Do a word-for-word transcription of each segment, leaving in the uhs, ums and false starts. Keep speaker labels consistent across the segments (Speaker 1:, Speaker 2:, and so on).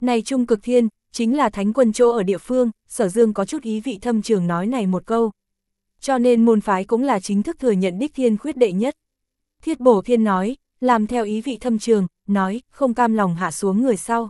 Speaker 1: Này Trung Cực Thiên, chính là thánh quân chỗ ở địa phương, Sở Dương có chút ý vị thâm trường nói này một câu. Cho nên môn phái cũng là chính thức thừa nhận đích thiên khuyết đệ nhất. Thiết Bổ Thiên nói, làm theo ý vị thâm trường, nói, không cam lòng hạ xuống người sau.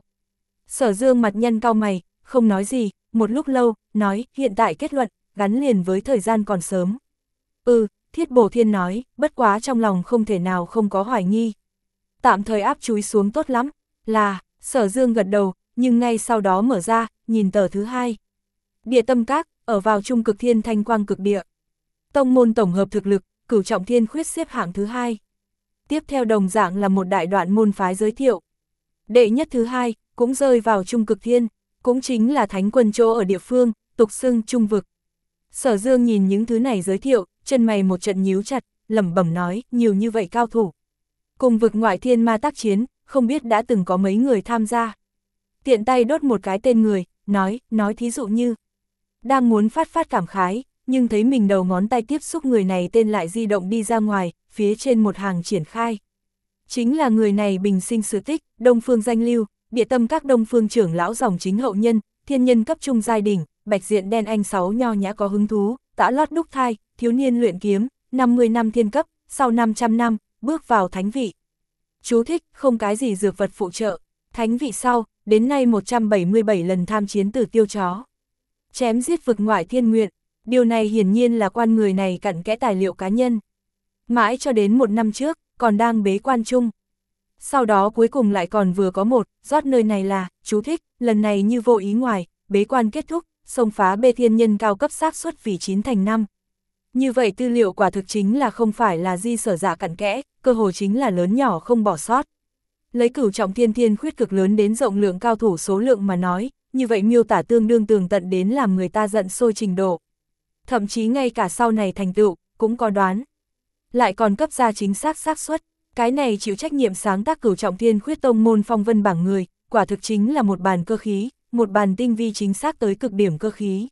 Speaker 1: Sở Dương mặt nhân cau mày, không nói gì, một lúc lâu, nói, hiện tại kết luận, gắn liền với thời gian còn sớm. Ừ, Thiết Bổ Thiên nói, bất quá trong lòng không thể nào không có hoài nghi. Tạm thời áp chúi xuống tốt lắm, là, Sở Dương gật đầu, nhưng ngay sau đó mở ra, nhìn tờ thứ hai. Địa Tâm Các, ở vào Trung Cực Thiên Thanh Quang Cực Địa. Tông môn tổng hợp thực lực, Cửu Trọng Thiên Khuyết xếp hạng thứ hai. Tiếp theo đồng dạng là một đại đoạn môn phái giới thiệu. Đệ nhất thứ hai, cũng rơi vào Trung Cực Thiên, cũng chính là thánh quân chỗ ở địa phương, tục xưng Trung Vực. Sở Dương nhìn những thứ này giới thiệu, chân mày một trận nhíu chặt, lẩm bẩm nói, nhiều như vậy cao thủ. Cùng vực ngoại thiên ma tác chiến, không biết đã từng có mấy người tham gia. Tiện tay đốt một cái tên người, nói, nói thí dụ như, đang muốn phát phát cảm khái, nhưng thấy mình đầu ngón tay tiếp xúc người này tên lại di động đi ra ngoài, phía trên một hàng triển khai. Chính là người này bình sinh sự tích, Đông Phương danh lưu, Địa Tâm Các Đông Phương trưởng lão dòng chính hậu nhân, thiên nhân cấp trung giai đỉnh, bạch diện đen anh sáu nho nhã có hứng thú, tã lót đúc thai, thiếu niên luyện kiếm, năm mươi năm thiên cấp, sau năm trăm năm, bước vào thánh vị. Chú thích, không cái gì dược vật phụ trợ, thánh vị sau, đến nay một trăm bảy mươi bảy lần tham chiến tử tiêu chó. Chém giết vực ngoại thiên nguyện, điều này hiển nhiên là quan người này cặn kẽ tài liệu cá nhân. Mãi cho đến một năm trước, còn đang bế quan chung. Sau đó cuối cùng lại còn vừa có một, rót nơi này là, chú thích, lần này như vô ý ngoài, bế quan kết thúc, xông phá bê thiên nhân cao cấp xác suất vì chín thành năm. Như vậy tư liệu quả thực chính là không phải là di sở giả cặn kẽ, cơ hồ chính là lớn nhỏ không bỏ sót. Lấy Cửu Trọng Thiên Thiên khuyết cực lớn đến rộng lượng cao thủ số lượng mà nói, như vậy miêu tả tương đương tường tận đến làm người ta giận sôi trình độ. Thậm chí ngay cả sau này thành tựu, cũng có đoán. Lại còn cấp ra chính xác xác suất, cái này chịu trách nhiệm sáng tác Cửu Trọng Thiên khuyết tông môn phong vân bảng người, quả thực chính là một bàn cơ khí, một bàn tinh vi chính xác tới cực điểm cơ khí.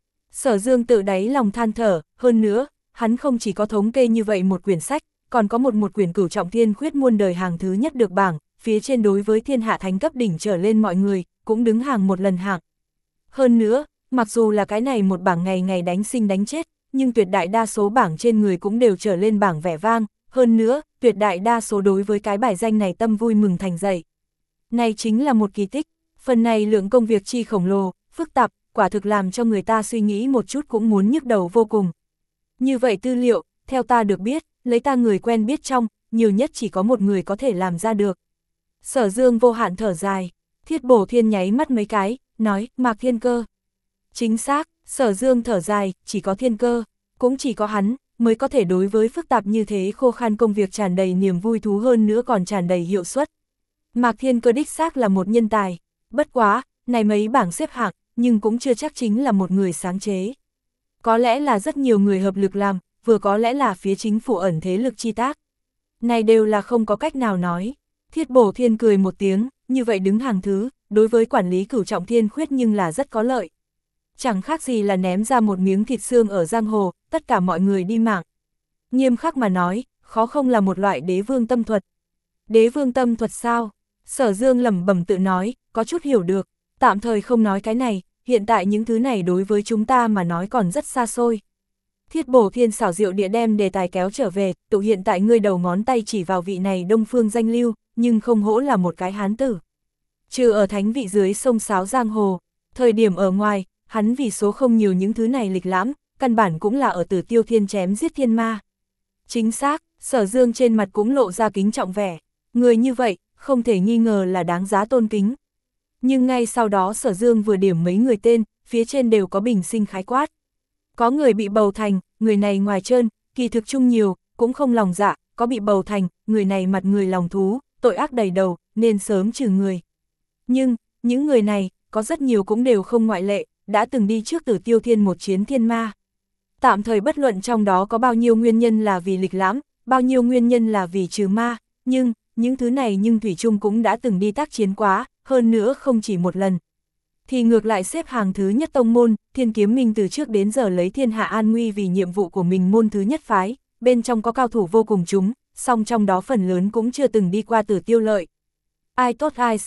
Speaker 1: Sở Dương tự đáy lòng than thở, hơn nữa, hắn không chỉ có thống kê như vậy một quyển sách, còn có một một quyển Cửu Trọng Thiên khuyết muôn đời hàng thứ nhất được bảng, phía trên đối với thiên hạ thánh cấp đỉnh trở lên mọi người, cũng đứng hàng một lần hạng. Hơn nữa, mặc dù là cái này một bảng ngày ngày đánh sinh đánh chết, nhưng tuyệt đại đa số bảng trên người cũng đều trở lên bảng vẻ vang, hơn nữa, tuyệt đại đa số đối với cái bài danh này tâm vui mừng thành dậy. Này chính là một kỳ tích, phần này lượng công việc chi khổng lồ, phức tạp, quả thực làm cho người ta suy nghĩ một chút cũng muốn nhức đầu vô cùng. Như vậy tư liệu, theo ta được biết, lấy ta người quen biết trong, nhiều nhất chỉ có một người có thể làm ra được. Sở Dương vô hạn thở dài, Thiết Bổ Thiên nháy mắt mấy cái, nói, Mạc Thiên Cơ. Chính xác, Sở Dương thở dài, chỉ có Thiên Cơ, cũng chỉ có hắn, mới có thể đối với phức tạp như thế khô khan công việc tràn đầy niềm vui thú hơn nữa còn tràn đầy hiệu suất. Mạc Thiên Cơ đích xác là một nhân tài, bất quá, này mấy bảng xếp hạng, nhưng cũng chưa chắc chính là một người sáng chế. Có lẽ là rất nhiều người hợp lực làm, vừa có lẽ là phía chính phủ ẩn thế lực chi tác. Này đều là không có cách nào nói. Thiết Bổ Thiên cười một tiếng, như vậy đứng hàng thứ, đối với quản lý Cửu Trọng Thiên khuyết nhưng là rất có lợi. Chẳng khác gì là ném ra một miếng thịt xương ở giang hồ, tất cả mọi người đi mạng. Nghiêm khắc mà nói, khó không là một loại đế vương tâm thuật. Đế vương tâm thuật sao? Sở Dương lẩm bẩm tự nói, có chút hiểu được, tạm thời không nói cái này, hiện tại những thứ này đối với chúng ta mà nói còn rất xa xôi. Thiết Bổ Thiên xảo diệu địa đem đề tài kéo trở về, tụ hiện tại ngươi đầu ngón tay chỉ vào vị này Đông Phương danh lưu, nhưng không hỗ là một cái hán tử. Trừ ở thánh vị dưới sông sáo giang hồ, thời điểm ở ngoài, hắn vì số không nhiều những thứ này lịch lãm, căn bản cũng là ở Tử Tiêu Thiên chém giết thiên ma. Chính xác, Sở Dương trên mặt cũng lộ ra kính trọng vẻ, người như vậy, không thể nghi ngờ là đáng giá tôn kính. Nhưng ngay sau đó Sở Dương vừa điểm mấy người tên, phía trên đều có bình sinh khái quát. Có người bị bầu thành, người này ngoài trơn, kỳ thực chung nhiều, cũng không lòng dạ, có bị bầu thành, người này mặt người lòng thú, tội ác đầy đầu, nên sớm trừ người. Nhưng, những người này, có rất nhiều cũng đều không ngoại lệ, đã từng đi trước Tử Tiêu Thiên một chiến thiên ma. Tạm thời bất luận trong đó có bao nhiêu nguyên nhân là vì lịch lãm, bao nhiêu nguyên nhân là vì trừ ma, nhưng, những thứ này nhưng Thủy Trung cũng đã từng đi tác chiến quá, hơn nữa không chỉ một lần. Thì ngược lại xếp hàng thứ nhất tông môn, Thiên Kiếm Minh từ trước đến giờ lấy thiên hạ an nguy vì nhiệm vụ của mình môn thứ nhất phái, bên trong có cao thủ vô cùng chúng, song trong đó phần lớn cũng chưa từng đi qua Tử Tiêu lợi. Ai tốt ai xấu,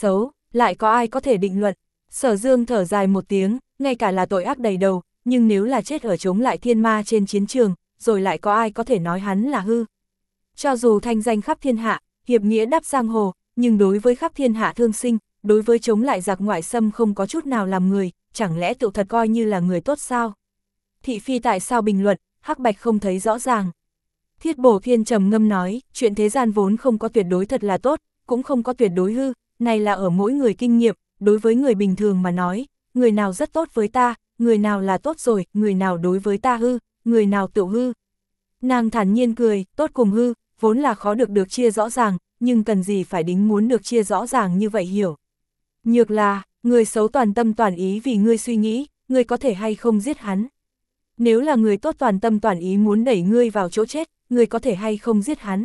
Speaker 1: lại có ai có thể định luận. Sở Dương thở dài một tiếng, ngay cả là tội ác đầy đầu, nhưng nếu là chết ở chống lại thiên ma trên chiến trường, rồi lại có ai có thể nói hắn là hư. Cho dù thanh danh khắp thiên hạ, hiệp nghĩa đắp giang hồ, nhưng đối với khắp thiên hạ thương sinh, đối với chống lại giặc ngoại xâm không có chút nào làm người, chẳng lẽ tự thật coi như là người tốt sao? Thị phi tại sao bình luận, hắc bạch không thấy rõ ràng. Thiết Bổ Thiên trầm ngâm nói, chuyện thế gian vốn không có tuyệt đối thật là tốt, cũng không có tuyệt đối hư, này là ở mỗi người kinh nghiệm, đối với người bình thường mà nói, người nào rất tốt với ta, người nào là tốt rồi, người nào đối với ta hư, người nào tự hư. Nàng thản nhiên cười, tốt cùng hư, vốn là khó được được chia rõ ràng, nhưng cần gì phải đính muốn được chia rõ ràng như vậy hiểu. Nhược là, người xấu toàn tâm toàn ý vì ngươi suy nghĩ, ngươi có thể hay không giết hắn. Nếu là người tốt toàn tâm toàn ý muốn đẩy ngươi vào chỗ chết, ngươi có thể hay không giết hắn.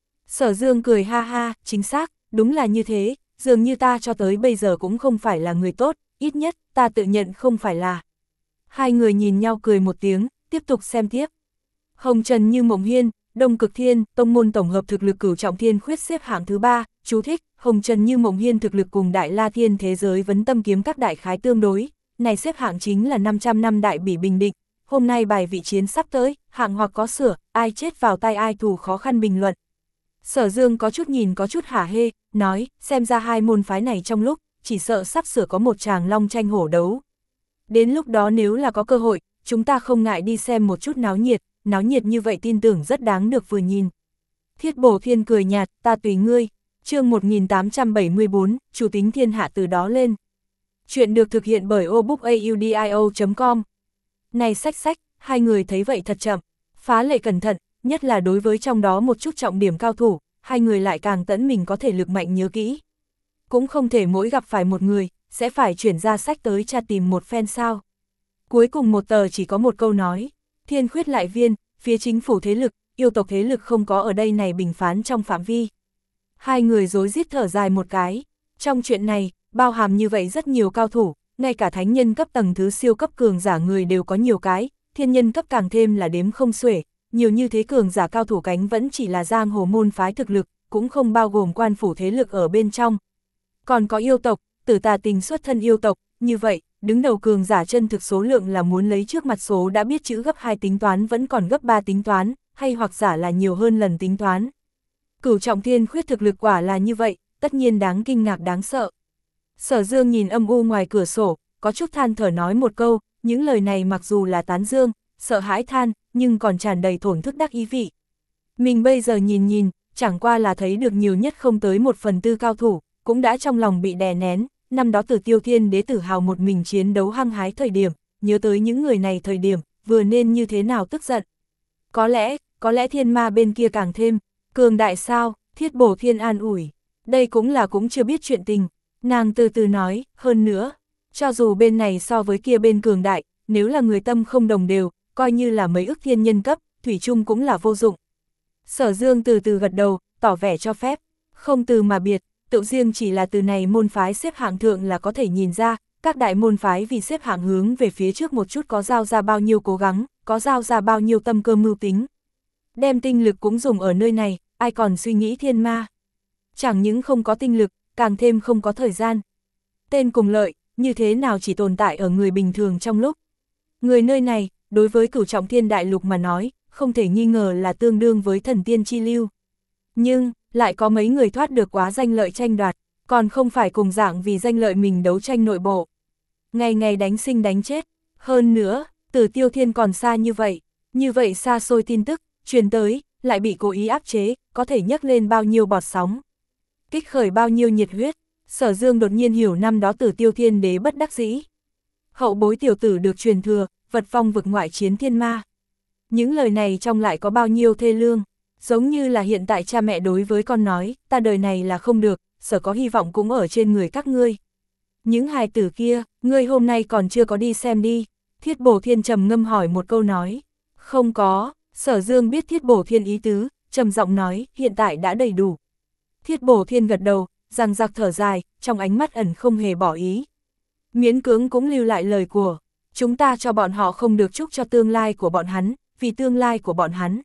Speaker 1: Sở Dương cười ha ha, chính xác, đúng là như thế, dường như ta cho tới bây giờ cũng không phải là người tốt, ít nhất, ta tự nhận không phải là. Hai người nhìn nhau cười một tiếng, tiếp tục xem tiếp. Hồng Trần Như Mộng Hiên, Đông Cực Thiên, tông môn tổng hợp thực lực cửu trọng thiên khuyết xếp hạng thứ ba, chú thích, Hồng Trần Như Mộng Hiên thực lực cùng Đại La Thiên thế giới vấn tâm kiếm các đại khái tương đối, này xếp hạng chính là năm trăm năm đại bỉ bình định, hôm nay bài vị chiến sắp tới, hạng hoặc có sửa, ai chết vào tay ai thù khó khăn bình luận. Sở Dương có chút nhìn có chút hả hê, nói, xem ra hai môn phái này trong lúc, chỉ sợ sắp sửa có một tràng long tranh hổ đấu. Đến lúc đó nếu là có cơ hội, chúng ta không ngại đi xem một chút náo nhiệt, náo nhiệt như vậy tin tưởng rất đáng được vừa nhìn. Thiết Bổ Thiên cười nhạt, ta tùy ngươi, chương một nghìn tám trăm bảy mươi tư, chủ tính thiên hạ từ đó lên. Chuyện được thực hiện bởi obookaudio chấm com. Này sách sách, hai người thấy vậy thật chậm, phá lệ cẩn thận, nhất là đối với trong đó một chút trọng điểm cao thủ, hai người lại càng tẫn mình có thể lực mạnh nhớ kỹ. Cũng không thể mỗi gặp phải một người, sẽ phải chuyển ra sách tới tra tìm một phen sao. Cuối cùng một tờ chỉ có một câu nói, thiên khuyết lại viên, phía chính phủ thế lực, yêu tộc thế lực không có ở đây này bình phán trong phạm vi. Hai người rối rít thở dài một cái, trong chuyện này, bao hàm như vậy rất nhiều cao thủ, ngay cả thánh nhân cấp tầng thứ siêu cấp cường giả người đều có nhiều cái, thiên nhân cấp càng thêm là đếm không xuể, nhiều như thế cường giả cao thủ cánh vẫn chỉ là giang hồ môn phái thực lực, cũng không bao gồm quan phủ thế lực ở bên trong. Còn có yêu tộc, Tử Tà Tình xuất thân yêu tộc, như vậy, đứng đầu cường giả chân thực số lượng là muốn lấy trước mặt số đã biết chữ gấp hai tính toán vẫn còn gấp ba tính toán, hay hoặc giả là nhiều hơn lần tính toán. Cửu trọng thiên khuyết thực lực quả là như vậy, tất nhiên đáng kinh ngạc đáng sợ. Sở Dương nhìn âm u ngoài cửa sổ, có chút than thở nói một câu, những lời này mặc dù là tán dương, sợ hãi than, nhưng còn tràn đầy thổn thức đắc ý vị. Mình bây giờ nhìn nhìn, chẳng qua là thấy được nhiều nhất không tới một phần tư cao thủ, cũng đã trong lòng bị đè nén, năm đó Tử Tiêu Thiên đế tử hào một mình chiến đấu hăng hái thời điểm, nhớ tới những người này thời điểm, vừa nên như thế nào tức giận. Có lẽ, có lẽ thiên ma bên kia càng thêm, cường đại sao, Thiết Bổ Thiên an ủi, đây cũng là cũng chưa biết chuyện tình, nàng từ từ nói, hơn nữa, cho dù bên này so với kia bên cường đại, nếu là người tâm không đồng đều, coi như là mấy ức thiên nhân cấp, thủy chung cũng là vô dụng. Sở Dương từ từ gật đầu, tỏ vẻ cho phép, không từ mà biệt, tự riêng chỉ là từ này môn phái xếp hạng thượng là có thể nhìn ra, các đại môn phái vì xếp hạng hướng về phía trước một chút có giao ra bao nhiêu cố gắng, có giao ra bao nhiêu tâm cơ mưu tính. Đem tinh lực cũng dùng ở nơi này, ai còn suy nghĩ thiên ma. Chẳng những không có tinh lực, càng thêm không có thời gian. Tên cùng lợi, như thế nào chỉ tồn tại ở người bình thường trong lúc. Người nơi này, đối với cửu trọng thiên đại lục mà nói, không thể nghi ngờ là tương đương với thần tiên chi lưu. Nhưng, lại có mấy người thoát được quá danh lợi tranh đoạt, còn không phải cùng dạng vì danh lợi mình đấu tranh nội bộ. Ngày ngày đánh sinh đánh chết, hơn nữa, Tử Tiêu Thiên còn xa như vậy, như vậy xa xôi tin tức, truyền tới, lại bị cố ý áp chế, có thể nhấc lên bao nhiêu bọt sóng. Kích khởi bao nhiêu nhiệt huyết, Sở Dương đột nhiên hiểu năm đó Tử Tiêu Thiên đế bất đắc dĩ. Hậu bối tiểu tử được truyền thừa, vật phong vực ngoại chiến thiên ma. Những lời này trong lại có bao nhiêu thê lương, giống như là hiện tại cha mẹ đối với con nói, ta đời này là không được, sở có hy vọng cũng ở trên người các ngươi. Những hài tử kia, ngươi hôm nay còn chưa có đi xem đi. Thiết Bổ Thiên trầm ngâm hỏi một câu nói. Không có, Sở Dương biết Thiết Bổ Thiên ý tứ, trầm giọng nói, hiện tại đã đầy đủ. Thiết Bổ Thiên gật đầu, răng rạc thở dài, trong ánh mắt ẩn không hề bỏ ý. Miễn cưỡng cũng lưu lại lời của, chúng ta cho bọn họ không được chúc cho tương lai của bọn hắn, vì tương lai của bọn hắn.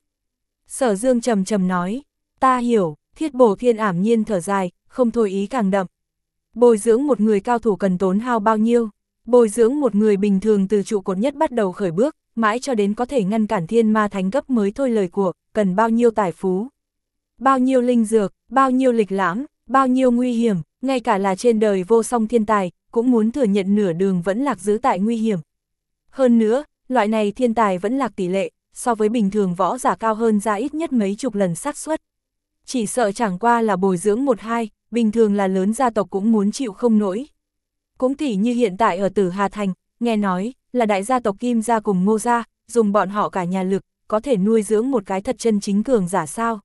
Speaker 1: Sở Dương trầm trầm nói, ta hiểu, Thiết Bổ Thiên ảm nhiên thở dài, không thôi ý càng đậm. Bồi dưỡng một người cao thủ cần tốn hao bao nhiêu? Bồi dưỡng một người bình thường từ trụ cột nhất bắt đầu khởi bước, mãi cho đến có thể ngăn cản thiên ma thánh cấp mới thôi lời của, cần bao nhiêu tài phú? Bao nhiêu linh dược, bao nhiêu lịch lãm, bao nhiêu nguy hiểm, ngay cả là trên đời vô song thiên tài, cũng muốn thừa nhận nửa đường vẫn lạc giữ tại nguy hiểm. Hơn nữa, loại này thiên tài vẫn lạc tỷ lệ, so với bình thường võ giả cao hơn ra ít nhất mấy chục lần xác suất. Chỉ sợ chẳng qua là bồi dưỡng một hai, bình thường là lớn gia tộc cũng muốn chịu không nổi. Cũng tỉ như hiện tại ở Tử Hà Thành, nghe nói là đại gia tộc Kim gia cùng Ngô gia, dùng bọn họ cả nhà lực, có thể nuôi dưỡng một cái thật chân chính cường giả sao.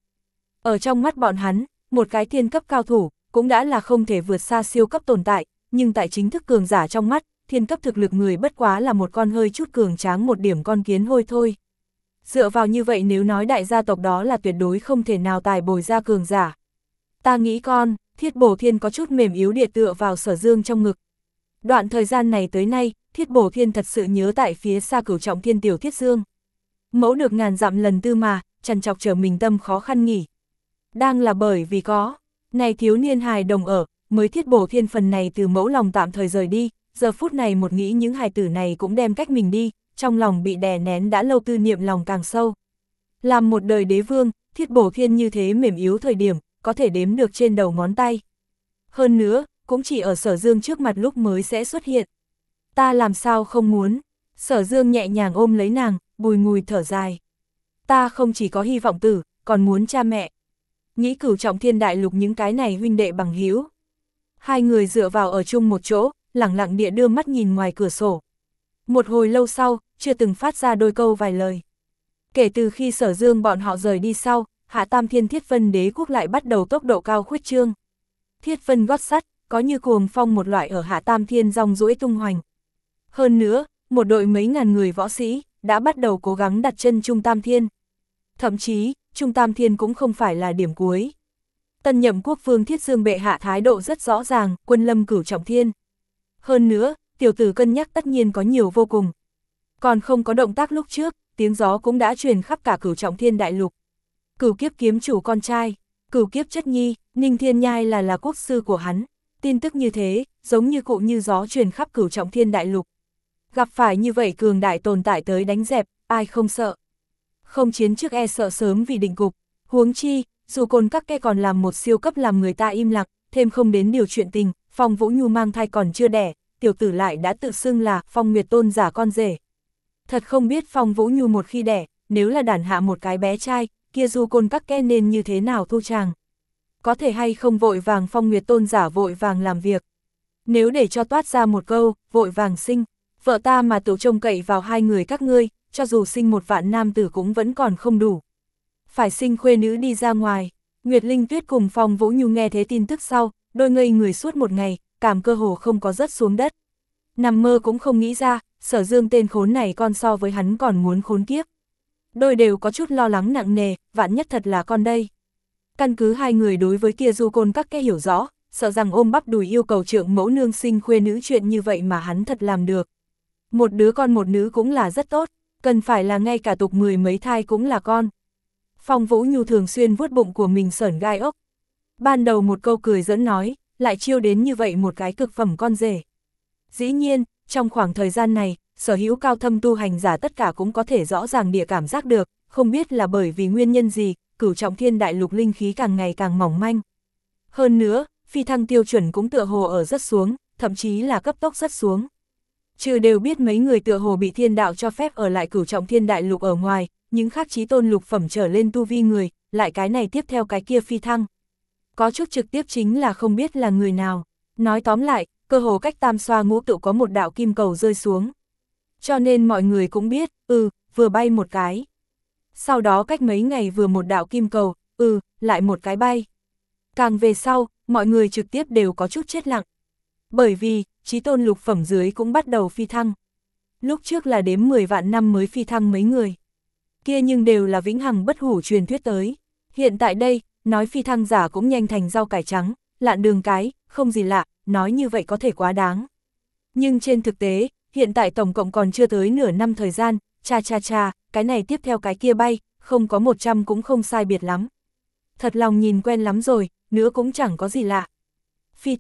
Speaker 1: Ở trong mắt bọn hắn, một cái thiên cấp cao thủ, cũng đã là không thể vượt xa siêu cấp tồn tại, nhưng tại chính thức cường giả trong mắt, thiên cấp thực lực người bất quá là một con hơi chút cường tráng một điểm con kiến hôi thôi. Dựa vào như vậy nếu nói đại gia tộc đó là tuyệt đối không thể nào tài bồi ra cường giả. Ta nghĩ con, Thiết Bổ Thiên có chút mềm yếu địa tựa vào Sở Dương trong ngực. Đoạn thời gian này tới nay, Thiết Bổ Thiên thật sự nhớ tại phía xa Cửu Trọng Thiên tiểu Thiết Dương. Mẫu được ngàn dặm lần tư mà, trằn trọc trở mình tâm khó khăn nghỉ. Đang là bởi vì có, này thiếu niên hài đồng ở, mới Thiết Bổ Thiên phần này từ mẫu lòng tạm thời rời đi, giờ phút này một nghĩ những hài tử này cũng đem cách mình đi, trong lòng bị đè nén đã lâu tư niệm lòng càng sâu. Làm một đời đế vương, Thiết Bổ Thiên như thế mềm yếu thời điểm, có thể đếm được trên đầu ngón tay. Hơn nữa, cũng chỉ ở Sở Dương trước mặt lúc mới sẽ xuất hiện. Ta làm sao không muốn. Sở Dương nhẹ nhàng ôm lấy nàng, bùi ngùi thở dài. Ta không chỉ có hy vọng tử, còn muốn cha mẹ. Nghĩ Cửu Trọng Thiên đại lục những cái này huynh đệ bằng hữu. Hai người dựa vào ở chung một chỗ, lẳng lặng địa đưa mắt nhìn ngoài cửa sổ. Một hồi lâu sau, chưa từng phát ra đôi câu vài lời. Kể từ khi Sở Dương bọn họ rời đi sau, Hạ Tam Thiên Thiết Vân Đế quốc lại bắt đầu tốc độ cao khuyết trương. Thiết Vân gót sắt, có như cuồng phong một loại ở Hạ Tam Thiên rong ruỗi tung hoành. Hơn nữa, một đội mấy ngàn người võ sĩ, đã bắt đầu cố gắng đặt chân Trung Tam Thiên. Thậm chí, Trung Tam Thiên cũng không phải là điểm cuối. Tân nhậm quốc vương Thiết Dương bệ hạ thái độ rất rõ ràng, quân lâm Cửu Trọng Thiên. Hơn nữa, tiểu tử cân nhắc tất nhiên có nhiều vô cùng. Còn không có động tác lúc trước, tiếng gió cũng đã truyền khắp cả Cửu Trọng Thiên đại lục. Cửu Kiếp kiếm chủ con trai, Cửu Kiếp chất nhi, Ninh Thiên Nhai là là quốc sư của hắn. Tin tức như thế, giống như cụ như gió truyền khắp Cửu Trọng Thiên đại lục. Gặp phải như vậy cường đại tồn tại tới đánh dẹp, ai không sợ. Không chiến trước e sợ sớm vì định cục, huống chi, dù Côn Các Ke còn làm một siêu cấp làm người ta im lặng, thêm không đến điều chuyện tình, Phong Vũ Nhu mang thai còn chưa đẻ, tiểu tử lại đã tự xưng là Phong Nguyệt Tôn giả con rể. Thật không biết Phong Vũ Nhu một khi đẻ, nếu là đản hạ một cái bé trai, kia dù Côn Các Ke nên như thế nào thu chàng. Có thể hay không vội vàng Phong Nguyệt Tôn giả vội vàng làm việc. Nếu để cho toát ra một câu, vội vàng sinh, vợ ta mà tự trông cậy vào hai người các ngươi, cho dù sinh một vạn nam tử cũng vẫn còn không đủ. Phải sinh khuê nữ đi ra ngoài. Nguyệt Linh Tuyết cùng Phong Vũ Nhu nghe thế tin tức sau, đôi ngây người suốt một ngày, cảm cơ hồ không có rớt xuống đất. Nằm mơ cũng không nghĩ ra, Sở Dương tên khốn này con so với hắn còn muốn khốn kiếp. Đôi đều có chút lo lắng nặng nề, vạn nhất thật là con đây. Căn cứ hai người đối với kia Du Côn Các Ke hiểu rõ, sợ rằng ôm bắp đùi yêu cầu trượng mẫu nương sinh khuê nữ chuyện như vậy mà hắn thật làm được. Một đứa con một nữ cũng là rất tốt, cần phải là ngay cả tục mười mấy thai cũng là con. Phong Vũ Nhu thường xuyên vuốt bụng của mình sởn gai ốc. Ban đầu một câu cười giỡn nói, lại chiêu đến như vậy một cái cực phẩm con rể. Dĩ nhiên, trong khoảng thời gian này, sở hữu cao thâm tu hành giả tất cả cũng có thể rõ ràng địa cảm giác được, không biết là bởi vì nguyên nhân gì, Cửu Trọng Thiên đại lục linh khí càng ngày càng mỏng manh. Hơn nữa, phi thăng tiêu chuẩn cũng tựa hồ ở rất xuống, thậm chí là cấp tốc rất xuống. Trừ đều biết mấy người tựa hồ bị thiên đạo cho phép ở lại Cửu Trọng Thiên đại lục ở ngoài, những khác chí tôn lục phẩm trở lên tu vi người, lại cái này tiếp theo cái kia phi thăng. Có chút trực tiếp chính là không biết là người nào. Nói tóm lại, cơ hồ cách tam xoa ngũ tự có một đạo kim cầu rơi xuống. Cho nên mọi người cũng biết, ừ, vừa bay một cái. Sau đó cách mấy ngày vừa một đạo kim cầu, ừ, lại một cái bay. Càng về sau, mọi người trực tiếp đều có chút chết lặng. Bởi vì, chí tôn lục phẩm dưới cũng bắt đầu phi thăng. Lúc trước là đếm mười vạn năm mới phi thăng mấy người. Kia nhưng đều là vĩnh hằng bất hủ truyền thuyết tới. Hiện tại đây, nói phi thăng giả cũng nhanh thành rau cải trắng, lạn đường cái, không gì lạ, nói như vậy có thể quá đáng. Nhưng trên thực tế, hiện tại tổng cộng còn chưa tới nửa năm thời gian, cha cha cha, cái này tiếp theo cái kia bay, không có một trăm cũng không sai biệt lắm. Thật lòng nhìn quen lắm rồi, nữa cũng chẳng có gì lạ. Phi thăng,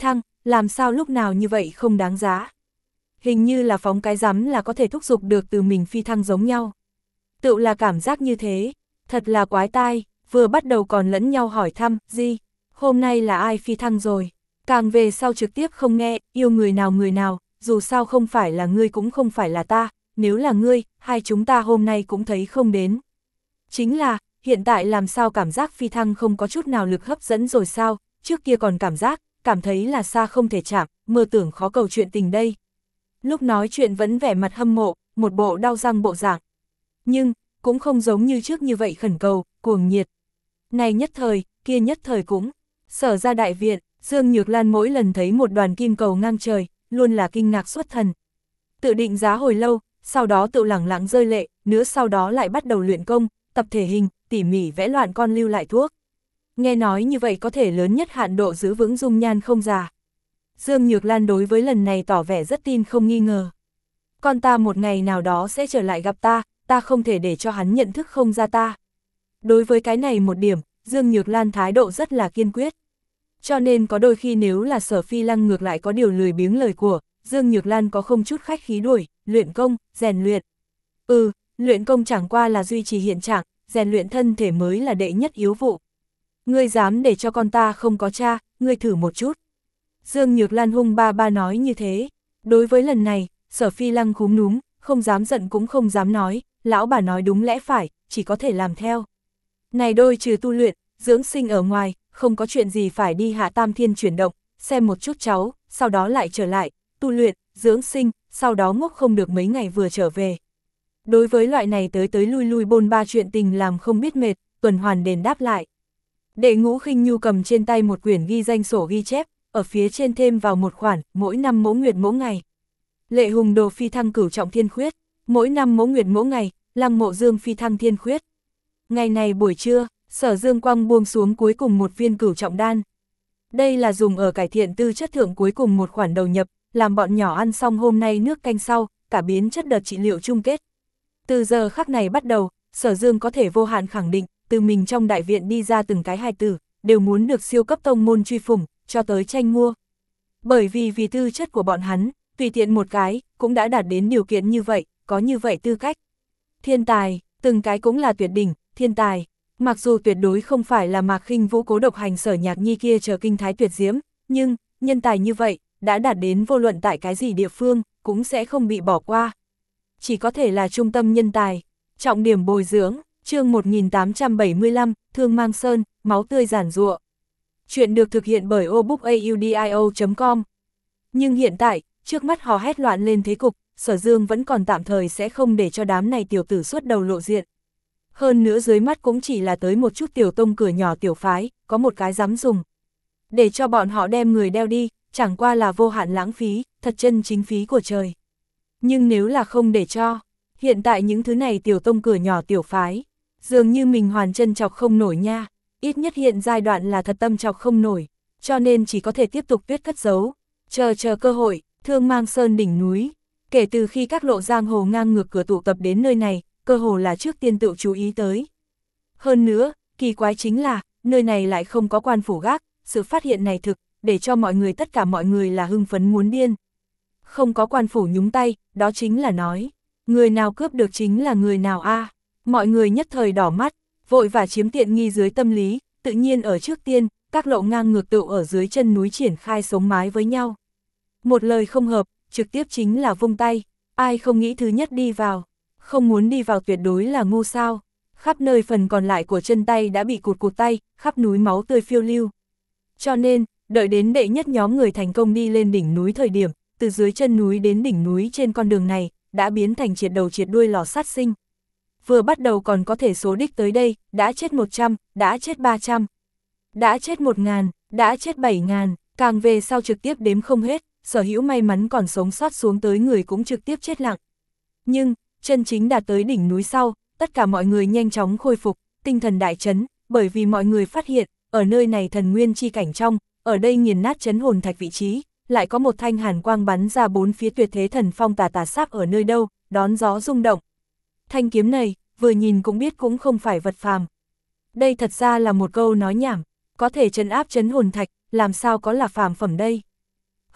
Speaker 1: làm sao lúc nào như vậy không đáng giá. Hình như là phóng cái rắm là có thể thúc giục được từ mình phi thăng giống nhau. Tựu là cảm giác như thế, thật là quái tai, vừa bắt đầu còn lẫn nhau hỏi thăm, gì, hôm nay là ai phi thăng rồi, càng về sau trực tiếp không nghe, yêu người nào người nào, dù sao không phải là ngươi cũng không phải là ta, nếu là ngươi, hai chúng ta hôm nay cũng thấy không đến. Chính là, hiện tại làm sao cảm giác phi thăng không có chút nào lực hấp dẫn rồi sao, trước kia còn cảm giác, cảm thấy là xa không thể chạm, mơ tưởng khó cầu chuyện tình đây. Lúc nói chuyện vẫn vẻ mặt hâm mộ, một bộ đau răng bộ dạng. Nhưng, cũng không giống như trước như vậy khẩn cầu, cuồng nhiệt. Này nhất thời, kia nhất thời cũng. Sở ra đại viện, Dương Nhược Lan mỗi lần thấy một đoàn kim cầu ngang trời, luôn là kinh ngạc xuất thần. Tự định giá hồi lâu, sau đó tự lẳng lặng rơi lệ, nữa sau đó lại bắt đầu luyện công, tập thể hình, tỉ mỉ vẽ loạn con lưu lại thuốc. Nghe nói như vậy có thể lớn nhất hạn độ giữ vững dung nhan không già. Dương Nhược Lan đối với lần này tỏ vẻ rất tin không nghi ngờ. Con ta một ngày nào đó sẽ trở lại gặp ta, ta không thể để cho hắn nhận thức không ra ta. Đối với cái này một điểm, Dương Nhược Lan thái độ rất là kiên quyết. Cho nên có đôi khi nếu là Sở Phi Lăng ngược lại có điều lười biếng lời của, Dương Nhược Lan có không chút khách khí đuổi, luyện công, rèn luyện. Ừ, luyện công chẳng qua là duy trì hiện trạng, rèn luyện thân thể mới là đệ nhất yếu vụ. Ngươi dám để cho con ta không có cha, ngươi thử một chút. Dương Nhược Lan hung ba ba nói như thế. Đối với lần này, Sở Phi Lăng khúm núm, không dám giận cũng không dám nói, lão bà nói đúng lẽ phải, chỉ có thể làm theo. Này đôi trừ tu luyện, dưỡng sinh ở ngoài, không có chuyện gì phải đi hạ tam thiên chuyển động, xem một chút cháu, sau đó lại trở lại, tu luyện, dưỡng sinh, sau đó ngốc không được mấy ngày vừa trở về. Đối với loại này tới tới lui lui bôn ba chuyện tình làm không biết mệt, tuần hoàn đền đáp lại. Đệ Ngũ Khinh Nhu cầm trên tay một quyển ghi danh sổ ghi chép, ở phía trên thêm vào một khoản, mỗi năm mỗ nguyệt mỗ ngày. Lệ Hùng Đồ phi thăng cửu trọng thiên khuyết, mỗi năm mỗ nguyệt mỗ ngày, Lăng Mộ Dương phi thăng thiên khuyết. Ngày này buổi trưa, Sở Dương Quang buông xuống cuối cùng một viên cửu trọng đan. Đây là dùng ở cải thiện tư chất thượng cuối cùng một khoản đầu nhập, làm bọn nhỏ ăn xong hôm nay nước canh sau, cả biến chất đợt trị liệu chung kết. Từ giờ khắc này bắt đầu, Sở Dương có thể vô hạn khẳng định, từ mình trong đại viện đi ra từng cái hài tử, đều muốn được siêu cấp tông môn truy phủng, cho tới tranh mua. Bởi vì vì tư chất của bọn hắn, tùy tiện một cái, cũng đã đạt đến điều kiện như vậy, có như vậy tư cách. Thiên tài, từng cái cũng là tuyệt đỉnh, thiên tài. Mặc dù tuyệt đối không phải là Mạc Khinh Vũ cố độc hành Sở Nhạc Nhi kia chờ kinh thái tuyệt diễm, nhưng, nhân tài như vậy, đã đạt đến vô luận tại cái gì địa phương, cũng sẽ không bị bỏ qua. Chỉ có thể là trung tâm nhân tài, trọng điểm bồi dưỡng, chương một nghìn tám trăm bảy mươi lăm, Thương Mang Sơn, máu tươi giản giụa. Chuyện được thực hiện bởi obookaudio chấm com. Nhưng hiện tại, trước mắt hò hét loạn lên thế cục, Sở Dương vẫn còn tạm thời sẽ không để cho đám này tiểu tử suốt đầu lộ diện. Hơn nữa dưới mắt cũng chỉ là tới một chút tiểu tông cửa nhỏ tiểu phái, có một cái dám dùng. Để cho bọn họ đem người đeo đi, chẳng qua là vô hạn lãng phí, thật chân chính phí của trời. Nhưng nếu là không để cho, hiện tại những thứ này tiểu tông cửa nhỏ tiểu phái, dường như mình hoàn chân chọc không nổi nha, ít nhất hiện giai đoạn là thật tâm chọc không nổi, cho nên chỉ có thể tiếp tục tuyết cất giấu, chờ chờ cơ hội, Thương Mang Sơn đỉnh núi. Kể từ khi các lộ giang hồ ngang ngược cửa tụ tập đến nơi này, cơ hồ là trước tiên tự chú ý tới. Hơn nữa, kỳ quái chính là, nơi này lại không có quan phủ gác, sự phát hiện này thực, để cho mọi người tất cả mọi người là hưng phấn muốn điên. Không có quan phủ nhúng tay, đó chính là nói, người nào cướp được chính là người nào a. À. Mọi người nhất thời đỏ mắt, vội và chiếm tiện nghi dưới tâm lý, tự nhiên ở trước tiên, các lộ ngang ngược tựu ở dưới chân núi triển khai sống mái với nhau. Một lời không hợp, trực tiếp chính là vung tay, ai không nghĩ thứ nhất đi vào, không muốn đi vào tuyệt đối là ngu sao. Khắp nơi phần còn lại của chân tay đã bị cụt cụt tay, khắp núi máu tươi phiêu lưu. Cho nên, đợi đến đệ nhất nhóm người thành công đi lên đỉnh núi thời điểm, từ dưới chân núi đến đỉnh núi trên con đường này, đã biến thành triệt đầu triệt đuôi lò sát sinh. Vừa bắt đầu còn có thể số đích tới đây, đã chết một trăm, đã chết ba trăm, đã chết một ngàn, đã chết bảy ngàn, càng về sau trực tiếp đếm không hết, sở hữu may mắn còn sống sót xuống tới người cũng trực tiếp chết lặng. Nhưng, chân chính đạt tới đỉnh núi sau, tất cả mọi người nhanh chóng khôi phục, tinh thần đại chấn, bởi vì mọi người phát hiện, ở nơi này thần nguyên chi cảnh trong, ở đây nghiền nát chấn hồn thạch vị trí, lại có một thanh hàn quang bắn ra bốn phía tuyệt thế thần phong tà tà sáp ở nơi đâu, đón gió rung động. Thanh kiếm này, vừa nhìn cũng biết cũng không phải vật phàm. Đây thật ra là một câu nói nhảm, có thể trấn áp chấn hồn thạch, làm sao có là phàm phẩm đây.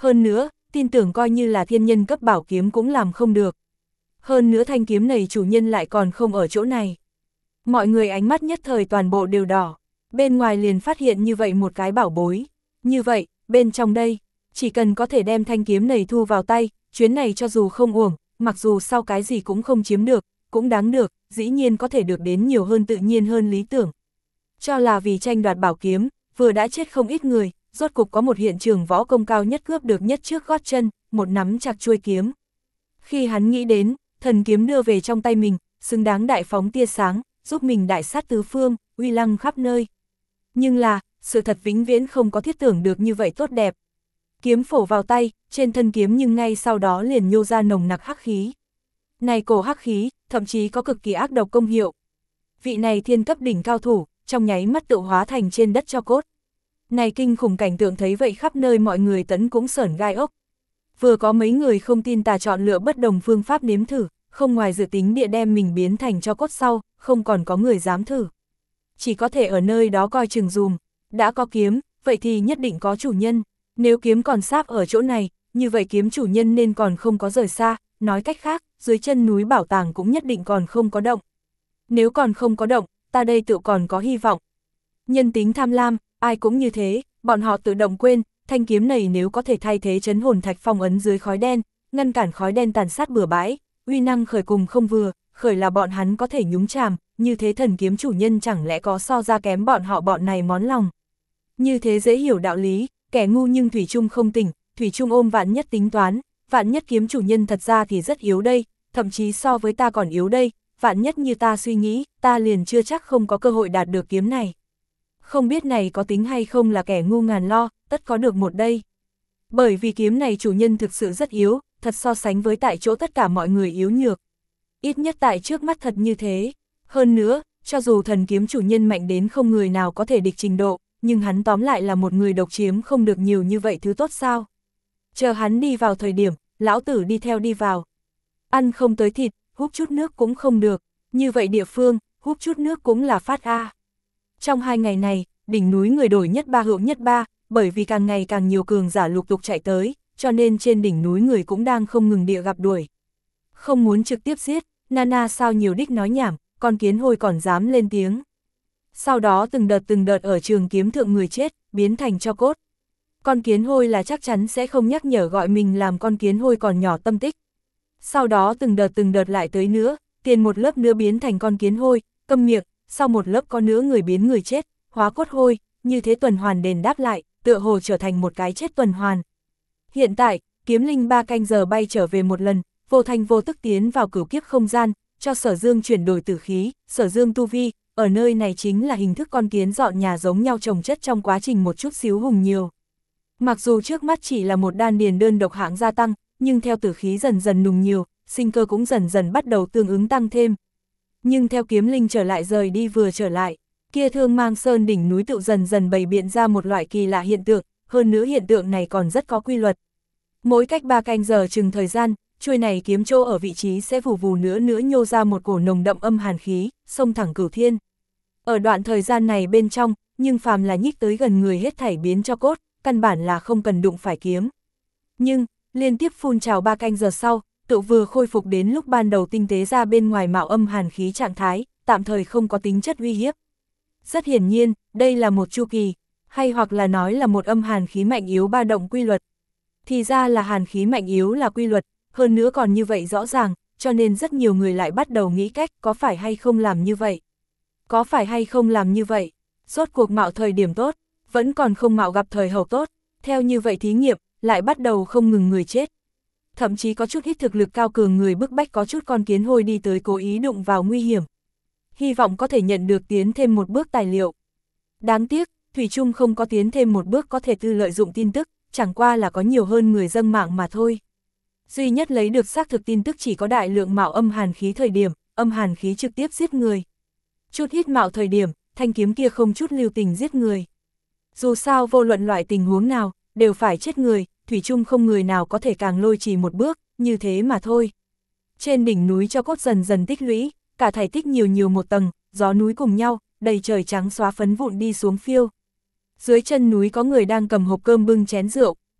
Speaker 1: hơn nữa, tin tưởng coi như là thiên nhân cấp bảo kiếm cũng làm không được. Hơn nữa thanh kiếm này chủ nhân lại còn không ở chỗ này. Mọi người ánh mắt nhất thời toàn bộ đều đỏ, bên ngoài liền phát hiện như vậy một cái bảo bối. Như vậy, bên trong đây, chỉ cần có thể đem thanh kiếm này thu vào tay, chuyến này cho dù không uổng, mặc dù sau cái gì cũng không chiếm được, cũng đáng được, dĩ nhiên có thể được đến nhiều hơn tự nhiên hơn lý tưởng. Cho là vì tranh đoạt bảo kiếm, vừa đã chết không ít người, rốt cục có một hiện trường võ công cao nhất cướp được nhất trước gót chân, một nắm chặt chuôi kiếm. Khi hắn nghĩ đến, thần kiếm đưa về trong tay mình, xứng đáng đại phóng tia sáng, giúp mình đại sát tứ phương, uy lăng khắp nơi. Nhưng là, sự thật vĩnh viễn không có thiết tưởng được như vậy tốt đẹp. Kiếm phổ vào tay, trên thân kiếm nhưng ngay sau đó liền nhô ra nồng nặc hắc khí. Này cổ hắc khí, thậm chí có cực kỳ ác độc công hiệu. Vị này thiên cấp đỉnh cao thủ, trong nháy mắt tự hóa thành trên đất cho cốt. Này kinh khủng cảnh tượng thấy vậy khắp nơi mọi người tấn cũng sởn gai ốc. Vừa có mấy người không tin tà chọn lựa bất đồng phương pháp nếm thử, không ngoài dự tính địa đem mình biến thành cho cốt sau, không còn có người dám thử. Chỉ có thể ở nơi đó coi chừng dùm, đã có kiếm, vậy thì nhất định có chủ nhân. Nếu kiếm còn sáp ở chỗ này, như vậy kiếm chủ nhân nên còn không có rời xa, nói cách khác, dưới chân núi bảo tàng cũng nhất định còn không có động. Nếu còn không có động, ta đây tự còn có hy vọng. Nhân tính tham lam, ai cũng như thế, bọn họ tự động quên, thanh kiếm này nếu có thể thay thế chấn hồn thạch phong ấn dưới khói đen, ngăn cản khói đen tàn sát bừa bãi, uy năng khởi cùng không vừa, khởi là bọn hắn có thể nhúng chàm, như thế thần kiếm chủ nhân chẳng lẽ có so ra kém bọn họ bọn này món lòng. Như thế dễ hiểu đạo lý, kẻ ngu nhưng thủy chung không tỉnh, thủy chung ôm vạn nhất tính toán, vạn nhất kiếm chủ nhân thật ra thì rất yếu đây, thậm chí so với ta còn yếu đây, vạn nhất như ta suy nghĩ, ta liền chưa chắc không có cơ hội đạt được kiếm này. Không biết này có tính hay không là kẻ ngu ngàn lo, tất có được một đây. Bởi vì kiếm này chủ nhân thực sự rất yếu, thật so sánh với tại chỗ tất cả mọi người yếu nhược. Ít nhất tại trước mắt thật như thế. Hơn nữa, cho dù thần kiếm chủ nhân mạnh đến không người nào có thể địch trình độ, nhưng hắn tóm lại là một người độc chiếm không được nhiều như vậy thứ tốt sao. Chờ hắn đi vào thời điểm, lão tử đi theo đi vào. Ăn không tới thịt, húp chút nước cũng không được, như vậy địa phương, húp chút nước cũng là phát a. Trong hai ngày này, đỉnh núi người đổi nhất ba hữu nhất ba, bởi vì càng ngày càng nhiều cường giả lục tục chạy tới, cho nên trên đỉnh núi người cũng đang không ngừng địa gặp đuổi. Không muốn trực tiếp giết, Nana sao nhiều đích nói nhảm, con kiến hôi còn dám lên tiếng. Sau đó từng đợt từng đợt ở trường kiếm thượng người chết, biến thành cho cốt. Con kiến hôi là chắc chắn sẽ không nhắc nhở gọi mình làm con kiến hôi còn nhỏ tâm tích. Sau đó từng đợt từng đợt lại tới nữa, tiền một lớp nữa biến thành con kiến hôi, câm miệng, sau một lớp có nữa người biến người chết, hóa cốt hôi, như thế tuần hoàn đền đáp lại, tựa hồ trở thành một cái chết tuần hoàn. Hiện tại, kiếm linh ba canh giờ bay trở về một lần, vô thành vô tức tiến vào cửu kiếp không gian, cho Sở Dương chuyển đổi tử khí, Sở Dương tu vi, ở nơi này chính là hình thức con kiến dọn nhà giống nhau trồng chất trong quá trình một chút xíu hùng nhiều. Mặc dù trước mắt chỉ là một đan điền đơn độc hạng gia tăng, nhưng theo tử khí dần dần nùng nhiều, sinh cơ cũng dần dần bắt đầu tương ứng tăng thêm. Nhưng theo kiếm linh trở lại rời đi vừa trở lại, kia Thương Mang Sơn đỉnh núi tự dần dần bày biện ra một loại kỳ lạ hiện tượng, hơn nữa hiện tượng này còn rất có quy luật. Mỗi cách ba canh giờ chừng thời gian, chuôi này kiếm chỗ ở vị trí sẽ vù vù nữa nữa nhô ra một cổ nồng đậm âm hàn khí, xông thẳng cửu thiên. Ở đoạn thời gian này bên trong, nhưng phàm là nhích tới gần người hết thảy biến cho cốt, căn bản là không cần đụng phải kiếm. Nhưng, liên tiếp phun trào ba canh giờ sau, tự vừa khôi phục đến lúc ban đầu tinh tế ra bên ngoài mạo âm hàn khí trạng thái, tạm thời không có tính chất uy hiếp. Rất hiển nhiên, đây là một chu kỳ, hay hoặc là nói là một âm hàn khí mạnh yếu ba động quy luật. Thì ra là hàn khí mạnh yếu là quy luật, hơn nữa còn như vậy rõ ràng, cho nên rất nhiều người lại bắt đầu nghĩ cách có phải hay không làm như vậy. Có phải hay không làm như vậy, rốt cuộc mạo thời điểm tốt, vẫn còn không mạo gặp thời hậu tốt, theo như vậy thí nghiệm, lại bắt đầu không ngừng người chết. Thậm chí có chút ít thực lực cao cường người bức bách có chút con kiến hôi đi tới cố ý đụng vào nguy hiểm. Hy vọng có thể nhận được tiến thêm một bước tài liệu. Đáng tiếc, Thủy Trung không có tiến thêm một bước có thể tư lợi dụng tin tức, chẳng qua là có nhiều hơn người dâng mạng mà thôi. Duy nhất lấy được xác thực tin tức chỉ có đại lượng mạo âm hàn khí thời điểm, âm hàn khí trực tiếp giết người. Chút ít mạo thời điểm, thanh kiếm kia không chút lưu tình giết người. Dù sao vô luận loại tình huống nào, đều phải chết người, Thủy Trung không người nào có thể càng lôi trì một bước, như thế mà thôi. Trên đỉnh núi cho cốt dần dần tích lũy, cả thảy tích nhiều nhiều một tầng, gió núi cùng nhau, đầy trời trắng xóa phấn vụn đi xuống phiêu. Dưới chân núi có người đang cầm hộp cơm bưng chén rượu,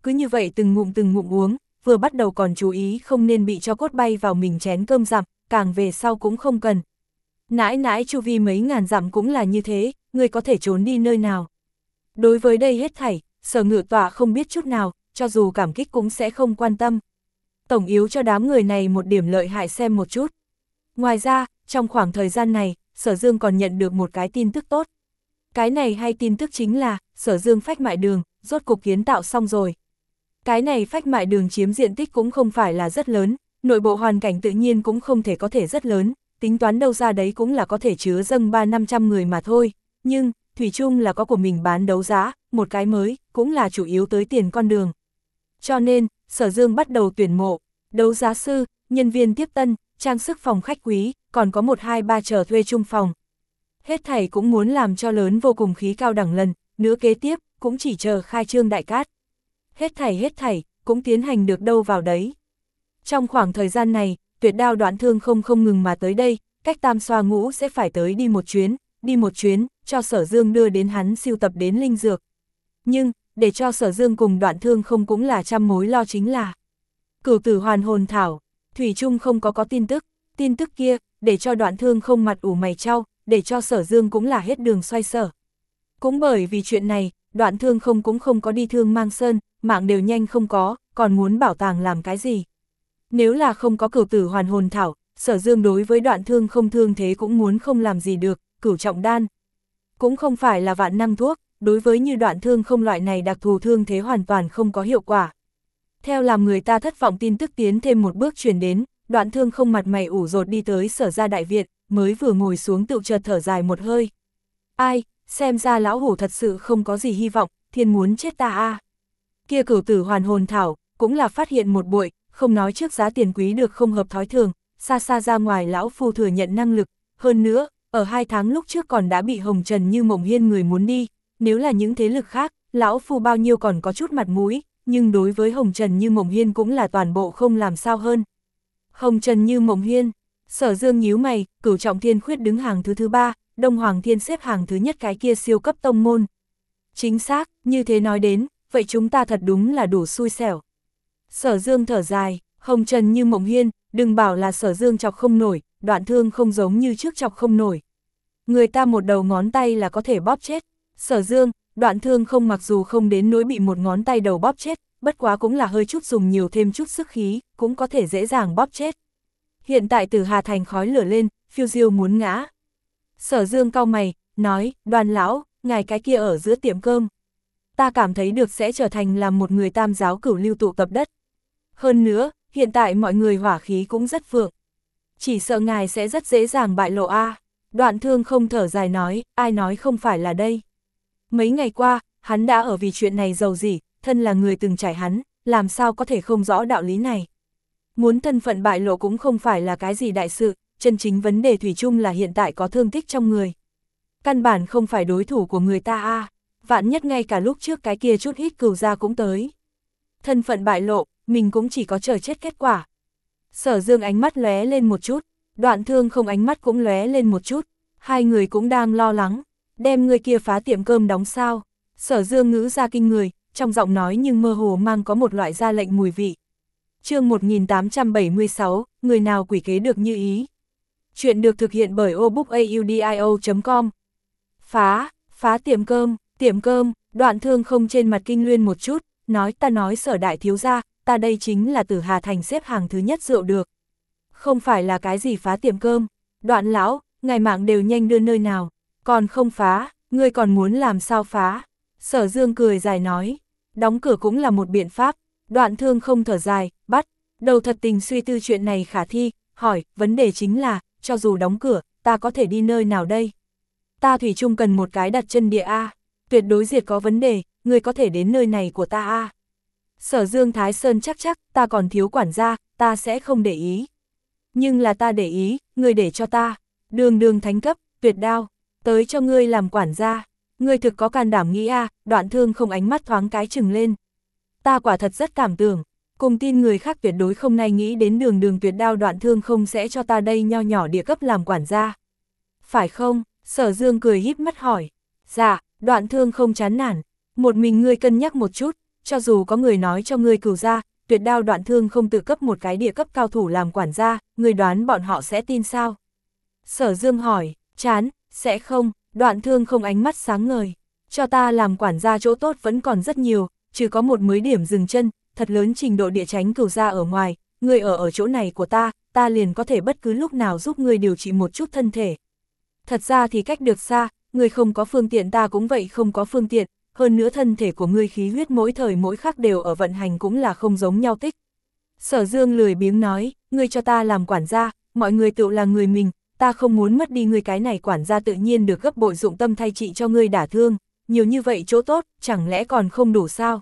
Speaker 1: cứ như vậy từng ngụm từng ngụm uống, vừa bắt đầu còn chú ý không nên bị cho cốt bay vào mình chén cơm dặm, càng về sau cũng không cần. Nãi nãi chu vi mấy ngàn dặm cũng là như thế, người có thể trốn đi nơi nào. Đối với đây hết thảy, Sở Ngự Tọa không biết chút nào, cho dù cảm kích cũng sẽ không quan tâm. Tổng yếu cho đám người này một điểm lợi hại xem một chút. Ngoài ra, trong khoảng thời gian này, Sở Dương còn nhận được một cái tin tức tốt. Cái này hay tin tức chính là, Sở Dương phách mại đường, rốt cục kiến tạo xong rồi. Cái này phách mại đường chiếm diện tích cũng không phải là rất lớn, nội bộ hoàn cảnh tự nhiên cũng không thể có thể rất lớn, tính toán đâu ra đấy cũng là có thể chứa dâng ba năm trăm người mà thôi, nhưng, thủy chung là có của mình bán đấu giá, một cái mới, cũng là chủ yếu tới tiền con đường. Cho nên, Sở Dương bắt đầu tuyển mộ, đấu giá sư, nhân viên tiếp tân, trang sức phòng khách quý, còn có một hai ba chờ thuê chung phòng. Hết thảy cũng muốn làm cho lớn vô cùng khí cao đẳng lần, nữa kế tiếp, cũng chỉ chờ khai trương đại cát. Hết thảy hết thảy, cũng tiến hành được đâu vào đấy. Trong khoảng thời gian này, Tuyệt Đao Đoạn Thương không không ngừng mà tới đây, cách tam xoa ngũ sẽ phải tới đi một chuyến, đi một chuyến, cho Sở Dương đưa đến hắn siêu tập đến linh dược. Nhưng, để cho Sở Dương cùng Đoạn Thương không cũng là trăm mối lo chính là Cửu Tử Hoàn Hồn Thảo, thủy chung không có có tin tức, tin tức kia, để cho Đoạn Thương không mặt ủ mày chau, để cho Sở Dương cũng là hết đường xoay sở. Cũng bởi vì chuyện này, Đoạn Thương không cũng không có đi Thương Mang Sơn, mạng đều nhanh không có, còn muốn bảo tàng làm cái gì. Nếu là không có Cửu Tử Hoàn Hồn Thảo, Sở Dương đối với Đoạn Thương không thương thế cũng muốn không làm gì được, cửu trọng đan. Cũng không phải là vạn năng thuốc, đối với như Đoạn Thương không loại này đặc thù thương thế hoàn toàn không có hiệu quả. Theo làm người ta thất vọng tin tức tiến thêm một bước truyền đến, Đoạn Thương không mặt mày ủ rột đi tới Sở gia đại viện, mới vừa ngồi xuống tự chợt thở dài một hơi. Ai, xem ra lão hủ thật sự không có gì hy vọng, thiên muốn chết ta a. À. Kia Cửu Tử Hoàn Hồn Thảo, cũng là phát hiện một bụi, không nói trước giá tiền quý được không hợp thói thường, xa xa ra ngoài lão phu thừa nhận năng lực, hơn nữa, ở hai tháng lúc trước còn đã bị Hồng Trần Như Mộng Hiên người muốn đi, nếu là những thế lực khác, lão phu bao nhiêu còn có chút mặt mũi, nhưng đối với Hồng Trần Như Mộng Hiên cũng là toàn bộ không làm sao hơn. Hồng Trần Như Mộng Hiên, Sở Dương nhíu mày, Cửu Trọng Thiên Khuyết đứng hàng thứ thứ ba, Đông Hoàng Thiên xếp hàng thứ nhất cái kia siêu cấp tông môn. Chính xác, như thế nói đến, vậy chúng ta thật đúng là đủ xui xẻo. Sở Dương thở dài, Hồng Trần Như Mộng Hiên, đừng bảo là Sở Dương chọc không nổi, Đoạn Thương không giống như trước chọc không nổi. Người ta một đầu ngón tay là có thể bóp chết. Sở Dương, Đoạn Thương không mặc dù không đến nỗi bị một ngón tay đầu bóp chết, bất quá cũng là hơi chút dùng nhiều thêm chút sức khí, cũng có thể dễ dàng bóp chết. Hiện tại Tử Hà Thành khói lửa lên, phiêu diêu muốn ngã. Sở Dương cau mày, nói, Đoàn lão, ngài cái kia ở giữa tiệm cơm. Ta cảm thấy được sẽ trở thành là một người tam giáo cửu lưu tụ tập đất. Hơn nữa, hiện tại mọi người hỏa khí cũng rất vượng. Chỉ sợ ngài sẽ rất dễ dàng bại lộ a. À. Đoạn Thương không thở dài nói, ai nói không phải là đây. Mấy ngày qua, hắn đã ở vì chuyện này giàu gì, thân là người từng trải hắn, làm sao có thể không rõ đạo lý này. Muốn thân phận bại lộ cũng không phải là cái gì đại sự, chân chính vấn đề thủy chung là hiện tại có thương tích trong người. Căn bản không phải đối thủ của người ta a. À. Vạn nhất ngay cả lúc trước cái kia chút ít cừu ra cũng tới. Thân phận bại lộ, mình cũng chỉ có chờ chết kết quả. Sở Dương ánh mắt lóe lên một chút, Đoạn Thương không ánh mắt cũng lóe lên một chút, hai người cũng đang lo lắng, đem người kia phá tiệm cơm đóng sao. Sở Dương ngữ ra kinh người, trong giọng nói nhưng mơ hồ mang có một loại ra lệnh mùi vị. Chương một nghìn tám trăm bảy mươi sáu, người nào quỷ kế được như ý. Chuyện được thực hiện bởi obookaudio chấm com. Phá, phá tiệm cơm, tiệm cơm, Đoạn Thương không trên mặt kinh luyên một chút, nói ta nói Sở đại thiếu gia, ta đây chính là Tử Hà Thành xếp hàng thứ nhất rượu được. Không phải là cái gì phá tiệm cơm, Đoạn lão, ngài mạng đều nhanh đưa nơi nào, còn không phá, ngươi còn muốn làm sao phá. Sở Dương cười dài nói, đóng cửa cũng là một biện pháp. Đoạn Thương không thở dài, bắt đầu thật tình suy tư chuyện này khả thi, hỏi, vấn đề chính là, cho dù đóng cửa, ta có thể đi nơi nào đây? Ta thủy chung cần một cái đặt chân địa A, tuyệt đối diệt có vấn đề, ngươi có thể đến nơi này của ta A. Sở Dương Thái Sơn chắc chắc, ta còn thiếu quản gia, ta sẽ không để ý. Nhưng là ta để ý, ngươi để cho ta, đường đường thánh cấp, tuyệt đao, tới cho ngươi làm quản gia. Ngươi thực có can đảm nghĩ a. Đoạn Thương không ánh mắt thoáng cái chừng lên. Ta quả thật rất cảm tưởng, cùng tin người khác tuyệt đối không nay nghĩ đến đường đường tuyệt đao Đoạn Thương không sẽ cho ta đây nho nhỏ địa cấp làm quản gia. Phải không? Sở Dương cười híp mắt hỏi. Dạ, Đoạn Thương không chán nản, một mình ngươi cân nhắc một chút, cho dù có người nói cho ngươi cửu gia, Tuyệt Đao Đoạn Thương không tự cấp một cái địa cấp cao thủ làm quản gia, ngươi đoán bọn họ sẽ tin sao? Sở Dương hỏi, chán, sẽ không, Đoạn Thương không ánh mắt sáng ngời, cho ta làm quản gia chỗ tốt vẫn còn rất nhiều, chỉ có một mới điểm dừng chân, thật lớn trình độ địa chánh cửu gia ở ngoài, ngươi ở ở chỗ này của ta, ta liền có thể bất cứ lúc nào giúp ngươi điều trị một chút thân thể. Thật ra thì cách được xa, ngươi không có phương tiện ta cũng vậy không có phương tiện, hơn nữa thân thể của ngươi khí huyết mỗi thời mỗi khắc đều ở vận hành cũng là không giống nhau tích. Sở Dương lười biếng nói, ngươi cho ta làm quản gia, mọi người tự là người mình, ta không muốn mất đi ngươi cái này quản gia tự nhiên được gấp bội dụng tâm thay trị cho ngươi đả thương, nhiều như vậy chỗ tốt, chẳng lẽ còn không đủ sao?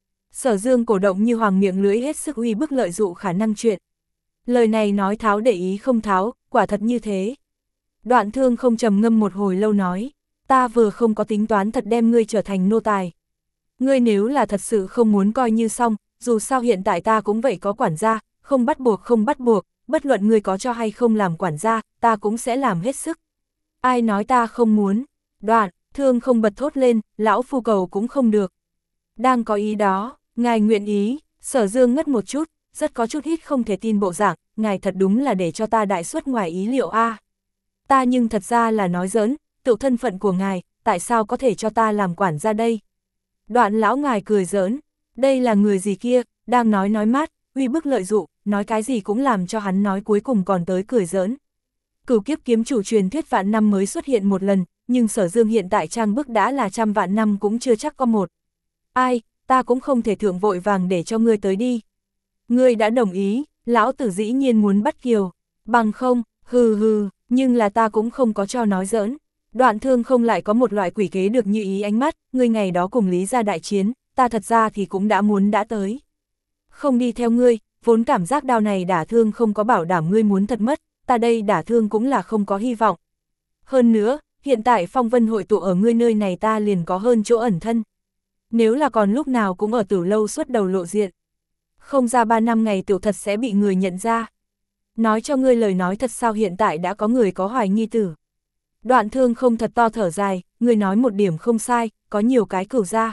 Speaker 1: Sở Dương cổ động như hoàng miệng lưỡi hết sức uy bức lợi dụ khả năng chuyện. Lời này nói tháo để ý không tháo, quả thật như thế. Đoạn Thương không trầm ngâm một hồi lâu nói, ta vừa không có tính toán thật đem ngươi trở thành nô tài. Ngươi nếu là thật sự không muốn coi như xong, dù sao hiện tại ta cũng vậy có quản gia, không bắt buộc không bắt buộc, bất luận ngươi có cho hay không làm quản gia, ta cũng sẽ làm hết sức. Ai nói ta không muốn? Đoạn Thương không bật thốt lên, lão phu cầu cũng không được. Đang có ý đó, ngài nguyện ý. Sở Dương ngất một chút, rất có chút hít không thể tin bộ dạng, ngài thật đúng là để cho ta đại suất ngoài ý liệu a. À. Ta nhưng thật ra là nói giỡn, tự thân phận của ngài, tại sao có thể cho ta làm quản gia đây? Đoạn lão ngài cười giỡn, đây là người gì kia, đang nói nói mát, uy bức lợi dụ, nói cái gì cũng làm cho hắn nói cuối cùng còn tới cười giỡn. Cửu kiếp kiếm chủ truyền thuyết vạn năm mới xuất hiện một lần, nhưng Sở Dương hiện tại trang bức đã là trăm vạn năm cũng chưa chắc có một. Ai, ta cũng không thể thượng vội vàng để cho ngươi tới đi. Ngươi đã đồng ý, lão tử dĩ nhiên muốn bắt kiều, bằng không, hừ hừ, nhưng là ta cũng không có cho nói giỡn. Đoạn Thương không lại có một loại quỷ kế được như ý ánh mắt, ngươi ngày đó cùng Lý gia đại chiến, ta thật ra thì cũng đã muốn đã tới. Không đi theo ngươi, vốn cảm giác đao này đả thương không có bảo đảm ngươi muốn thật mất, ta đây đả thương cũng là không có hy vọng. Hơn nữa, hiện tại phong vân hội tụ ở ngươi nơi này ta liền có hơn chỗ ẩn thân. Nếu là còn lúc nào cũng ở Tử lâu suốt đầu lộ diện. Không ra ba năm ngày tiểu thật sẽ bị người nhận ra. Nói cho ngươi lời nói thật sao hiện tại đã có người có hoài nghi tử. Đoạn Thương không thật to thở dài, ngươi nói một điểm không sai, có nhiều cái cửu gia.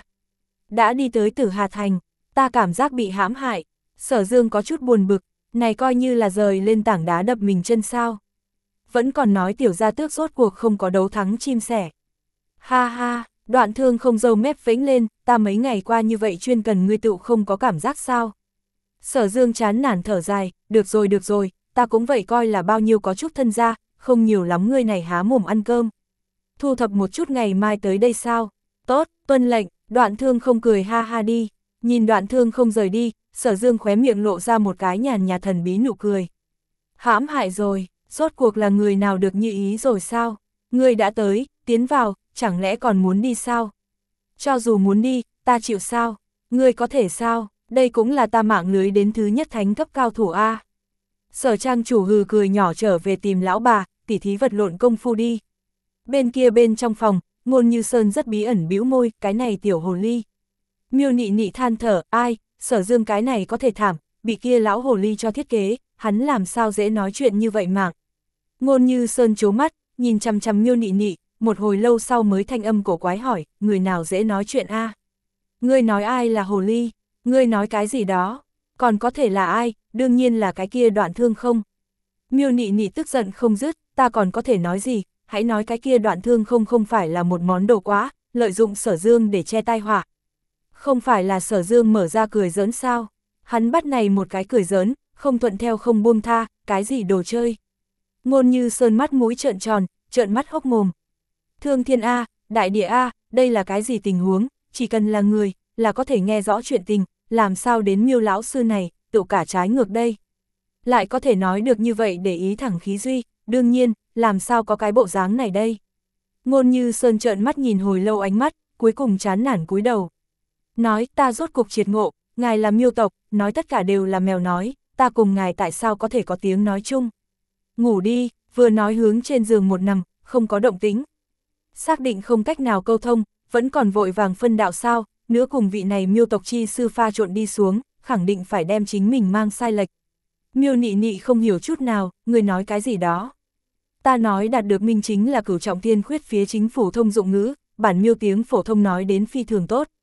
Speaker 1: Đã đi tới Tử Hà Thành, ta cảm giác bị hãm hại. Sở Dương có chút buồn bực, này coi như là rời lên tảng đá đập mình chân sao. Vẫn còn nói tiểu gia tước rốt cuộc không có đấu thắng chim sẻ. Ha ha, Đoạn Thương không râu mép vĩnh lên, ta mấy ngày qua như vậy chuyên cần ngươi tựu không có cảm giác sao. Sở Dương chán nản thở dài, được rồi được rồi, ta cũng vậy coi là bao nhiêu có chút thân gia, không nhiều lắm ngươi này há mồm ăn cơm. Thu thập một chút ngày mai tới đây sao? Tốt, tuân lệnh. Đoạn Thương không cười ha ha đi. Nhìn Đoạn Thương không rời đi, Sở Dương khóe miệng lộ ra một cái nhàn nhạt thần bí nụ cười. Hãm hại rồi, rốt cuộc là người nào được như ý rồi sao? Ngươi đã tới, tiến vào, chẳng lẽ còn muốn đi sao? Cho dù muốn đi, ta chịu sao? Ngươi có thể sao? Đây cũng là ta mạng lưới đến thứ nhất thánh cấp cao thủ A. Sở trang chủ hừ cười nhỏ trở về tìm lão bà, tỉ thí vật lộn công phu đi. Bên kia bên trong phòng, Ngôn Như Sơn rất bí ẩn bĩu môi, cái này tiểu hồ ly. Miêu Nị Nị than thở, ai, Sở Dương cái này có thể thảm, bị kia lão hồ ly cho thiết kế, hắn làm sao dễ nói chuyện như vậy mà. Ngôn Như Sơn trố mắt, nhìn chằm chằm Miêu Nị Nị, một hồi lâu sau mới thanh âm cổ quái hỏi, người nào dễ nói chuyện a? À? Ngươi nói ai là hồ ly? Ngươi nói cái gì đó? Còn có thể là ai? Đương nhiên là cái kia Đoạn Thương không? Miêu Nị Nị tức giận không dứt, ta còn có thể nói gì? Hãy nói cái kia Đoạn Thương không không phải là một món đồ quá, lợi dụng Sở Dương để che tai họa. Không phải là Sở Dương mở ra cười giỡn sao? Hắn bắt này một cái cười giỡn, không thuận theo không buông tha, cái gì đồ chơi? Ngôn Như Sơn mắt mũi trợn tròn, trợn mắt hốc mồm. Thương thiên A, đại địa A, đây là cái gì tình huống, chỉ cần là người, là có thể nghe rõ chuyện tình, làm sao đến Miêu lão sư này, tự cả trái ngược đây. Lại có thể nói được như vậy để ý thẳng khí duy, đương nhiên, làm sao có cái bộ dáng này đây. Ngôn Như Sơn trợn mắt nhìn hồi lâu ánh mắt, cuối cùng chán nản cúi đầu. Nói, ta rốt cục triệt ngộ, ngài là Miêu tộc, nói tất cả đều là mèo nói, ta cùng ngài tại sao có thể có tiếng nói chung. Ngủ đi, vừa nói hướng trên giường một nằm, không có động tĩnh. Xác định không cách nào câu thông, vẫn còn vội vàng phân đạo sao, nữa cùng vị này Miêu tộc chi sư pha trộn đi xuống, khẳng định phải đem chính mình mang sai lệch. Miêu Nị Nị không hiểu chút nào, người nói cái gì đó. Ta nói đạt được minh chính là cửu trọng thiên khuyết phía chính phủ thông dụng ngữ, bản Miêu tiếng phổ thông nói đến phi thường tốt.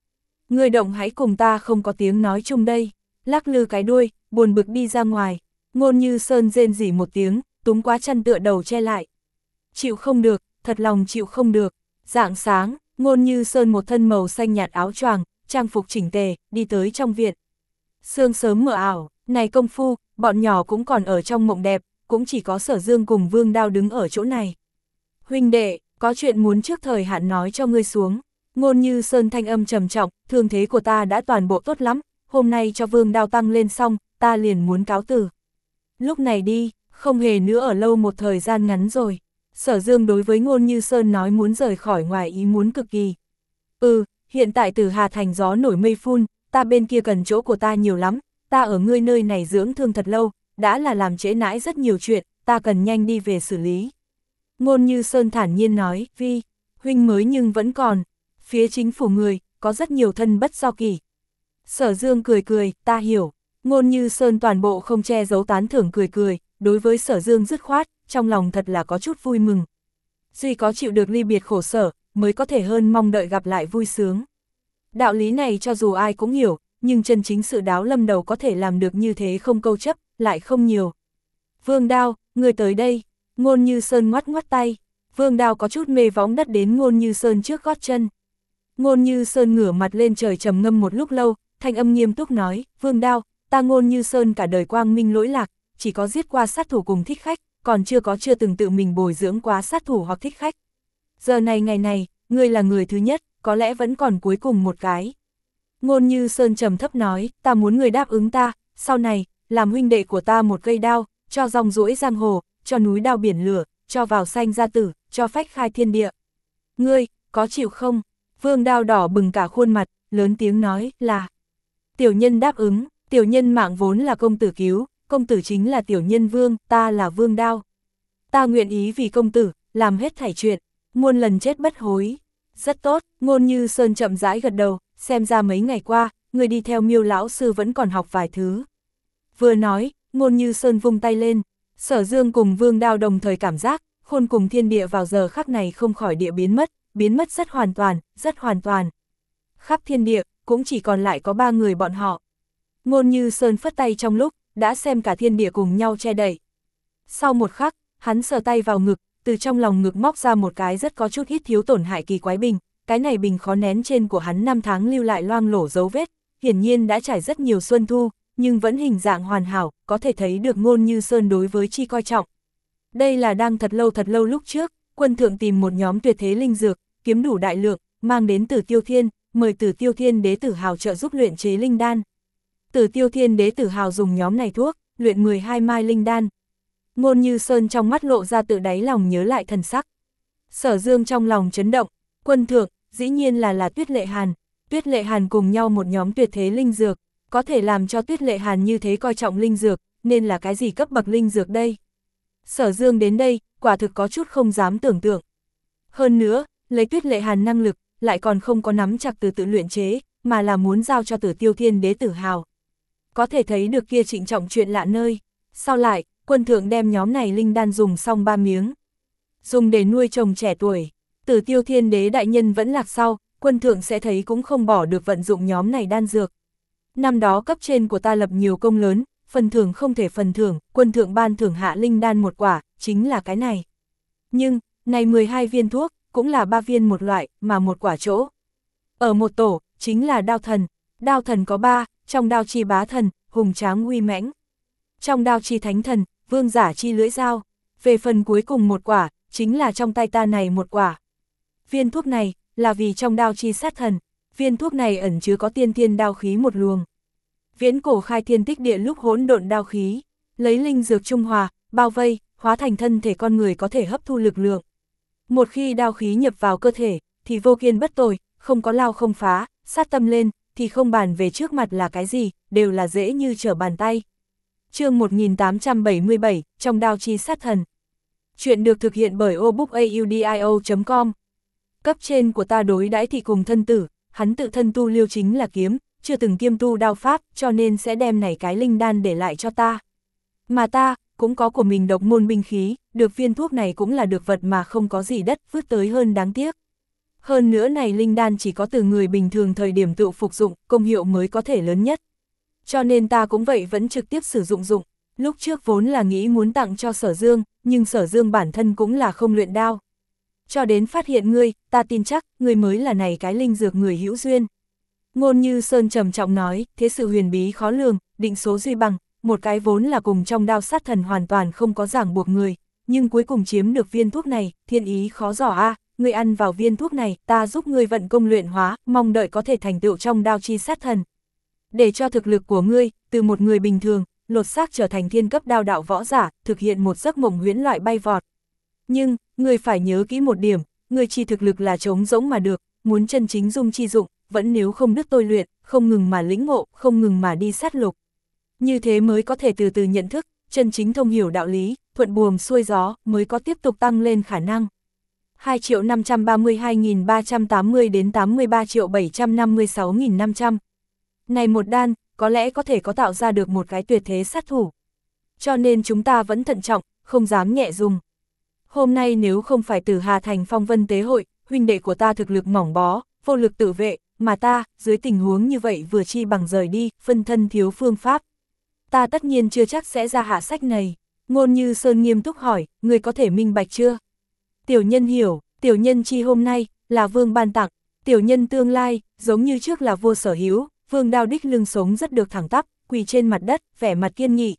Speaker 1: Ngươi động hãy cùng ta không có tiếng nói chung đây. Lắc lư cái đuôi, buồn bực đi ra ngoài. Ngôn Như Sơn rên rỉ một tiếng, túm quá chăn tựa đầu che lại. Chịu không được, thật lòng chịu không được. Rạng sáng, Ngôn Như Sơn một thân màu xanh nhạt áo choàng, trang phục chỉnh tề, đi tới trong viện. Sương sớm mờ ảo, này công phu, bọn nhỏ cũng còn ở trong mộng đẹp, cũng chỉ có Sở Dương cùng Vương Đao đứng ở chỗ này. Huynh đệ, có chuyện muốn trước thời hạn nói cho ngươi xuống. Ngôn Như Sơn thanh âm trầm trọng, thương thế của ta đã toàn bộ tốt lắm, hôm nay cho Vương Đao tăng lên xong, ta liền muốn cáo từ. Lúc này đi, không hề nữa ở lâu một thời gian ngắn rồi. Sở Dương đối với Ngôn Như Sơn nói muốn rời khỏi ngoài ý muốn cực kỳ. Ừ, hiện tại từ Hà Thành gió nổi mây phun, ta bên kia cần chỗ của ta nhiều lắm, ta ở ngươi nơi này dưỡng thương thật lâu, đã là làm trễ nãi rất nhiều chuyện, ta cần nhanh đi về xử lý. Ngôn Như Sơn thản nhiên nói, Vi, huynh mới nhưng vẫn còn, phía chính phủ người, có rất nhiều thân bất do kỳ. Sở Dương cười cười, ta hiểu. Ngôn Như Sơn toàn bộ không che giấu tán thưởng cười cười, đối với Sở Dương dứt khoát, trong lòng thật là có chút vui mừng. Duy có chịu được ly biệt khổ sở, mới có thể hơn mong đợi gặp lại vui sướng. Đạo lý này cho dù ai cũng hiểu, nhưng chân chính sự đáo lâm đầu có thể làm được như thế không câu chấp, lại không nhiều. Vương Đao, người tới đây. Ngôn Như Sơn ngoắt ngoắt tay. Vương Đao có chút mê võng đất đến Ngôn Như Sơn trước gót chân. Ngôn Như Sơn ngửa mặt lên trời trầm ngâm một lúc lâu, thanh âm nghiêm túc nói, Vương Đao, ta Ngôn Như Sơn cả đời quang minh lỗi lạc, chỉ có giết qua sát thủ cùng thích khách, còn chưa có chưa từng tự mình bồi dưỡng quá sát thủ hoặc thích khách. Giờ này ngày này, ngươi là người thứ nhất, có lẽ vẫn còn cuối cùng một cái. Ngôn Như Sơn trầm thấp nói, ta muốn người đáp ứng ta, sau này, làm huynh đệ của ta một cây đao, cho rong ruỗi giang hồ, cho núi đao biển lửa, cho vào sanh ra tử, cho phách khai thiên địa. Ngươi, có chịu không? Vương Đao đỏ bừng cả khuôn mặt, lớn tiếng nói, là. Tiểu nhân đáp ứng, tiểu nhân mạng vốn là công tử cứu, công tử chính là tiểu nhân Vương, ta là Vương Đao. Ta nguyện ý vì công tử, làm hết thảy chuyện, muôn lần chết bất hối. Rất tốt, Ngôn Như Sơn chậm rãi gật đầu, xem ra mấy ngày qua, người đi theo Miêu lão sư vẫn còn học vài thứ. Vừa nói, Ngôn Như Sơn vung tay lên, Sở Dương cùng Vương Đao đồng thời cảm giác, khôn cùng thiên địa vào giờ khắc này không khỏi địa biến mất, biến mất rất hoàn toàn, rất hoàn toàn. Khắp thiên địa, cũng chỉ còn lại có ba người bọn họ. Ngôn Như Sơn phất tay trong lúc, đã xem cả thiên địa cùng nhau che đậy. Sau một khắc, hắn sờ tay vào ngực, từ trong lòng ngực móc ra một cái rất có chút ít thiếu tổn hại kỳ quái bình, cái này bình khó nén trên của hắn năm tháng lưu lại loang lổ dấu vết, hiển nhiên đã trải rất nhiều xuân thu, nhưng vẫn hình dạng hoàn hảo, có thể thấy được Ngôn Như Sơn đối với chi coi trọng. Đây là đang thật lâu thật lâu lúc trước, quân thượng tìm một nhóm tuyệt thế linh dược, kiếm đủ đại lượng, mang đến Tử Tiêu Thiên, mời Tử Tiêu Thiên đế tử hào trợ giúp luyện chế linh đan. Tử Tiêu Thiên đế tử hào dùng nhóm này thuốc, luyện mười hai mai linh đan. Ngôn Như Sơn trong mắt lộ ra tự đáy lòng nhớ lại thần sắc. Sở Dương trong lòng chấn động, quân thượng, dĩ nhiên là là Tuyết Lệ Hàn. Tuyết Lệ Hàn cùng nhau một nhóm tuyệt thế linh dược, có thể làm cho Tuyết Lệ Hàn như thế coi trọng linh dược, nên là cái gì cấp bậc linh dược đây? Sở Dương đến đây, quả thực có chút không dám tưởng tượng. Hơn nữa, lấy Tuyết Lệ Hàn năng lực, lại còn không có nắm chặt từ tự luyện chế, mà là muốn giao cho Tử Tiêu Thiên đế tử hào. Có thể thấy được kia trịnh trọng chuyện lạ nơi. Sau lại, quân thượng đem nhóm này linh đan dùng xong ba miếng. Dùng để nuôi chồng trẻ tuổi. Tử Tiêu Thiên đế đại nhân vẫn lạc sau, quân thượng sẽ thấy cũng không bỏ được vận dụng nhóm này đan dược. Năm đó cấp trên của ta lập nhiều công lớn, phần thưởng không thể phần thưởng, quân thượng ban thưởng hạ linh đan một quả, chính là cái này. Nhưng, này mười hai viên thuốc, cũng là ba viên một loại, mà một quả chỗ. Ở một tổ, chính là đao thần. Đao thần có ba, trong đao chi bá thần, hùng tráng uy mãnh. Trong đao chi thánh thần, vương giả chi lưỡi dao. Về phần cuối cùng một quả, chính là trong tay ta này một quả. Viên thuốc này, là vì trong đao chi sát thần. Viên thuốc này ẩn chứa có tiên thiên đao khí một luồng. Viễn cổ khai thiên tích địa lúc hỗn độn đao khí, lấy linh dược trung hòa, bao vây, hóa thành thân thể con người có thể hấp thu lực lượng. Một khi đao khí nhập vào cơ thể, thì vô kiên bất tồi, không có lao không phá, sát tâm lên, thì không bàn về trước mặt là cái gì, đều là dễ như trở bàn tay. Chương một nghìn tám trăm bảy mươi bảy, trong đao chi sát thần. Chuyện được thực hiện bởi obookaudio chấm com. Cấp trên của ta đối đãi thị cùng thân tử, hắn tự thân tu liêu chính là kiếm, chưa từng kiêm tu đao pháp, cho nên sẽ đem này cái linh đan để lại cho ta. Mà ta, cũng có của mình độc môn binh khí, được viên thuốc này cũng là được vật mà không có gì đất vứt tới hơn đáng tiếc. Hơn nữa này linh đan chỉ có từ người bình thường thời điểm tự phục dụng, công hiệu mới có thể lớn nhất. Cho nên ta cũng vậy vẫn trực tiếp sử dụng dụng. Lúc trước vốn là nghĩ muốn tặng cho Sở Dương, nhưng Sở Dương bản thân cũng là không luyện đao. Cho đến phát hiện ngươi, ta tin chắc, ngươi mới là này cái linh dược người hữu duyên. Ngôn Như Sơn trầm trọng nói, thế sự huyền bí khó lường, định số duy bằng, một cái vốn là cùng trong đao sát thần hoàn toàn không có ràng buộc người, nhưng cuối cùng chiếm được viên thuốc này, thiên ý khó dò a, ngươi ăn vào viên thuốc này, ta giúp ngươi vận công luyện hóa, mong đợi có thể thành tựu trong đao chi sát thần. Để cho thực lực của ngươi, từ một người bình thường, lột xác trở thành thiên cấp đao đạo võ giả, thực hiện một giấc mộng huyễn loại bay vọt. Nhưng, ngươi phải nhớ kỹ một điểm, ngươi chi thực lực là trống rỗng mà được, muốn chân chính dung chi dụng, vẫn nếu không đứt tôi luyện, không ngừng mà lĩnh ngộ, không ngừng mà đi sát lục. Như thế mới có thể từ từ nhận thức, chân chính thông hiểu đạo lý, thuận buồm xuôi gió, mới có tiếp tục tăng lên khả năng. hai triệu năm trăm ba mươi hai nghìn ba trăm tám mươi đến tám mươi ba triệu bảy trăm năm mươi sáu nghìn năm trăm. Này một đan, có lẽ có thể có tạo ra được một cái tuyệt thế sát thủ. Cho nên chúng ta vẫn thận trọng, không dám nhẹ dùng. Hôm nay nếu không phải từ Hà Thành Phong Vân Tế Hội, huynh đệ của ta thực lực mỏng bó, vô lực tự vệ, mà ta, dưới tình huống như vậy vừa chi bằng rời đi, phân thân thiếu phương pháp. Ta tất nhiên chưa chắc sẽ ra hạ sách này. Ngôn Như Sơn nghiêm túc hỏi, người có thể minh bạch chưa? Tiểu nhân hiểu, tiểu nhân chi hôm nay, là vương ban tặng, tiểu nhân tương lai, giống như trước là vua sở hữu, vương đao đích lưng sống rất được thẳng tắp, quỳ trên mặt đất, vẻ mặt kiên nghị.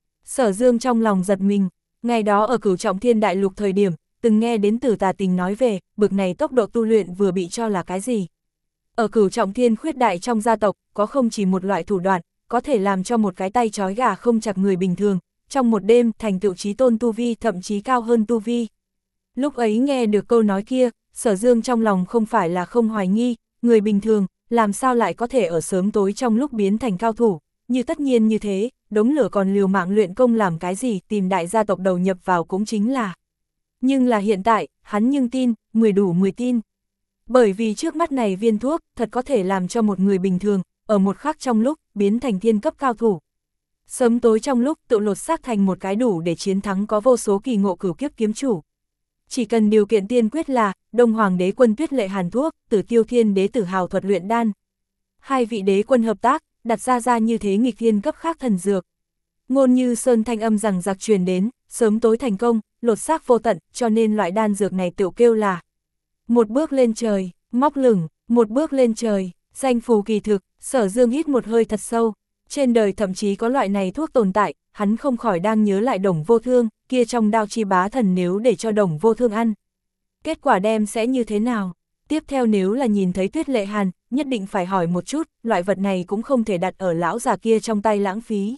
Speaker 1: Sở Dương trong lòng giật mình, ngày đó ở Cửu Trọng Thiên Đại Lục thời điểm, từng nghe đến Tử Tà Tình nói về, bực này tốc độ tu luyện vừa bị cho là cái gì. Ở Cửu Trọng Thiên khuyết đại trong gia tộc, có không chỉ một loại thủ đoạn, có thể làm cho một cái tay trói gà không chặt người bình thường, trong một đêm thành tựu chí tôn tu vi thậm chí cao hơn tu vi. Lúc ấy nghe được câu nói kia, Sở Dương trong lòng không phải là không hoài nghi, người bình thường, làm sao lại có thể ở sớm tối trong lúc biến thành cao thủ, như tất nhiên như thế, đống lửa còn liều mạng luyện công làm cái gì, tìm đại gia tộc đầu nhập vào cũng chính là. Nhưng là hiện tại, hắn nhưng tin, mười đủ mười tin. Bởi vì trước mắt này viên thuốc, thật có thể làm cho một người bình thường, ở một khắc trong lúc, biến thành thiên cấp cao thủ. Sớm tối trong lúc tự lột xác thành một cái đủ để chiến thắng có vô số kỳ ngộ cửu kiếp kiếm chủ. Chỉ cần điều kiện tiên quyết là, Đông Hoàng đế quân Tuyết Lệ Hàn thuốc, Tử Tiêu Thiên đế tử hào thuật luyện đan. Hai vị đế quân hợp tác, đặt ra ra như thế nghịch thiên cấp khác thần dược. Ngôn Như Sơn thanh âm rằng giặc truyền đến, sớm tối thành công, lột xác vô tận, cho nên loại đan dược này tự kêu là một bước lên trời, móc lửng, một bước lên trời, danh phù kỳ thực. Sở Dương hít một hơi thật sâu, trên đời thậm chí có loại này thuốc tồn tại, hắn không khỏi đang nhớ lại Đồng Vô Thương, kia trong đao chi bá thần nếu để cho Đồng Vô Thương ăn. Kết quả đem sẽ như thế nào? Tiếp theo nếu là nhìn thấy Tuyết Lệ Hàn, nhất định phải hỏi một chút, loại vật này cũng không thể đặt ở lão già kia trong tay lãng phí.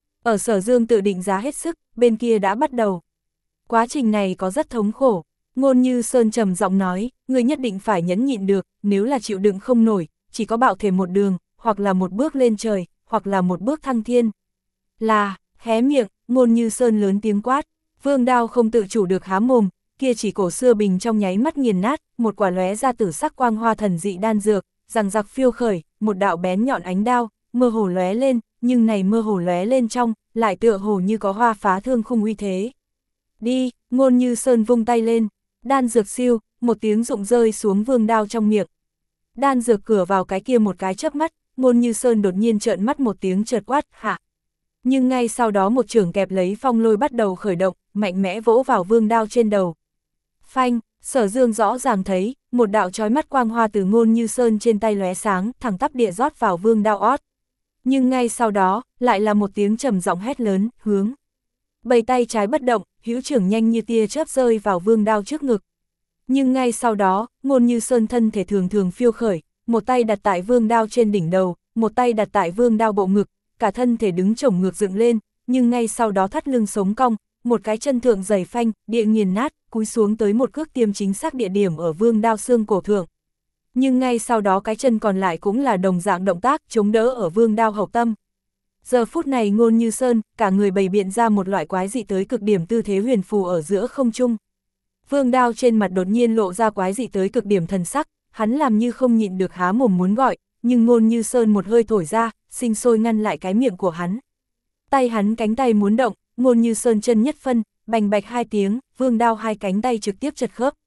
Speaker 1: Ở Sở Dương tự định giá hết sức, bên kia đã bắt đầu. Quá trình này có rất thống khổ. Ngôn Như Sơn trầm giọng nói, người nhất định phải nhẫn nhịn được, nếu là chịu đựng không nổi, chỉ có bạo thể một đường, hoặc là một bước lên trời, hoặc là một bước thăng thiên. Là, hé miệng, Ngôn Như Sơn lớn tiếng quát, vương đao không tự chủ được há mồm, kia chỉ cổ xưa bình trong nháy mắt nghiền nát, một quả lóe ra tử sắc quang hoa thần dị đan dược, rằng giặc phiêu khởi, một đạo bén nhọn ánh đao, mơ hồ lóe lên, nhưng này mơ hồ lóe lên trong, lại tựa hồ như có hoa phá thương khung uy thế. Đi, Ngôn Như Sơn vung tay lên, đan dược siêu, một tiếng rụng rơi xuống vương đao trong miệng. Đan dược cửa vào cái kia một cái chớp mắt, Ngôn Như Sơn đột nhiên trợn mắt một tiếng chợt quát, hạ. Nhưng ngay sau đó một chưởng kẹp lấy phong lôi bắt đầu khởi động, mạnh mẽ vỗ vào vương đao trên đầu. Phanh, Sở Dương rõ ràng thấy, một đạo chói mắt quang hoa từ Ngôn Như Sơn trên tay lóe sáng, thẳng tắp địa rót vào vương đao ót. Nhưng ngay sau đó, lại là một tiếng trầm giọng hét lớn, hướng. Bầy tay trái bất động, hữu trưởng nhanh như tia chớp rơi vào vương đao trước ngực. Nhưng ngay sau đó, Ngôn Như Sơn thân thể thường thường phiêu khởi, một tay đặt tại vương đao trên đỉnh đầu, một tay đặt tại vương đao bộ ngực, cả thân thể đứng chổng ngược dựng lên, nhưng ngay sau đó thắt lưng sống cong, một cái chân thượng dày phanh, địa nghiền nát, cúi xuống tới một cước tiêm chính xác địa điểm ở vương đao xương cổ thượng. Nhưng ngay sau đó cái chân còn lại cũng là đồng dạng động tác chống đỡ ở vương đao hậu tâm. Giờ phút này Ngôn Như Sơn, cả người bày biện ra một loại quái dị tới cực điểm tư thế huyền phù ở giữa không trung. Vương đao trên mặt đột nhiên lộ ra quái dị tới cực điểm thần sắc, hắn làm như không nhịn được há mồm muốn gọi, nhưng Ngôn Như Sơn một hơi thổi ra, sinh sôi ngăn lại cái miệng của hắn. Tay hắn cánh tay muốn động, Ngôn Như Sơn chân nhất phân, bành bạch hai tiếng, vương đao hai cánh tay trực tiếp chật khớp.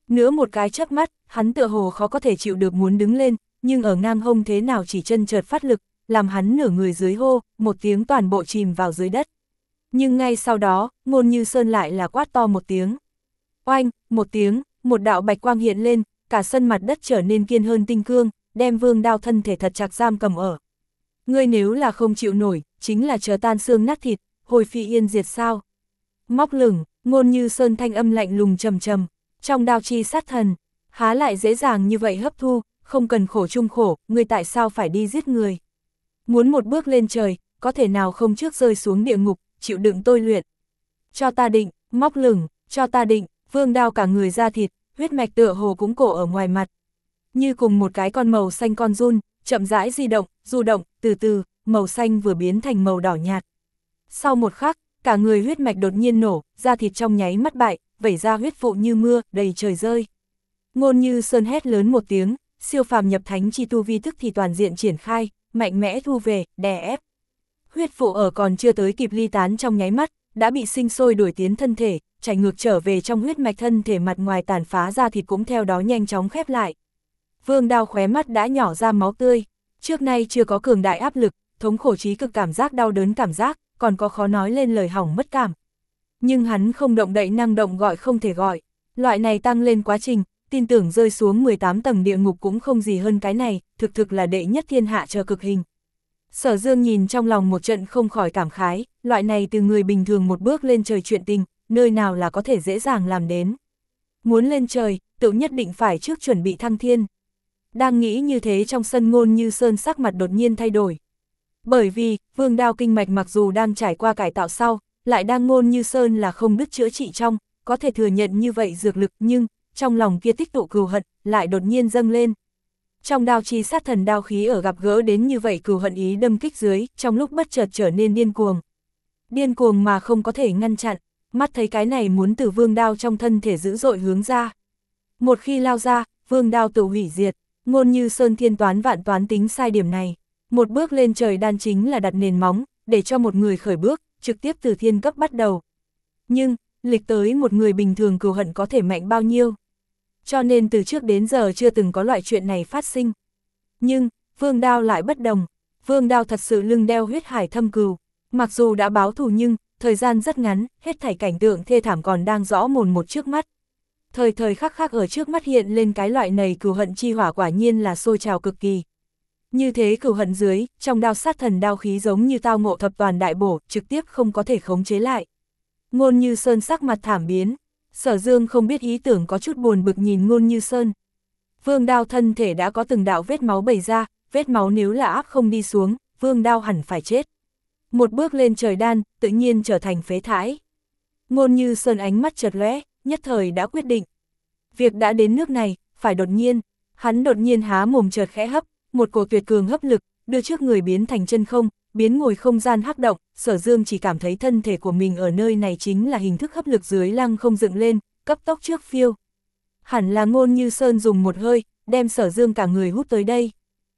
Speaker 1: Nữa một cái chớp mắt, hắn tựa hồ khó có thể chịu được muốn đứng lên, nhưng ở ngang hông thế nào chỉ chân chợt phát lực, làm hắn nửa người dưới hô, một tiếng toàn bộ chìm vào dưới đất. Nhưng ngay sau đó, Ngôn Như Sơn lại là quát to một tiếng. Oanh, một tiếng, một đạo bạch quang hiện lên, cả sân mặt đất trở nên kiên hơn tinh cương, đem Vương Đao thân thể thật chặt giam cầm ở. Ngươi nếu là không chịu nổi, chính là chờ tan xương nát thịt, hồi phi yên diệt sao. Móc lửng, Ngôn Như Sơn thanh âm lạnh lùng trầm trầm, trong đao chi sát thần, há lại dễ dàng như vậy hấp thu, không cần khổ chung khổ, ngươi tại sao phải đi giết người. Muốn một bước lên trời, có thể nào không trước rơi xuống địa ngục, chịu đựng tôi luyện. Cho ta định, móc lửng, cho ta định, Vương Đao cả người da thịt, huyết mạch tựa hồ cũng cổ ở ngoài mặt. Như cùng một cái con màu xanh con giun, chậm rãi di động, du động, từ từ, màu xanh vừa biến thành màu đỏ nhạt. Sau một khắc, cả người huyết mạch đột nhiên nổ, da thịt trong nháy mắt bại, vẩy ra huyết vụ như mưa, đầy trời rơi. Ngôn Như Sơn hét lớn một tiếng, siêu phàm nhập thánh chi tu vi thức thì toàn diện triển khai, mạnh mẽ thu về, đè ép. Huyết vụ ở còn chưa tới kịp ly tán trong nháy mắt, đã bị sinh sôi đuổi tiến thân thể, chảy ngược trở về trong huyết mạch thân thể, mặt ngoài tàn phá ra thịt cũng theo đó nhanh chóng khép lại. Vương Đao khóe mắt đã nhỏ ra máu tươi, trước nay chưa có cường đại áp lực, thống khổ trí cực cảm giác đau đớn cảm giác, còn có khó nói lên lời hỏng mất cảm. Nhưng hắn không động đậy năng động gọi không thể gọi, loại này tăng lên quá trình, tin tưởng rơi xuống mười tám tầng địa ngục cũng không gì hơn cái này, thực thực là đệ nhất thiên hạ chờ cực hình. Sở Dương nhìn trong lòng một trận không khỏi cảm khái, loại này từ người bình thường một bước lên trời chuyện tình, nơi nào là có thể dễ dàng làm đến. Muốn lên trời, tự nhất định phải trước chuẩn bị thăng thiên. Đang nghĩ như thế trong sân Ngôn Như Sơn sắc mặt đột nhiên thay đổi. Bởi vì, Vương Đao kinh mạch mặc dù đang trải qua cải tạo sau, lại đang Ngôn Như Sơn là không đứt chữa trị trong, có thể thừa nhận như vậy dược lực, nhưng, trong lòng kia tích tụ cừu hận, lại đột nhiên dâng lên. Trong đao chi sát thần đao khí ở gặp gỡ đến như vậy cừu hận ý đâm kích dưới, trong lúc bất chợt trở nên điên cuồng. Điên cuồng mà không có thể ngăn chặn, mắt thấy cái này muốn từ Vương Đao trong thân thể dữ dội hướng ra. Một khi lao ra, Vương Đao tự hủy diệt, Ngôn Như Sơn thiên toán vạn toán tính sai điểm này. Một bước lên trời đan chính là đặt nền móng, để cho một người khởi bước, trực tiếp từ thiên cấp bắt đầu. Nhưng, lịch tới một người bình thường cừu hận có thể mạnh bao nhiêu? Cho nên từ trước đến giờ chưa từng có loại chuyện này phát sinh. Nhưng, Vương Đao lại bất đồng. Vương Đao thật sự lưng đeo huyết hải thâm cừu. Mặc dù đã báo thù nhưng, thời gian rất ngắn, hết thảy cảnh tượng thê thảm còn đang rõ mồn một trước mắt. Thời thời khắc khắc ở trước mắt hiện lên cái loại này cừu hận chi hỏa quả nhiên là sôi trào cực kỳ. Như thế cừu hận dưới, trong đao sát thần đao khí giống như tao ngộ thập toàn đại bổ, trực tiếp không có thể khống chế lại. Ngôn Như Sơn sắc mặt thảm biến, Sở Dương không biết ý tưởng có chút buồn bực nhìn Ngôn Như Sơn. Vương Đao thân thể đã có từng đạo vết máu bày ra, vết máu nếu là áp không đi xuống, Vương Đao hẳn phải chết. Một bước lên trời đan, tự nhiên trở thành phế thải. Ngôn Như Sơn ánh mắt chợt lóe, nhất thời đã quyết định. Việc đã đến nước này, phải đột nhiên, hắn đột nhiên há mồm chợt khẽ hấp, một cổ tuyệt cường hấp lực, đưa trước người biến thành chân không, biến ngồi không gian hắc động, Sở Dương chỉ cảm thấy thân thể của mình ở nơi này chính là hình thức hấp lực dưới lăng không dựng lên, cấp tốc trước phiêu. Hẳn là Ngôn Như Sơn dùng một hơi, đem Sở Dương cả người hút tới đây.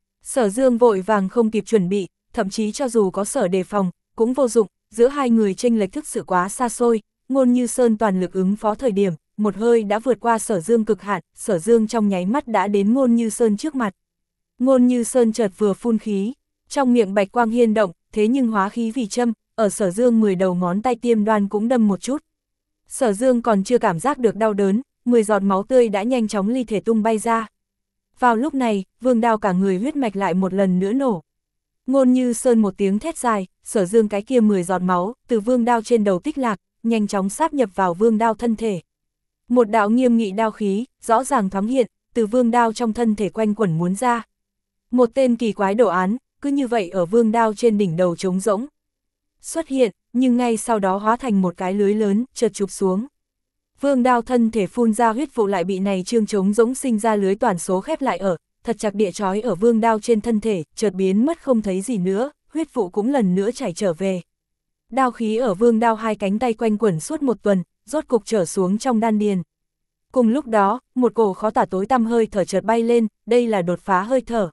Speaker 1: Sở Dương vội vàng không kịp chuẩn bị, thậm chí cho dù có sở đề phòng, cũng vô dụng, giữa hai người chênh lệch thức sự quá xa xôi, Ngôn Như Sơn toàn lực ứng phó thời điểm, một hơi đã vượt qua Sở Dương cực hạn, Sở Dương trong nháy mắt đã đến Ngôn Như Sơn trước mặt. Ngôn Như Sơn chợt vừa phun khí, trong miệng bạch quang hiên động, thế nhưng hóa khí vì châm, ở Sở Dương mười đầu ngón tay tiêm đoan cũng đâm một chút. Sở Dương còn chưa cảm giác được đau đớn, mười giọt máu tươi đã nhanh chóng ly thể tung bay ra. Vào lúc này, Vương Đao cả người huyết mạch lại một lần nữa nổ. Ngôn Như Sơn một tiếng thét dài, Sở Dương cái kia mười giọt máu, từ Vương Đao trên đầu tích lạc, nhanh chóng sáp nhập vào Vương Đao thân thể. Một đạo nghiêm nghị đao khí, rõ ràng thoáng hiện, từ Vương Đao trong thân thể quanh quẩn muốn ra. Một tên kỳ quái đồ án, cứ như vậy ở Vương Đao trên đỉnh đầu trống rỗng xuất hiện, nhưng ngay sau đó hóa thành một cái lưới lớn, chợt chụp xuống. Vương Đao thân thể phun ra huyết vụ lại bị này trương trống rỗng sinh ra lưới toàn số khép lại ở, thật chặt địa trói ở Vương Đao trên thân thể, chợt biến mất không thấy gì nữa, huyết vụ cũng lần nữa chảy trở về. Đao khí ở Vương Đao hai cánh tay quanh quẩn suốt một tuần, rốt cục trở xuống trong đan điền. Cùng lúc đó, một cổ khó tả tối tăm hơi thở chợt bay lên, đây là đột phá hơi thở.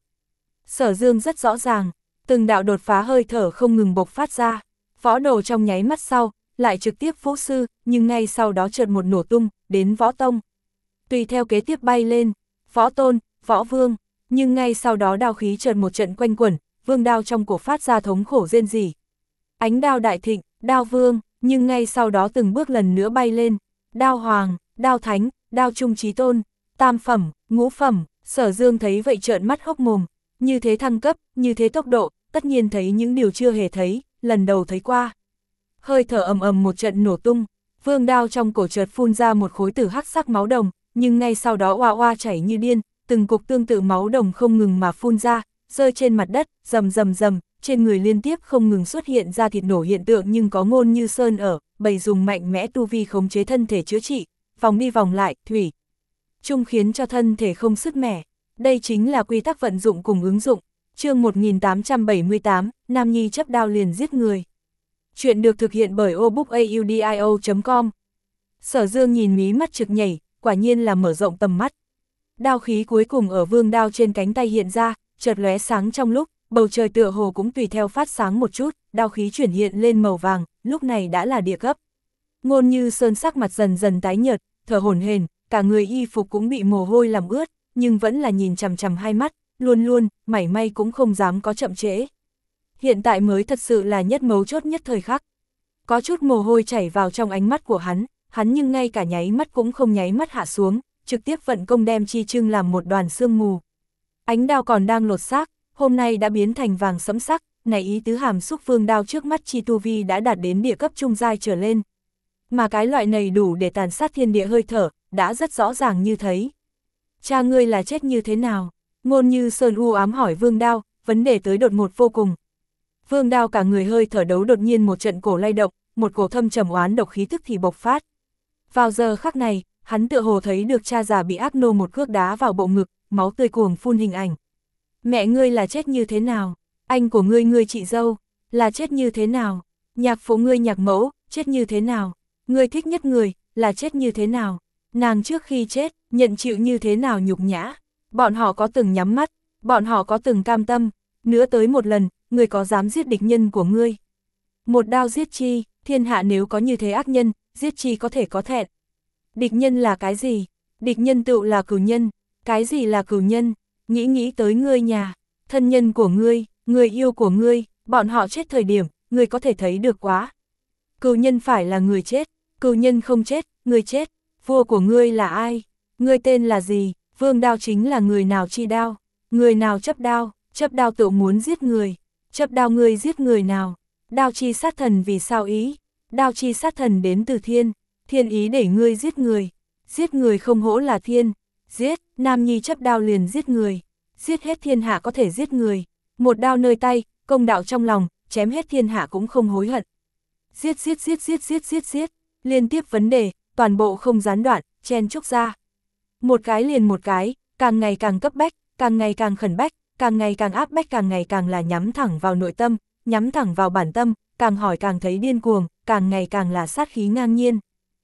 Speaker 1: Sở Dương rất rõ ràng, từng đạo đột phá hơi thở không ngừng bộc phát ra, võ đồ trong nháy mắt sau, lại trực tiếp vũ sư, nhưng ngay sau đó chợt một nổ tung, đến võ tông. tùy theo kế tiếp bay lên, võ tôn, võ vương, nhưng ngay sau đó đao khí chợt một trận quanh quẩn, vương đao trong cổ phát ra thống khổ rên rỉ. Ánh đao đại thịnh, đao vương, nhưng ngay sau đó từng bước lần nữa bay lên, đao hoàng, đao thánh, đao trung chí tôn, tam phẩm, ngũ phẩm. Sở Dương thấy vậy trợn mắt hốc mồm, như thế thăng cấp, như thế tốc độ, tất nhiên thấy những điều chưa hề thấy, lần đầu thấy qua. Hơi thở ầm ầm một trận nổ tung, vương đao trong cổ chợt phun ra một khối tử hắc sắc máu đồng, nhưng ngay sau đó oa oa chảy như điên, từng cục tương tự máu đồng không ngừng mà phun ra, rơi trên mặt đất, rầm rầm rầm, trên người liên tiếp không ngừng xuất hiện ra thịt nổ hiện tượng, nhưng có Ngôn Như Sơn ở, bày dùng mạnh mẽ tu vi khống chế thân thể chữa trị, vòng đi vòng lại, thủy chung khiến cho thân thể không sứt mẻ. Đây chính là quy tắc vận dụng cùng ứng dụng. Chương một nghìn tám trăm bảy mươi tám, Nam Nhi chấp đao liền giết người. Chuyện được thực hiện bởi obookaudio chấm com. Sở Dương nhìn mí mắt trực nhảy, quả nhiên là mở rộng tầm mắt. Đao khí cuối cùng ở vương đao trên cánh tay hiện ra, chợt lóe sáng trong lúc, bầu trời tựa hồ cũng tùy theo phát sáng một chút, đao khí chuyển hiện lên màu vàng, lúc này đã là địa cấp. Ngôn Như Sơn sắc mặt dần dần tái nhợt, thở hổn hển, cả người y phục cũng bị mồ hôi làm ướt, nhưng vẫn là nhìn chằm chằm hai mắt, luôn luôn, mảy may cũng không dám có chậm trễ. Hiện tại mới thật sự là nhất mấu chốt nhất thời khắc. Có chút mồ hôi chảy vào trong ánh mắt của hắn, hắn nhưng ngay cả nháy mắt cũng không nháy mắt hạ xuống, trực tiếp vận công đem chi trưng làm một đoàn sương mù. Ánh đao còn đang lột xác, hôm nay đã biến thành vàng sẫm sắc, này ý tứ hàm xúc vương đao trước mắt chi tu vi đã đạt đến địa cấp trung giai trở lên. Mà cái loại này đủ để tàn sát thiên địa hơi thở, đã rất rõ ràng như thấy. Cha ngươi là chết như thế nào? Ngôn Như Sơn u ám hỏi vương đao, vấn đề tới đột ngột vô cùng. Vương đao cả người hơi thở đấu đột nhiên một trận cổ lay động, một cổ thâm trầm oán độc khí tức thì bộc phát. Vào giờ khắc này, hắn tựa hồ thấy được cha già bị ác nô một cước đá vào bộ ngực, máu tươi cuồng phun hình ảnh. Mẹ ngươi là chết như thế nào? Anh của ngươi ngươi chị dâu, là chết như thế nào? Nhạc phụ ngươi nhạc mẫu, chết như thế nào? Ngươi thích nhất người, là chết như thế nào? Nàng trước khi chết, nhận chịu như thế nào nhục nhã? Bọn họ có từng nhắm mắt, bọn họ có từng cam tâm, nữa tới một lần, ngươi có dám giết địch nhân của ngươi? Một đao giết chi, thiên hạ nếu có như thế ác nhân, giết chi có thể có thẹn. Địch nhân là cái gì? Địch nhân tựu là cửu nhân. Cái gì là cửu nhân? Nghĩ nghĩ tới ngươi nhà, thân nhân của ngươi, người yêu của ngươi, bọn họ chết thời điểm, ngươi có thể thấy được quá. Cửu nhân phải là người chết, cửu nhân không chết, ngươi chết. Vua của ngươi là ai? Ngươi tên là gì? Vương đao chính là người nào chi đao? Người nào chấp đao? Chấp đao tự muốn giết người. Chấp đao ngươi giết người nào? Đao chi sát thần vì sao ý? Đao chi sát thần đến từ thiên. Thiên ý để ngươi giết người. Giết người không hổ là thiên. Giết, Nam Nhi chấp đao liền giết người. Giết hết thiên hạ có thể giết người. Một đao nơi tay, công đạo trong lòng, chém hết thiên hạ cũng không hối hận. Giết giết giết giết giết giết giết. Liên tiếp vấn đề, toàn bộ không gián đoạn, chen chúc ra. Một cái liền một cái, càng ngày càng cấp bách, càng ngày càng khẩn bách, càng ngày càng áp bách, càng ngày càng là nhắm thẳng vào nội tâm, nhắm thẳng vào bản tâm, càng hỏi càng thấy điên cuồng, càng ngày càng là sát khí ngang nhiên.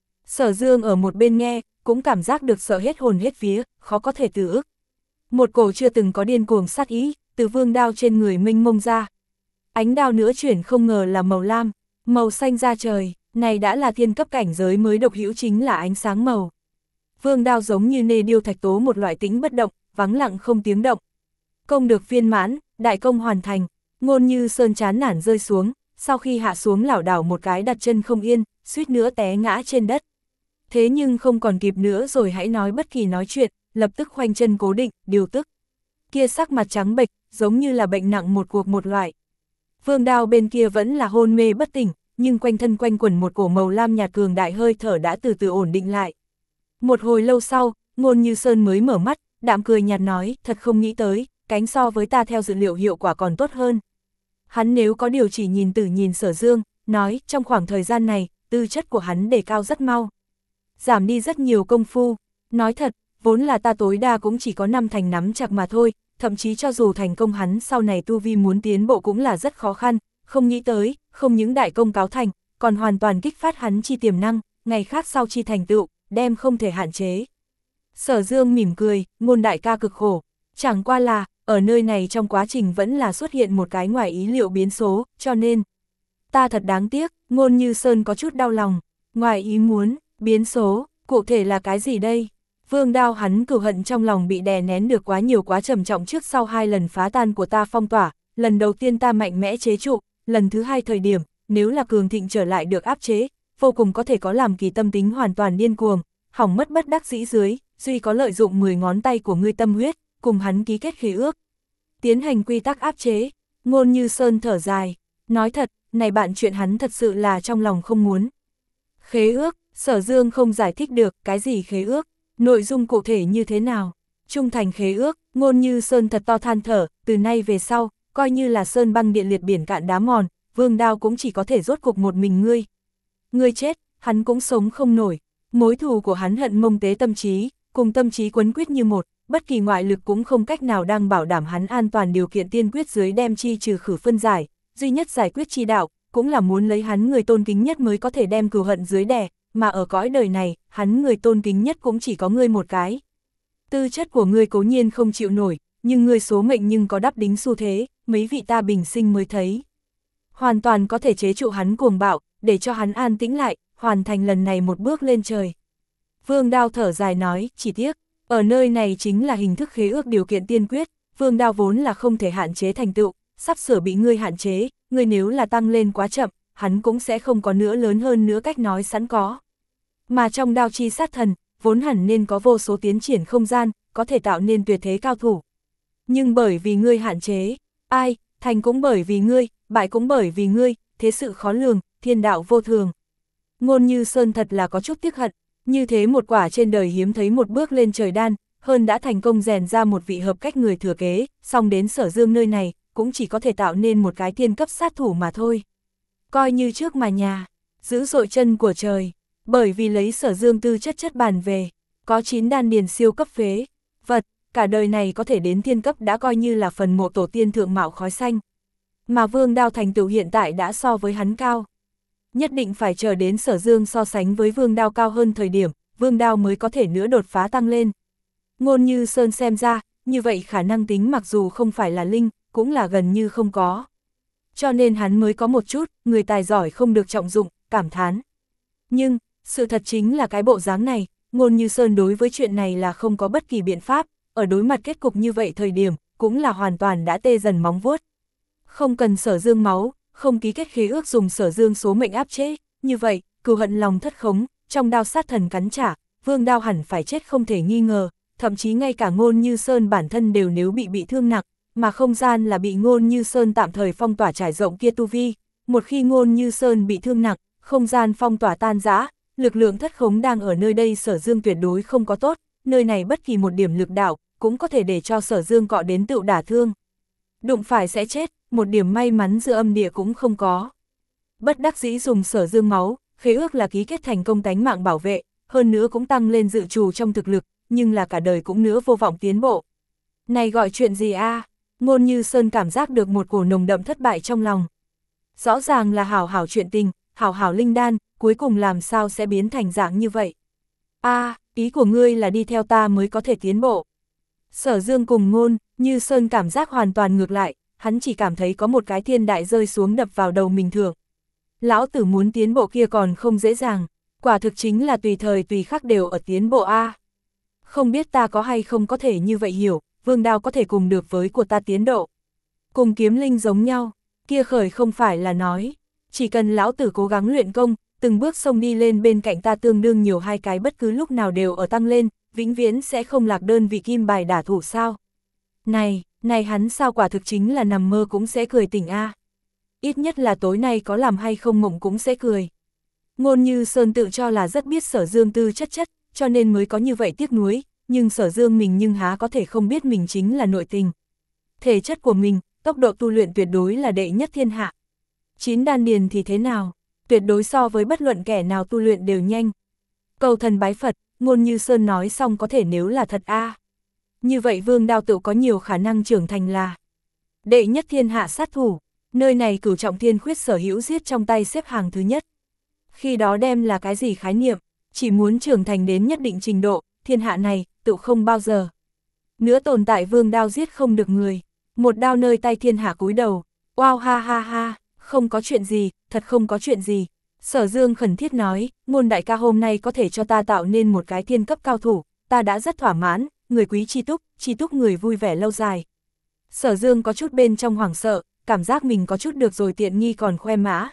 Speaker 1: Sở Dương ở một bên nghe, cũng cảm giác được sợ hết hồn hết vía, khó có thể từ ức. Một cổ chưa từng có điên cuồng sát ý, từ vương đao trên người mênh mông ra. Ánh đao nữa chuyển không ngờ là màu lam, màu xanh da trời, này đã là thiên cấp cảnh giới mới độc hữu, chính là ánh sáng màu. Vương đao giống như nê điêu thạch tố một loại tĩnh bất động, vắng lặng không tiếng động. Công được viên mãn, đại công hoàn thành, Ngôn Như Sơn chán nản rơi xuống, sau khi hạ xuống lảo đảo một cái đặt chân không yên, suýt nữa té ngã trên đất. Thế nhưng không còn kịp nữa rồi, hãy nói bất kỳ nói chuyện, lập tức khoanh chân cố định, điều tức. Kia sắc mặt trắng bệch, giống như là bệnh nặng một cuộc một loại. Vương đao bên kia vẫn là hôn mê bất tỉnh, nhưng quanh thân quanh quẩn một cổ màu lam nhạt cường đại hơi thở đã từ từ ổn định lại. Một hồi lâu sau, Ngôn Như Sơn mới mở mắt, đạm cười nhạt nói, thật không nghĩ tới, cánh so với ta theo dự liệu hiệu quả còn tốt hơn. Hắn nếu có điều chỉ nhìn tử nhìn Sở Dương, nói, trong khoảng thời gian này, tư chất của hắn đề cao rất mau. Giảm đi rất nhiều công phu, nói thật, vốn là ta tối đa cũng chỉ có năm thành nắm chặt mà thôi, thậm chí cho dù thành công hắn sau này tu vi muốn tiến bộ cũng là rất khó khăn, không nghĩ tới, không những đại công cáo thành, còn hoàn toàn kích phát hắn chi tiềm năng, ngày khác sau chi thành tựu, đem không thể hạn chế. Sở Dương mỉm cười, Ngôn đại ca cực khổ, chẳng qua là, ở nơi này trong quá trình vẫn là xuất hiện một cái ngoài ý liệu biến số, cho nên, ta thật đáng tiếc. Ngôn Như Sơn có chút đau lòng, ngoài ý muốn, biến số, cụ thể là cái gì đây? Vương Đao hắn cừu hận trong lòng bị đè nén được quá nhiều quá trầm trọng trước sau hai lần phá tan của ta phong tỏa, lần đầu tiên ta mạnh mẽ chế trụ, lần thứ hai thời điểm, nếu là cường thịnh trở lại được áp chế, vô cùng có thể có làm kỳ tâm tính hoàn toàn điên cuồng, hỏng mất bất đắc dĩ dưới, duy có lợi dụng mười ngón tay của ngươi tâm huyết, cùng hắn ký kết khế ước. Tiến hành quy tắc áp chế, Ngôn Như Sơn thở dài, nói thật, này bạn chuyện hắn thật sự là trong lòng không muốn. Khế ước, Sở Dương không giải thích được, cái gì khế ước, nội dung cụ thể như thế nào. Trung thành khế ước, Ngôn Như Sơn thật to than thở, từ nay về sau, coi như là sơn băng điện liệt biển cạn đá mòn, Vương Đao cũng chỉ có thể rốt cục một mình ngươi. Ngươi chết, hắn cũng sống không nổi, mối thù của hắn hận mông tế tâm trí, cùng tâm trí quấn quýt như một, bất kỳ ngoại lực cũng không cách nào đang bảo đảm hắn an toàn điều kiện tiên quyết dưới đem chi trừ khử phân giải, duy nhất giải quyết chi đạo, cũng là muốn lấy hắn người tôn kính nhất mới có thể đem cừu hận dưới đè, mà ở cõi đời này, hắn người tôn kính nhất cũng chỉ có ngươi một cái. Tư chất của ngươi cố nhiên không chịu nổi, nhưng ngươi số mệnh nhưng có đắp đính xu thế, mấy vị ta bình sinh mới thấy. Hoàn toàn có thể chế trụ hắn cuồng bạo, để cho hắn an tĩnh lại, hoàn thành lần này một bước lên trời. Vương Đao thở dài nói, chỉ tiếc, ở nơi này chính là hình thức khế ước điều kiện tiên quyết, Vương Đao vốn là không thể hạn chế thành tựu, sắp sửa bị ngươi hạn chế, ngươi nếu là tăng lên quá chậm, hắn cũng sẽ không có nữa lớn hơn nữa cách nói sẵn có. Mà trong đao chi sát thần, vốn hẳn nên có vô số tiến triển không gian, có thể tạo nên tuyệt thế cao thủ. Nhưng bởi vì ngươi hạn chế, ai, thành cũng bởi vì ngươi, bại cũng bởi vì ngươi, thế sự khó lường, thiên đạo vô thường. Ngôn Như Sơn thật là có chút tiếc hận, như thế một quả trên đời hiếm thấy một bước lên trời đan, hơn đã thành công rèn ra một vị hợp cách người thừa kế, song đến Sở Dương nơi này, cũng chỉ có thể tạo nên một cái thiên cấp sát thủ mà thôi. Coi như trước mà nhà, giữ dội chân của trời, bởi vì lấy Sở Dương tư chất chất bàn về, có chín đan điền siêu cấp phế, vật, cả đời này có thể đến thiên cấp đã coi như là phần mộ tổ tiên thượng mạo khói xanh. Mà Vương Đao thành tựu hiện tại đã so với hắn cao. Nhất định phải chờ đến Sở Dương so sánh với Vương Đao cao hơn thời điểm, Vương Đao mới có thể nữa đột phá tăng lên. Ngôn Như Sơn xem ra, như vậy khả năng tính mặc dù không phải là linh, cũng là gần như không có. Cho nên hắn mới có một chút, người tài giỏi không được trọng dụng, cảm thán. Nhưng, sự thật chính là cái bộ dáng này, Ngôn Như Sơn đối với chuyện này là không có bất kỳ biện pháp, ở đối mặt kết cục như vậy thời điểm, cũng là hoàn toàn đã tê dần móng vuốt. Không cần Sở Dương máu, không ký kết khế ước dùng Sở Dương số mệnh áp chế, như vậy, cừu hận lòng thất khống, trong đao sát thần cắn trả, Vương Đao hẳn phải chết không thể nghi ngờ, thậm chí ngay cả Ngôn Như Sơn bản thân đều nếu bị bị thương nặng, mà không gian là bị Ngôn Như Sơn tạm thời phong tỏa trải rộng kia tu vi, một khi Ngôn Như Sơn bị thương nặng, không gian phong tỏa tan rã, lực lượng thất khống đang ở nơi đây Sở Dương tuyệt đối không có tốt, nơi này bất kỳ một điểm lực đạo cũng có thể để cho Sở Dương cọ đến tựu đả thương. Đụng phải sẽ chết, một điểm may mắn giữa âm địa cũng không có. Bất đắc dĩ dùng Sở Dương máu, khế ước là ký kết thành công tánh mạng bảo vệ, hơn nữa cũng tăng lên dự trù trong thực lực, nhưng là cả đời cũng nữa vô vọng tiến bộ. Này gọi chuyện gì a? À? Ngôn Như Sơn cảm giác được một cổ nồng đậm thất bại trong lòng. Rõ ràng là hảo hảo chuyện tình, hảo hảo linh đan, cuối cùng làm sao sẽ biến thành dạng như vậy? A, à, ý của ngươi là đi theo ta mới có thể tiến bộ. Sở Dương cùng Ngôn Như Sơn cảm giác hoàn toàn ngược lại, hắn chỉ cảm thấy có một cái thiên đại rơi xuống đập vào đầu mình thường. Lão tử muốn tiến bộ kia còn không dễ dàng, quả thực chính là tùy thời tùy khắc đều ở tiến bộ A. Không biết ta có hay không có thể như vậy hiểu, Vương Đao có thể cùng được với của ta tiến độ. Cùng kiếm linh giống nhau, kia khởi không phải là nói, chỉ cần lão tử cố gắng luyện công, từng bước xông đi lên bên cạnh ta tương đương nhiều hai cái bất cứ lúc nào đều ở tăng lên, vĩnh viễn sẽ không lạc đơn vị kim bài đả thủ sao. Này, này hắn sao quả thực chính là nằm mơ cũng sẽ cười tỉnh A. Ít nhất là tối nay có làm hay không mộng cũng sẽ cười. Ngôn Như Sơn tự cho là rất biết Sở Dương tư chất chất, cho nên mới có như vậy tiếc nuối, nhưng Sở Dương mình nhưng há có thể không biết mình chính là nội tình. Thể chất của mình, tốc độ tu luyện tuyệt đối là đệ nhất thiên hạ. Chín đan điền thì thế nào, tuyệt đối so với bất luận kẻ nào tu luyện đều nhanh. Cầu thần bái Phật, Ngôn Như Sơn nói xong có thể nếu là thật a. Như vậy Vương Đao tự có nhiều khả năng trưởng thành là đệ nhất thiên hạ sát thủ, nơi này cửu trọng thiên khuyết sở hữu giết trong tay xếp hàng thứ nhất. Khi đó đem là cái gì khái niệm, chỉ muốn trưởng thành đến nhất định trình độ, thiên hạ này, tự không bao giờ nữa tồn tại Vương Đao giết không được người, một đao nơi tay thiên hạ cúi đầu, wow ha ha ha, không có chuyện gì, thật không có chuyện gì. Sở Dương khẩn thiết nói, Ngôn đại ca hôm nay có thể cho ta tạo nên một cái thiên cấp cao thủ, ta đã rất thỏa mãn, người quý chi túc, chi túc người vui vẻ lâu dài. Sở Dương có chút bên trong hoảng sợ, cảm giác mình có chút được rồi tiện nghi còn khoe mã.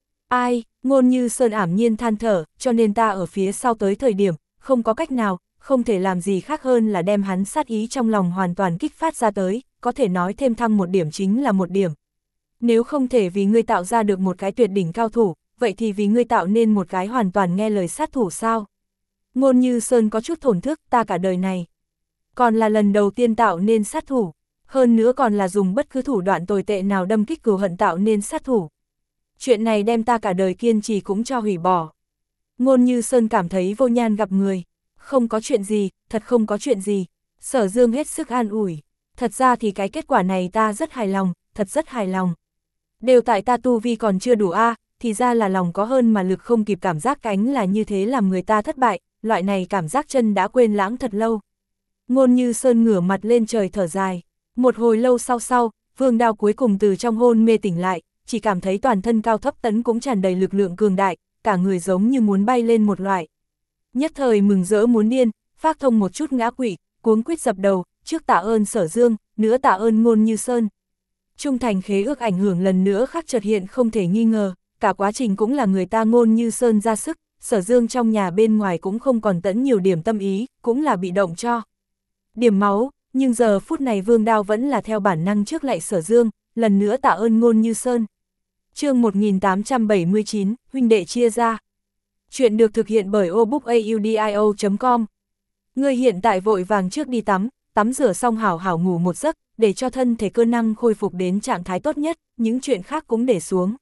Speaker 1: Ai, Ngôn Như Sơn ảm nhiên than thở, cho nên ta ở phía sau tới thời điểm, không có cách nào, không thể làm gì khác hơn là đem hắn sát ý trong lòng hoàn toàn kích phát ra tới, có thể nói thêm thăng một điểm chính là một điểm. Nếu không thể vì ngươi tạo ra được một cái tuyệt đỉnh cao thủ, vậy thì vì ngươi tạo nên một cái hoàn toàn nghe lời sát thủ sao? Ngôn Như Sơn có chút thổn thức, ta cả đời này. Còn là lần đầu tiên tạo nên sát thủ, hơn nữa còn là dùng bất cứ thủ đoạn tồi tệ nào đâm kích cừu hận tạo nên sát thủ. Chuyện này đem ta cả đời kiên trì cũng cho hủy bỏ. Ngôn Như Sơn cảm thấy vô nhan gặp người. Không có chuyện gì, thật không có chuyện gì. Sở Dương hết sức an ủi. Thật ra thì cái kết quả này ta rất hài lòng, thật rất hài lòng. Đều tại ta tu vi còn chưa đủ a, à, thì ra là lòng có hơn mà lực không kịp, cảm giác cánh là như thế làm người ta thất bại, loại này cảm giác chân đã quên lãng thật lâu. Ngôn Như Sơn ngửa mặt lên trời thở dài. Một hồi lâu sau sau, Vương Đao cuối cùng từ trong hôn mê tỉnh lại, chỉ cảm thấy toàn thân cao thấp tấn cũng tràn đầy lực lượng cường đại, cả người giống như muốn bay lên một loại. Nhất thời mừng rỡ muốn điên, phát thông một chút ngã quỵ, cuống quýt dập đầu, trước tạ ơn Sở Dương, nữa tạ ơn Ngôn Như Sơn. Trung thành khế ước ảnh hưởng lần nữa khắc chợt hiện không thể nghi ngờ, cả quá trình cũng là người ta Ngôn Như Sơn ra sức, Sở Dương trong nhà bên ngoài cũng không còn tẫn nhiều điểm tâm ý, cũng là bị động cho điểm máu, nhưng giờ phút này Vương Đao vẫn là theo bản năng trước lạy Sở Dương, lần nữa tạ ơn Ngôn Như Sơn. Chương một nghìn tám trăm bảy mươi chín, huynh đệ chia ra. Chuyện được thực hiện bởi obookaudio chấm com. Ngươi hiện tại vội vàng trước đi tắm, tắm rửa xong hảo hảo ngủ một giấc, để cho thân thể cơ năng khôi phục đến trạng thái tốt nhất, những chuyện khác cũng để xuống.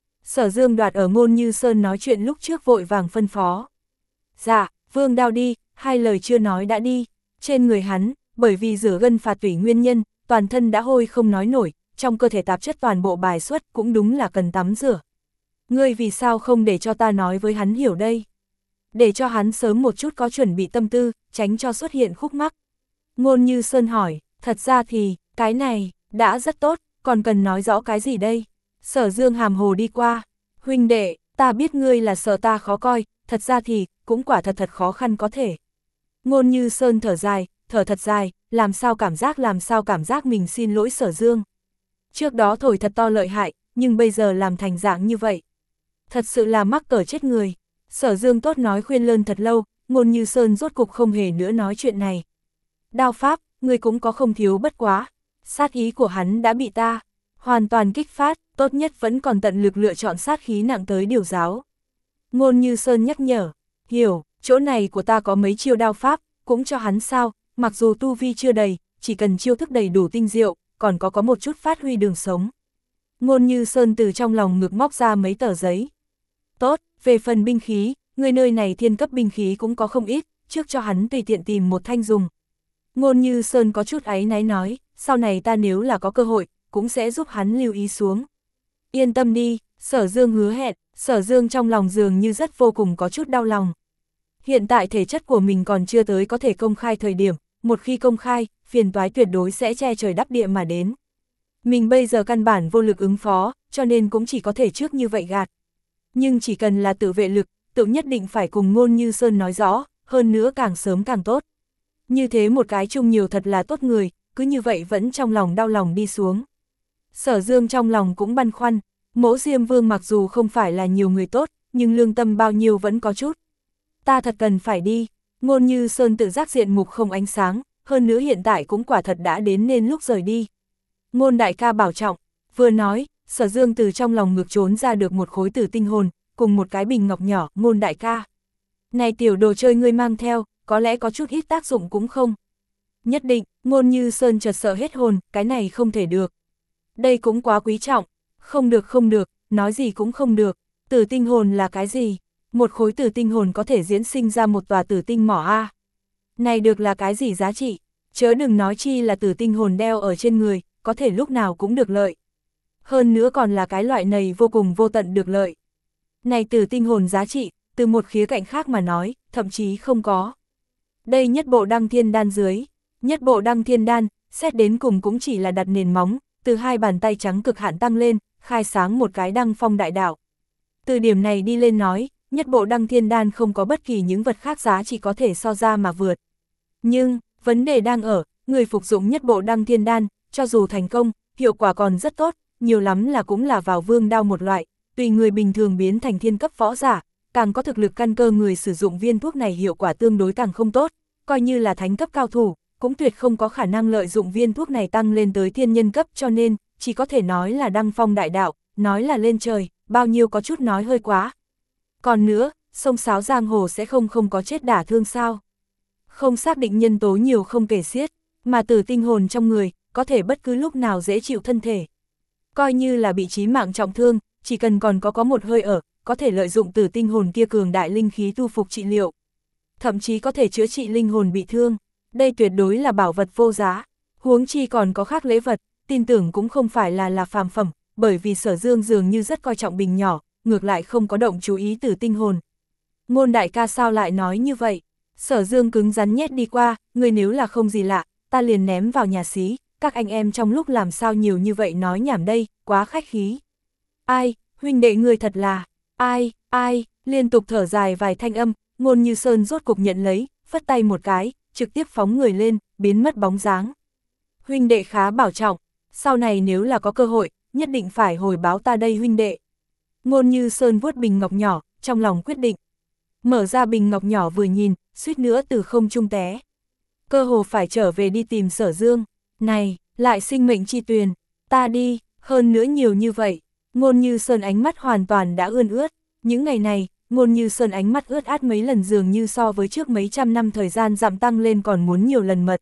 Speaker 1: Sở Dương đoạt ở Ngôn Như Sơn nói chuyện lúc trước vội vàng phân phó. Dạ, Vương Đao đi, hai lời chưa nói đã đi. Trên người hắn, bởi vì rửa gân phạt tủy nguyên nhân, toàn thân đã hôi không nói nổi, trong cơ thể tạp chất toàn bộ bài xuất cũng đúng là cần tắm rửa. Ngươi vì sao không để cho ta nói với hắn hiểu đây? Để cho hắn sớm một chút có chuẩn bị tâm tư, tránh cho xuất hiện khúc mắc. Ngôn Như Sơn hỏi, thật ra thì, cái này, đã rất tốt, còn cần nói rõ cái gì đây? Sở Dương hàm hồ đi qua, huynh đệ, ta biết ngươi là sợ ta khó coi, thật ra thì, cũng quả thật thật khó khăn có thể. Ngôn Như Sơn thở dài, thở thật dài, làm sao cảm giác làm sao cảm giác mình xin lỗi Sở Dương. Trước đó thổi thật to lợi hại, nhưng bây giờ làm thành dạng như vậy. Thật sự là mắc cỡ chết người. Sở Dương tốt nói khuyên lơn thật lâu, Ngôn Như Sơn rốt cục không hề nữa nói chuyện này. Đao pháp, người cũng có không thiếu bất quá. Sát ý của hắn đã bị ta hoàn toàn kích phát, tốt nhất vẫn còn tận lực lựa chọn sát khí nặng tới điều giáo. Ngôn Như Sơn nhắc nhở, hiểu, chỗ này của ta có mấy chiêu đao pháp, cũng cho hắn sao, mặc dù tu vi chưa đầy, chỉ cần chiêu thức đầy đủ tinh diệu, còn có có một chút phát huy đường sống. Ngôn Như Sơn từ trong lòng ngực móc ra mấy tờ giấy. Tốt, về phần binh khí, người nơi này thiên cấp binh khí cũng có không ít, trước cho hắn tùy tiện tìm một thanh dùng. Ngôn Như Sơn có chút áy náy nói, sau này ta nếu là có cơ hội, cũng sẽ giúp hắn lưu ý xuống. Yên tâm đi, Sở Dương hứa hẹn, Sở Dương trong lòng dường như rất vô cùng có chút đau lòng. Hiện tại thể chất của mình còn chưa tới có thể công khai thời điểm, một khi công khai, phiền toái tuyệt đối sẽ che trời đắp địa mà đến. Mình bây giờ căn bản vô lực ứng phó, cho nên cũng chỉ có thể trước như vậy gạt. Nhưng chỉ cần là tự vệ lực, tự nhất định phải cùng Ngôn Như Sơn nói rõ, hơn nữa càng sớm càng tốt. Như thế một cái chung nhiều thật là tốt người, cứ như vậy vẫn trong lòng đau lòng đi xuống. Sở Dương trong lòng cũng băn khoăn, Mỗ Diêm Vương mặc dù không phải là nhiều người tốt, nhưng lương tâm bao nhiêu vẫn có chút. Ta thật cần phải đi. Ngôn Như Sơn tự giác diện mục không ánh sáng, hơn nữa hiện tại cũng quả thật đã đến nên lúc rời đi. Ngôn đại ca bảo trọng, vừa nói, Sở Dương từ trong lòng ngực trốn ra được một khối tử tinh hồn, cùng một cái bình ngọc nhỏ. Ngôn đại ca, này tiểu đồ chơi ngươi mang theo, có lẽ có chút ít tác dụng cũng không. Nhất định, Ngôn Như Sơn chợt sợ hết hồn, cái này không thể được. Đây cũng quá quý trọng, không được không được, nói gì cũng không được. Tử tinh hồn là cái gì? Một khối tử tinh hồn có thể diễn sinh ra một tòa tử tinh mỏ a. Này được là cái gì giá trị? Chớ đừng nói chi là tử tinh hồn đeo ở trên người, có thể lúc nào cũng được lợi. Hơn nữa còn là cái loại này vô cùng vô tận được lợi. Này tử tinh hồn giá trị, từ một khía cạnh khác mà nói, thậm chí không có. Đây nhất bộ đăng thiên đan dưới, nhất bộ đăng thiên đan, xét đến cùng cũng chỉ là đặt nền móng, từ hai bàn tay trắng cực hạn tăng lên, khai sáng một cái đăng phong đại đạo. Từ điểm này đi lên nói, nhất bộ đăng thiên đan không có bất kỳ những vật khác giá trị có thể so ra mà vượt. Nhưng, vấn đề đang ở, người phục dụng nhất bộ đăng thiên đan, cho dù thành công, hiệu quả còn rất tốt, nhiều lắm là cũng là vào vương đao một loại, tùy người bình thường biến thành thiên cấp võ giả, càng có thực lực căn cơ người sử dụng viên thuốc này hiệu quả tương đối càng không tốt, coi như là thánh cấp cao thủ, cũng tuyệt không có khả năng lợi dụng viên thuốc này tăng lên tới thiên nhân cấp, cho nên, chỉ có thể nói là đăng phong đại đạo, nói là lên trời, bao nhiêu có chút nói hơi quá. Còn nữa, sông sáo giang hồ sẽ không không có chết đả thương sao. Không xác định nhân tố nhiều không kể xiết, mà tử tinh hồn trong người, có thể bất cứ lúc nào dễ chịu thân thể. Coi như là bị chí mạng trọng thương, chỉ cần còn có có một hơi ở, có thể lợi dụng tử tinh hồn kia cường đại linh khí tu phục trị liệu. Thậm chí có thể chữa trị linh hồn bị thương, đây tuyệt đối là bảo vật vô giá. Huống chi còn có khác lễ vật, tin tưởng cũng không phải là là phàm phẩm, bởi vì Sở Dương dường như rất coi trọng bình nhỏ, ngược lại không có động chú ý tử tinh hồn. Ngôn đại ca sao lại nói như vậy? Sở Dương cứng rắn nhét đi qua, người nếu là không gì lạ, ta liền ném vào nhà xí, các anh em trong lúc làm sao nhiều như vậy nói nhảm đây, quá khách khí. Ai, huynh đệ người thật là, ai, ai, liên tục thở dài vài thanh âm, Ngôn Như Sơn rốt cục nhận lấy, phất tay một cái, trực tiếp phóng người lên, biến mất bóng dáng. Huynh đệ khá bảo trọng, sau này nếu là có cơ hội, nhất định phải hồi báo ta đây huynh đệ. Ngôn Như Sơn vuốt bình ngọc nhỏ, trong lòng quyết định. Mở ra bình ngọc nhỏ vừa nhìn, suýt nữa từ không trung té. Cơ hồ phải trở về đi tìm Sở Dương. Này, lại sinh mệnh chi tuyền, ta đi, hơn nữa nhiều như vậy. Ngôn Như Sơn ánh mắt hoàn toàn đã ươn ướt. Những ngày này, Ngôn Như Sơn ánh mắt ướt át mấy lần dường như so với trước mấy trăm năm thời gian dặm tăng lên còn muốn nhiều lần mật.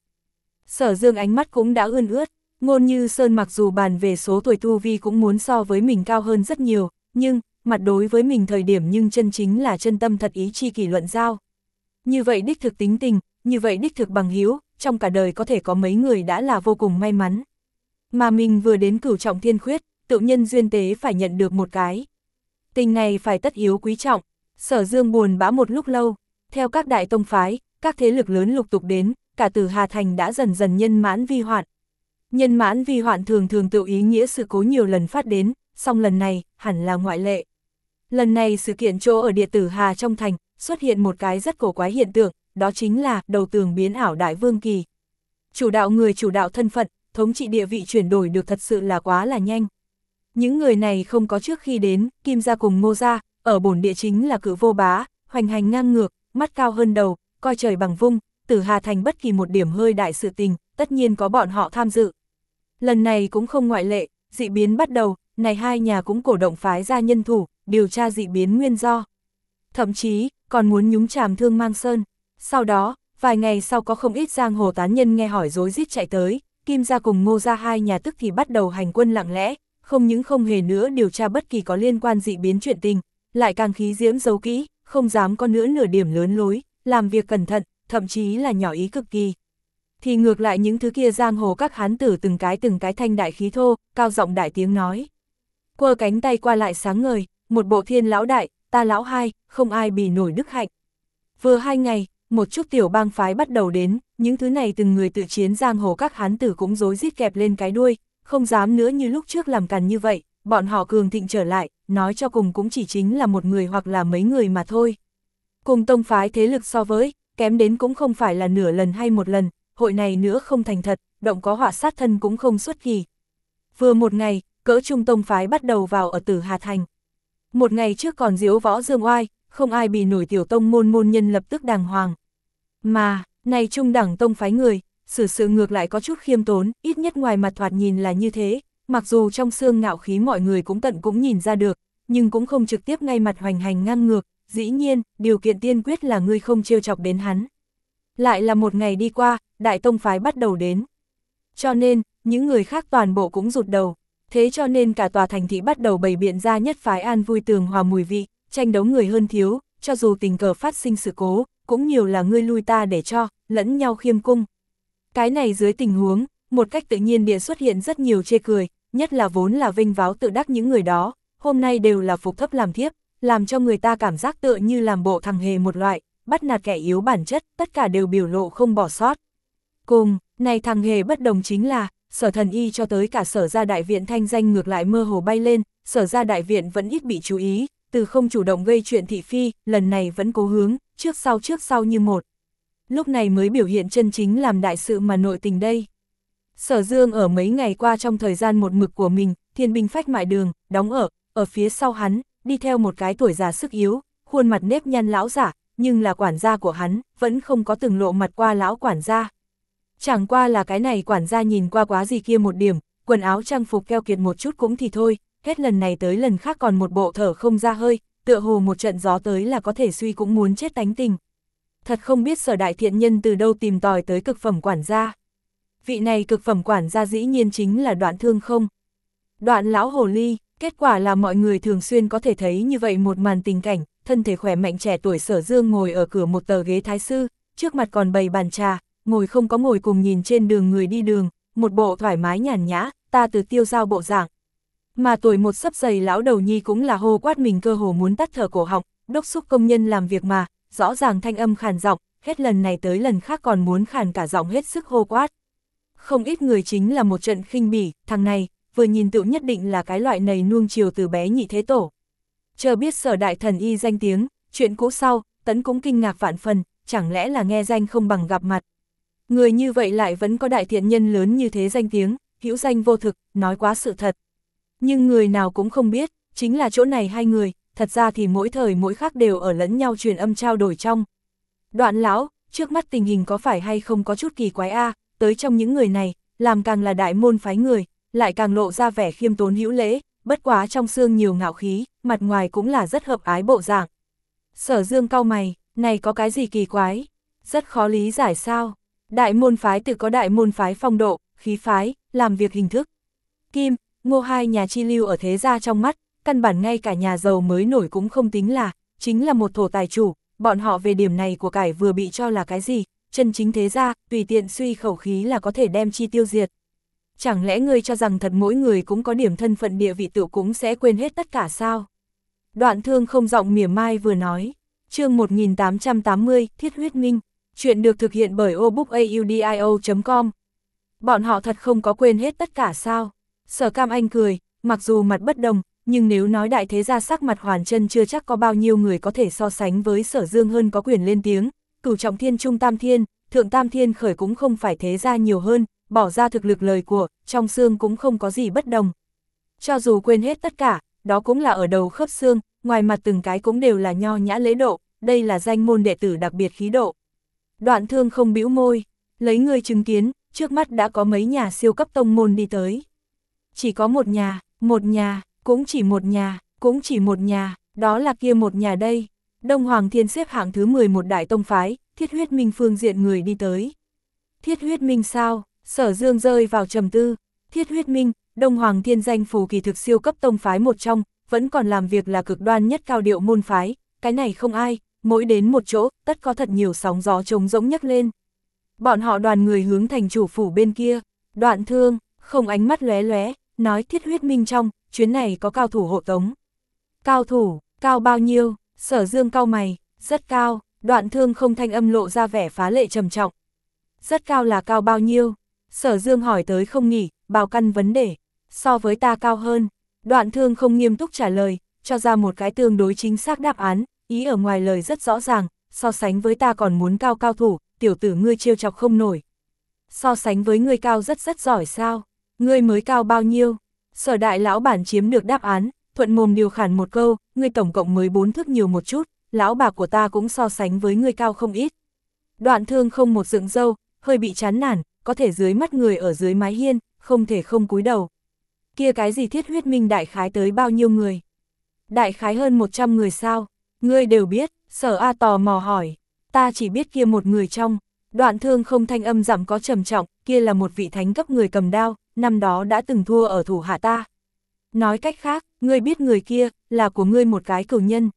Speaker 1: Sở Dương ánh mắt cũng đã ươn ướt. Ngôn Như Sơn mặc dù bàn về số tuổi tu vi cũng muốn so với mình cao hơn rất nhiều, nhưng, mặt đối với mình thời điểm nhưng chân chính là chân tâm thật ý chi kỷ luận giao. Như vậy đích thực tính tình, như vậy đích thực bằng hữu, trong cả đời có thể có mấy người đã là vô cùng may mắn. Mà mình vừa đến cửu trọng thiên khuyết, tự nhân duyên tế phải nhận được một cái. Tình này phải tất yếu quý trọng. Sở Dương buồn bã một lúc lâu, theo các đại tông phái, các thế lực lớn lục tục đến, cả Tử Hà Thành đã dần dần nhân mãn vi hoạn. Nhân mãn vi hoạn thường thường tự ý nghĩa sự cố nhiều lần phát đến, song lần này, hẳn là ngoại lệ. Lần này sự kiện chỗ ở địa Tử Hà trong thành, xuất hiện một cái rất cổ quái hiện tượng, đó chính là đầu tường biến ảo đại vương kỳ. Chủ đạo người chủ đạo thân phận, thống trị địa vị chuyển đổi được thật sự là quá là nhanh. Những người này không có trước khi đến, Kim gia cùng Ngô gia, ở bổn địa chính là cự vô bá, hoành hành ngang ngược, mắt cao hơn đầu, coi trời bằng vung, Tử Hà Thành bất kỳ một điểm hơi đại sự tình, tất nhiên có bọn họ tham dự. Lần này cũng không ngoại lệ, dị biến bắt đầu, này hai nhà cũng cổ động phái ra nhân thủ, điều tra dị biến nguyên do. Thậm chí, còn muốn nhúng chàm Thương Mang Sơn. Sau đó, vài ngày sau có không ít giang hồ tán nhân nghe hỏi rối rít chạy tới, Kim gia cùng Ngô gia hai nhà tức thì bắt đầu hành quân lặng lẽ, không những không hề nữa điều tra bất kỳ có liên quan dị biến chuyện tình, lại càng khí diễm giấu kỹ, không dám có nữa nửa điểm lớn lối, làm việc cẩn thận, thậm chí là nhỏ ý cực kỳ. Thì ngược lại những thứ kia giang hồ các hán tử từng cái từng cái thanh đại khí thô, cao giọng đại tiếng nói. Quơ cánh tay qua lại sáng ngời, một bộ thiên lão đại, ta lão hai, không ai bì nổi đức hạnh. Vừa hai ngày, một chút tiểu bang phái bắt đầu đến, những thứ này từng người tự chiến giang hồ các hán tử cũng rối rít kẹp lên cái đuôi, không dám nữa như lúc trước làm càn như vậy, bọn họ cường thịnh trở lại, nói cho cùng cũng chỉ chính là một người hoặc là mấy người mà thôi. Cùng tông phái thế lực so với, kém đến cũng không phải là nửa lần hay một lần, hội này nữa không thành thật, động có họa sát thân cũng không xuất kỳ. Vừa một ngày, cỡ trung tông phái bắt đầu vào ở Tử Hà Thành. Một ngày trước còn diếu võ dương oai, không ai bì nổi tiểu tông môn môn nhân lập tức đàng hoàng. Mà, này trung đẳng tông phái người, xử sự ngược lại có chút khiêm tốn, ít nhất ngoài mặt thoạt nhìn là như thế, mặc dù trong xương ngạo khí mọi người cũng tận cũng nhìn ra được, nhưng cũng không trực tiếp ngay mặt hoành hành ngang ngược, dĩ nhiên, điều kiện tiên quyết là ngươi không trêu chọc đến hắn. Lại là một ngày đi qua, đại tông phái bắt đầu đến. Cho nên, những người khác toàn bộ cũng rụt đầu, thế cho nên cả tòa thành thị bắt đầu bày biện ra nhất phái an vui tường hòa mùi vị, tranh đấu người hơn thiếu, cho dù tình cờ phát sinh sự cố, cũng nhiều là ngươi lui ta để cho, lẫn nhau khiêm cung. Cái này dưới tình huống, một cách tự nhiên địa xuất hiện rất nhiều chê cười, nhất là vốn là vinh váo tự đắc những người đó, hôm nay đều là phục thấp làm thiếp, làm cho người ta cảm giác tựa như làm bộ thằng hề một loại, bắt nạt kẻ yếu bản chất, tất cả đều biểu lộ không bỏ sót. Cùng, này thằng hề bất đồng chính là, Sở Thần Y cho tới cả Sở gia đại viện thanh danh ngược lại mơ hồ bay lên, Sở gia đại viện vẫn ít bị chú ý, từ không chủ động gây chuyện thị phi, lần này vẫn cố hướng, trước sau trước sau như một. lúc này mới biểu hiện chân chính làm đại sự mà nội tình đây. Sở Dương ở mấy ngày qua trong thời gian một mực của mình, thiên binh phách mại đường, đóng ở, ở phía sau hắn, đi theo một cái tuổi già sức yếu, khuôn mặt nếp nhăn lão giả, nhưng là quản gia của hắn, vẫn không có từng lộ mặt qua lão quản gia. Chẳng qua là cái này quản gia nhìn qua quá gì kia một điểm, quần áo trang phục keo kiệt một chút cũng thì thôi, hết lần này tới lần khác còn một bộ thở không ra hơi, tựa hồ một trận gió tới là có thể suy cũng muốn chết tánh tình. Thật không biết Sở đại thiện nhân từ đâu tìm tòi tới cực phẩm quản gia. Vị này cực phẩm quản gia dĩ nhiên chính là Đoạn Thương không. Đoạn lão hồ ly, kết quả là mọi người thường xuyên có thể thấy như vậy một màn tình cảnh, thân thể khỏe mạnh trẻ tuổi Sở Dương ngồi ở cửa một tờ ghế thái sư, trước mặt còn bày bàn trà, ngồi không có ngồi cùng nhìn trên đường người đi đường, một bộ thoải mái nhàn nhã, ta từ tiêu giao bộ dạng. Mà tuổi một sấp dày lão đầu nhi cũng là hô quát mình cơ hồ muốn tắt thở cổ họng, đốc thúc công nhân làm việc mà, rõ ràng thanh âm khàn giọng, hết lần này tới lần khác còn muốn khàn cả giọng hết sức hô quát. Không ít người chính là một trận khinh bỉ, thằng này, vừa nhìn tựu nhất định là cái loại này nuông chiều từ bé nhị thế tổ. Chờ biết Sở đại thần y danh tiếng, chuyện cũ sau, Tấn cũng kinh ngạc vạn phần, chẳng lẽ là nghe danh không bằng gặp mặt. Người như vậy lại vẫn có đại thiện nhân lớn như thế danh tiếng, hữu danh vô thực, nói quá sự thật. Nhưng người nào cũng không biết, chính là chỗ này hai người, thật ra thì mỗi thời mỗi khác đều ở lẫn nhau truyền âm trao đổi trong. Đoạn lão, trước mắt tình hình có phải hay không có chút kỳ quái a, tới trong những người này, làm càng là đại môn phái người, lại càng lộ ra vẻ khiêm tốn hữu lễ, bất quá trong xương nhiều ngạo khí, mặt ngoài cũng là rất hợp ái bộ dạng. Sở Dương cau mày, này có cái gì kỳ quái, rất khó lý giải sao? Đại môn phái tự có đại môn phái phong độ, khí phái, làm việc hình thức. Kim, Ngô hai nhà chi lưu ở thế gia trong mắt, căn bản ngay cả nhà giàu mới nổi cũng không tính là, chính là một thổ tài chủ, bọn họ về điểm này của cải vừa bị cho là cái gì, chân chính thế gia, tùy tiện suy khẩu khí là có thể đem chi tiêu diệt. Chẳng lẽ ngươi cho rằng thật mỗi người cũng có điểm thân phận địa vị tự cũng sẽ quên hết tất cả sao? Đoạn Thương không giọng mỉa mai vừa nói, chương một nghìn tám trăm tám mươi, Thiết huyết minh, chuyện được thực hiện bởi obookaudio chấm com. Bọn họ thật không có quên hết tất cả sao? Sở Cam Anh cười, mặc dù mặt bất đồng, nhưng nếu nói đại thế gia sắc mặt hoàn chân chưa chắc có bao nhiêu người có thể so sánh với Sở Dương hơn có quyền lên tiếng, cửu trọng thiên trung tam thiên, thượng tam thiên khởi cũng không phải thế gia nhiều hơn, bỏ ra thực lực lời của, trong xương cũng không có gì bất đồng. Cho dù quên hết tất cả, đó cũng là ở đầu khớp xương, ngoài mặt từng cái cũng đều là nho nhã lễ độ, đây là danh môn đệ tử đặc biệt khí độ. Đoạn Thương không bĩu môi, lấy người chứng kiến, trước mắt đã có mấy nhà siêu cấp tông môn đi tới. Chỉ có một nhà, một nhà, cũng chỉ một nhà, cũng chỉ một nhà, đó là kia một nhà đây. Đông Hoàng Thiên xếp hạng thứ mười một đại tông phái, Thiết huyết minh phương diện người đi tới. Thiết huyết minh sao? Sở Dương rơi vào trầm tư. Thiết huyết minh, Đông Hoàng Thiên danh phù kỳ thực siêu cấp tông phái một trong, vẫn còn làm việc là cực đoan nhất cao điệu môn phái, cái này không ai, mỗi đến một chỗ, tất có thật nhiều sóng gió trống rỗng nhấc lên. Bọn họ đoàn người hướng thành chủ phủ bên kia, Đoạn Thương, không ánh mắt lóe lóe, nói Thiết huyết minh trong, chuyến này có cao thủ hộ tống. Cao thủ, cao bao nhiêu? Sở Dương cau mày, rất cao. Đoạn Thương không thanh âm lộ ra vẻ phá lệ trầm trọng. Rất cao là cao bao nhiêu? Sở Dương hỏi tới không nghỉ, bào căn vấn đề. So với ta cao hơn. Đoạn Thương không nghiêm túc trả lời, cho ra một cái tương đối chính xác đáp án, ý ở ngoài lời rất rõ ràng, so sánh với ta còn muốn cao cao thủ, tiểu tử ngươi trêu chọc không nổi. So sánh với ngươi cao rất rất giỏi sao? Ngươi mới cao bao nhiêu? Sở đại lão bản chiếm được đáp án, thuận mồm điều khản một câu, ngươi tổng cộng mới bốn thước nhiều một chút, lão bà của ta cũng so sánh với ngươi cao không ít. Đoạn Thương không một dựng râu, hơi bị chán nản, có thể dưới mắt người ở dưới mái hiên, không thể không cúi đầu. Kia cái gì Thiết huyết minh đại khái tới bao nhiêu người? Đại khái hơn một trăm người sao? Ngươi đều biết, Sở A tò mò hỏi. Ta chỉ biết kia một người trong. Đoạn Thương không thanh âm giảm có trầm trọng, kia là một vị thánh cấp người cầm đao, năm đó đã từng thua ở thủ hạ ta. Nói cách khác, ngươi biết người kia, là của ngươi một cái cửu nhân.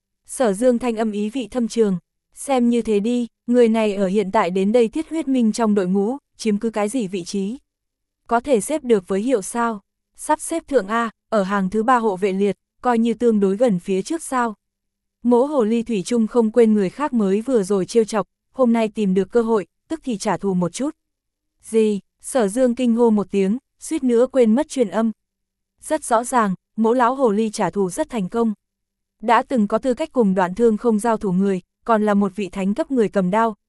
Speaker 1: Sở Dương thanh âm ý vị thâm trường, xem như thế đi, người này ở hiện tại đến đây Thiết huyết minh trong đội ngũ, chiếm cứ cái gì vị trí? Có thể xếp được với hiệu sao? Sắp xếp thượng A, ở hàng thứ ba hộ vệ liệt, coi như tương đối gần phía trước sao? Mỗ hồ ly thủy chung không quên người khác mới vừa rồi trêu chọc, hôm nay tìm được cơ hội, tức thì trả thù một chút. Gì? Sở Dương kinh hô một tiếng, suýt nữa quên mất truyền âm. Rất rõ ràng, mỗ lão hồ ly trả thù rất thành công. Đã từng có tư cách cùng Đoạn Thương không giao thủ người, còn là một vị thánh cấp người cầm đao,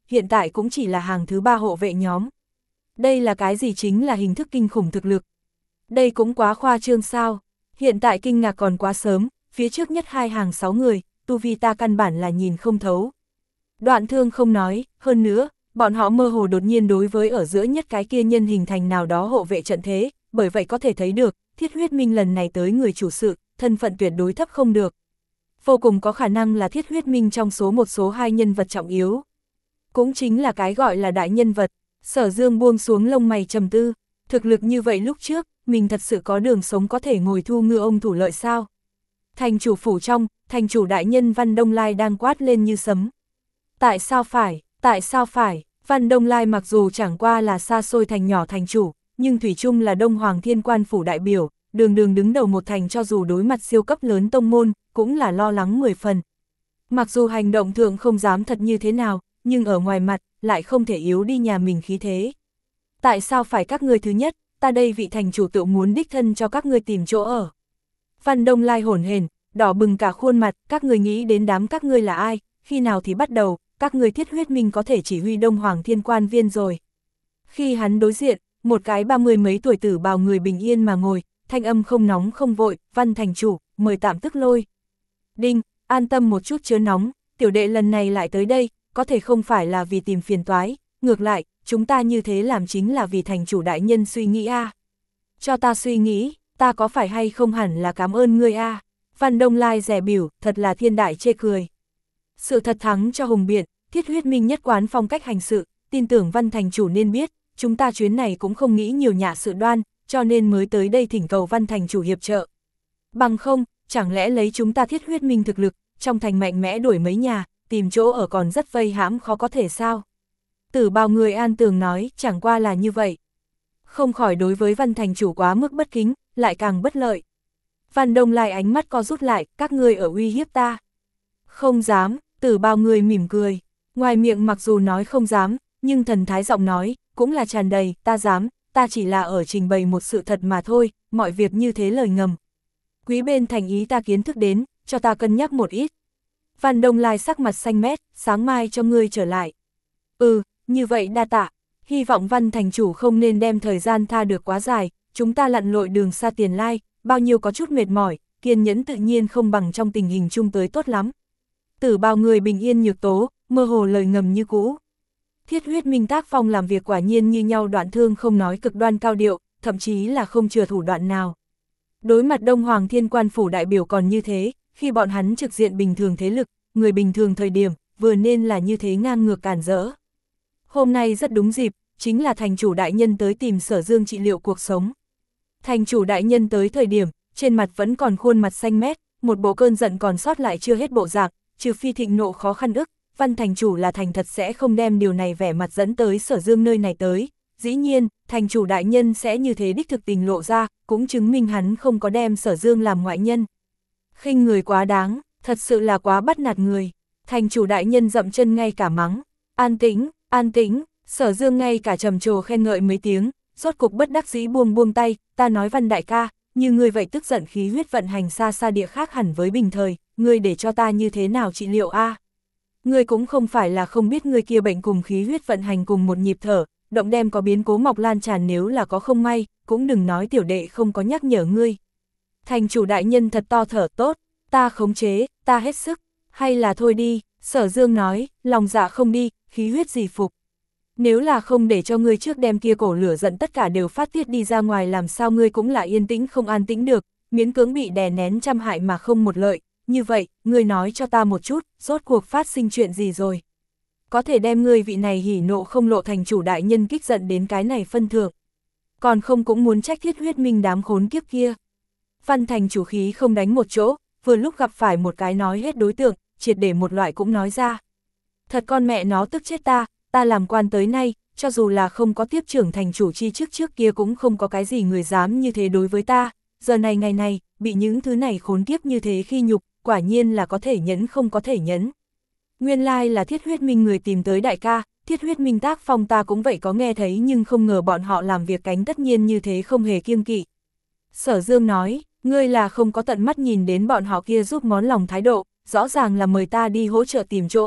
Speaker 1: hiện tại cũng chỉ là hàng thứ ba hộ vệ nhóm. Đây là cái gì, chính là hình thức kinh khủng thực lực. Đây cũng quá khoa trương sao, hiện tại kinh ngạc còn quá sớm, phía trước nhất hai hàng sáu người, tu vi ta căn bản là nhìn không thấu. Đoạn Thương không nói, hơn nữa, bọn họ mơ hồ đột nhiên đối với ở giữa nhất cái kia nhân hình thành nào đó hộ vệ trận thế, bởi vậy có thể thấy được, Thiết Huyết Minh lần này tới người chủ sự, thân phận tuyệt đối thấp không được. Vô cùng có khả năng là Thiết Huyết Minh trong số một số hai nhân vật trọng yếu. Cũng chính là cái gọi là đại nhân vật. Sở Dương buông xuống lông mày trầm tư, thực lực như vậy lúc trước, mình thật sự có đường sống có thể ngồi thu ngư ông thủ lợi sao? Thành chủ phủ trong, thành chủ đại nhân Văn Đông Lai đang quát lên như sấm. Tại sao phải, tại sao phải, Văn Đông Lai mặc dù chẳng qua là xa xôi thành nhỏ thành chủ, nhưng thủy chung là Đông Hoàng Thiên Quan phủ đại biểu, đường đường đứng đầu một thành cho dù đối mặt siêu cấp lớn tông môn, cũng là lo lắng mười phần. Mặc dù hành động thượng không dám thật như thế nào, nhưng ở ngoài mặt, lại không thể yếu đi nhà mình khí thế. Tại sao phải các ngươi thứ nhất, ta đây vị thành chủ tự muốn đích thân cho các ngươi tìm chỗ ở. Văn Đông Lai hổn hển, đỏ bừng cả khuôn mặt, các ngươi nghĩ đến đám các ngươi là ai, khi nào thì bắt đầu, các ngươi Thiết Huyết Minh có thể chỉ huy Đông Hoàng Thiên Quan viên rồi. Khi hắn đối diện, một cái ba mươi mấy tuổi tử bào người bình yên mà ngồi, thanh âm không nóng không vội, Văn thành chủ, mời tạm tức lôi. Đinh, an tâm một chút chớ nóng, tiểu đệ lần này lại tới đây, có thể không phải là vì tìm phiền toái, ngược lại, chúng ta như thế làm chính là vì thành chủ đại nhân suy nghĩ a. À. Cho ta suy nghĩ, ta có phải hay không hẳn là cảm ơn ngươi a. À. Văn Đông Lai rẻ biểu, thật là thiên đại chê cười. Sự thật thắng cho hùng biện, Thiết Huyết Minh nhất quán phong cách hành sự, tin tưởng Văn thành chủ nên biết, chúng ta chuyến này cũng không nghĩ nhiều nhạ sự đoan, cho nên mới tới đây thỉnh cầu Văn thành chủ hiệp trợ. Bằng không, chẳng lẽ lấy chúng ta Thiết Huyết Minh thực lực, trong thành mạnh mẽ đuổi mấy nhà, tìm chỗ ở còn rất vây hãm khó có thể sao? Tử bào người an tường nói, chẳng qua là như vậy. Không khỏi đối với Văn thành chủ quá mức bất kính, lại càng bất lợi. Văn Đông Lai ánh mắt co rút lại, các ngươi ở uy hiếp ta. Không dám, tử bào người mỉm cười. Ngoài miệng mặc dù nói không dám, nhưng thần thái giọng nói, cũng là tràn đầy, ta dám, ta chỉ là ở trình bày một sự thật mà thôi, mọi việc như thế lời ngầm. Quý bên thành ý ta kiến thức đến, cho ta cân nhắc một ít. Văn Đông Lai sắc mặt xanh mét, sáng mai cho ngươi trở lại. Ừ, như vậy đa tạ, hy vọng Văn thành chủ không nên đem thời gian tha được quá dài, chúng ta lặn lội đường xa tiền lai, bao nhiêu có chút mệt mỏi, kiên nhẫn tự nhiên không bằng trong tình hình chung tới tốt lắm. Tử bao người bình yên nhược tố, mơ hồ lời ngầm như cũ. Thiết Huyết Minh tác phong làm việc quả nhiên như nhau, Đoạn Thương không nói cực đoan cao điệu, thậm chí là không chừa thủ đoạn nào. Đối mặt Đông Hoàng Thiên Quan phủ đại biểu còn như thế, khi bọn hắn trực diện bình thường thế lực, người bình thường thời điểm, vừa nên là như thế ngang ngược cản rỡ. Hôm nay rất đúng dịp, chính là thành chủ đại nhân tới tìm Sở Dương trị liệu cuộc sống. Thành chủ đại nhân tới thời điểm, trên mặt vẫn còn khuôn mặt xanh mét, một bộ cơn giận còn sót lại chưa hết bộ dạng, trừ phi thịnh nộ khó khăn ức, Văn thành chủ là thành thật sẽ không đem điều này vẻ mặt dẫn tới Sở Dương nơi này tới. Dĩ nhiên, thành chủ đại nhân sẽ như thế đích thực tình lộ ra, cũng chứng minh hắn không có đem Sở Dương làm ngoại nhân. Khinh người quá đáng, thật sự là quá bắt nạt người. Thành chủ đại nhân dậm chân ngay cả mắng. An tĩnh, an tĩnh, Sở Dương ngay cả trầm trồ khen ngợi mấy tiếng, rốt cục bất đắc dĩ buông buông tay, ta nói Văn đại ca, như ngươi vậy tức giận khí huyết vận hành xa xa địa khác hẳn với bình thời, ngươi để cho ta như thế nào trị liệu a? À? Ngươi cũng không phải là không biết ngươi kia bệnh cùng khí huyết vận hành cùng một nhịp thở, động đem có biến cố mọc lan tràn, nếu là có không may, cũng đừng nói tiểu đệ không có nhắc nhở ngươi. Thành chủ đại nhân thật to thở, tốt, ta khống chế, ta hết sức, hay là thôi đi, Sở Dương nói, lòng dạ không đi, khí huyết gì phục. Nếu là không để cho ngươi trước đem kia cổ lửa giận tất cả đều phát tiết đi ra ngoài, làm sao ngươi cũng là yên tĩnh không an tĩnh được, miễn cưỡng bị đè nén trăm hại mà không một lợi. Như vậy, ngươi nói cho ta một chút, rốt cuộc phát sinh chuyện gì rồi? Có thể đem ngươi vị này hỉ nộ không lộ thành chủ đại nhân kích giận đến cái này phân thượng. Còn không cũng muốn trách Thiết Huyết Minh đám khốn kiếp kia. Văn thành chủ khí không đánh một chỗ, vừa lúc gặp phải một cái nói hết đối tượng, triệt để một loại cũng nói ra. Thật con mẹ nó tức chết ta, ta làm quan tới nay, cho dù là không có tiếp trưởng thành chủ chi trước trước kia cũng không có cái gì người dám như thế đối với ta. Giờ này ngày này, bị những thứ này khốn kiếp như thế khi nhục, quả nhiên là có thể nhẫn không có thể nhẫn. Nguyên lai là Thiết Huyết Minh người tìm tới đại ca, Thiết Huyết Minh tác phong ta cũng vậy có nghe thấy, nhưng không ngờ bọn họ làm việc cánh tất nhiên như thế không hề kiêng kỵ. Sở Dương nói, ngươi là không có tận mắt nhìn đến bọn họ kia giúp món lòng thái độ, rõ ràng là mời ta đi hỗ trợ tìm chỗ ở,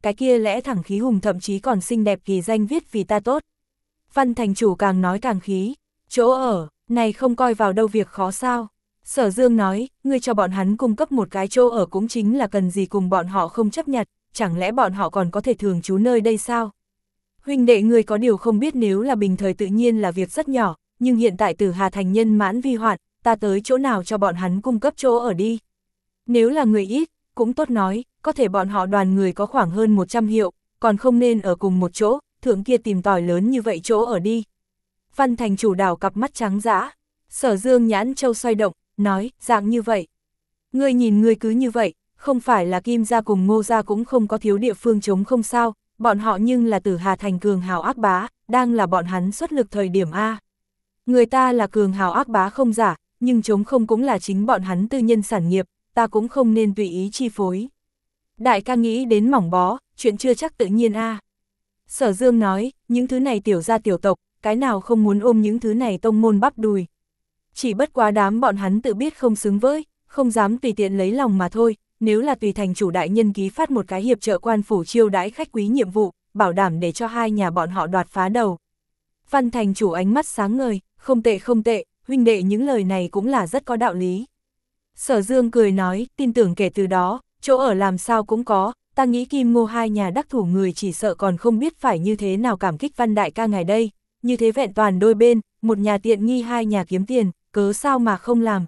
Speaker 1: cái kia lẽ thẳng khí hùng thậm chí còn xinh đẹp kỳ danh viết vì ta tốt. Văn thành chủ càng nói càng khí, chỗ ở, này không coi vào đâu việc khó sao. Sở Dương nói, ngươi cho bọn hắn cung cấp một cái chỗ ở cũng chính là cần gì cùng bọn họ không chấp nhận, chẳng lẽ bọn họ còn có thể thường trú nơi đây sao? Huynh đệ ngươi có điều không biết, nếu là bình thời tự nhiên là việc rất nhỏ, nhưng hiện tại Tử Hà Thành nhân mãn vi hoạn, ta tới chỗ nào cho bọn hắn cung cấp chỗ ở đi. Nếu là người ít, cũng tốt nói, có thể bọn họ đoàn người có khoảng hơn một trăm hiệu, còn không nên ở cùng một chỗ, thượng kia tìm tòi lớn như vậy chỗ ở đi. Văn thành chủ đảo cặp mắt trắng dã, Sở Dương nhãn châu xoay động, nói, dạng như vậy. Ngươi nhìn ngươi cứ như vậy, không phải là Kim gia cùng Ngô gia cũng không có thiếu địa phương chống không sao, bọn họ nhưng là Tử Hà Thành cường hào ác bá, đang là bọn hắn xuất lực thời điểm A. Người ta là cường hào ác bá không giả, nhưng chống không cũng là chính bọn hắn tư nhân sản nghiệp, ta cũng không nên tùy ý chi phối. Đại ca nghĩ đến mỏng bó, chuyện chưa chắc tự nhiên A. Sở Dương nói, những thứ này tiểu gia tiểu tộc, cái nào không muốn ôm những thứ này tông môn bắp đùi. Chỉ bất quá đám bọn hắn tự biết không xứng với, không dám tùy tiện lấy lòng mà thôi, nếu là tùy thành chủ đại nhân ký phát một cái hiệp trợ quan phủ chiêu đãi khách quý nhiệm vụ, bảo đảm để cho hai nhà bọn họ đoạt phá đầu. Văn thành chủ ánh mắt sáng ngời, không tệ không tệ, huynh đệ những lời này cũng là rất có đạo lý. Sở Dương cười nói, tin tưởng kể từ đó, chỗ ở làm sao cũng có, ta nghĩ Kim Ngô hai nhà đắc thủ người chỉ sợ còn không biết phải như thế nào cảm kích Văn đại ca ngài đây, như thế vẹn toàn đôi bên, một nhà tiện nghi hai nhà kiếm tiền, cớ sao mà không làm.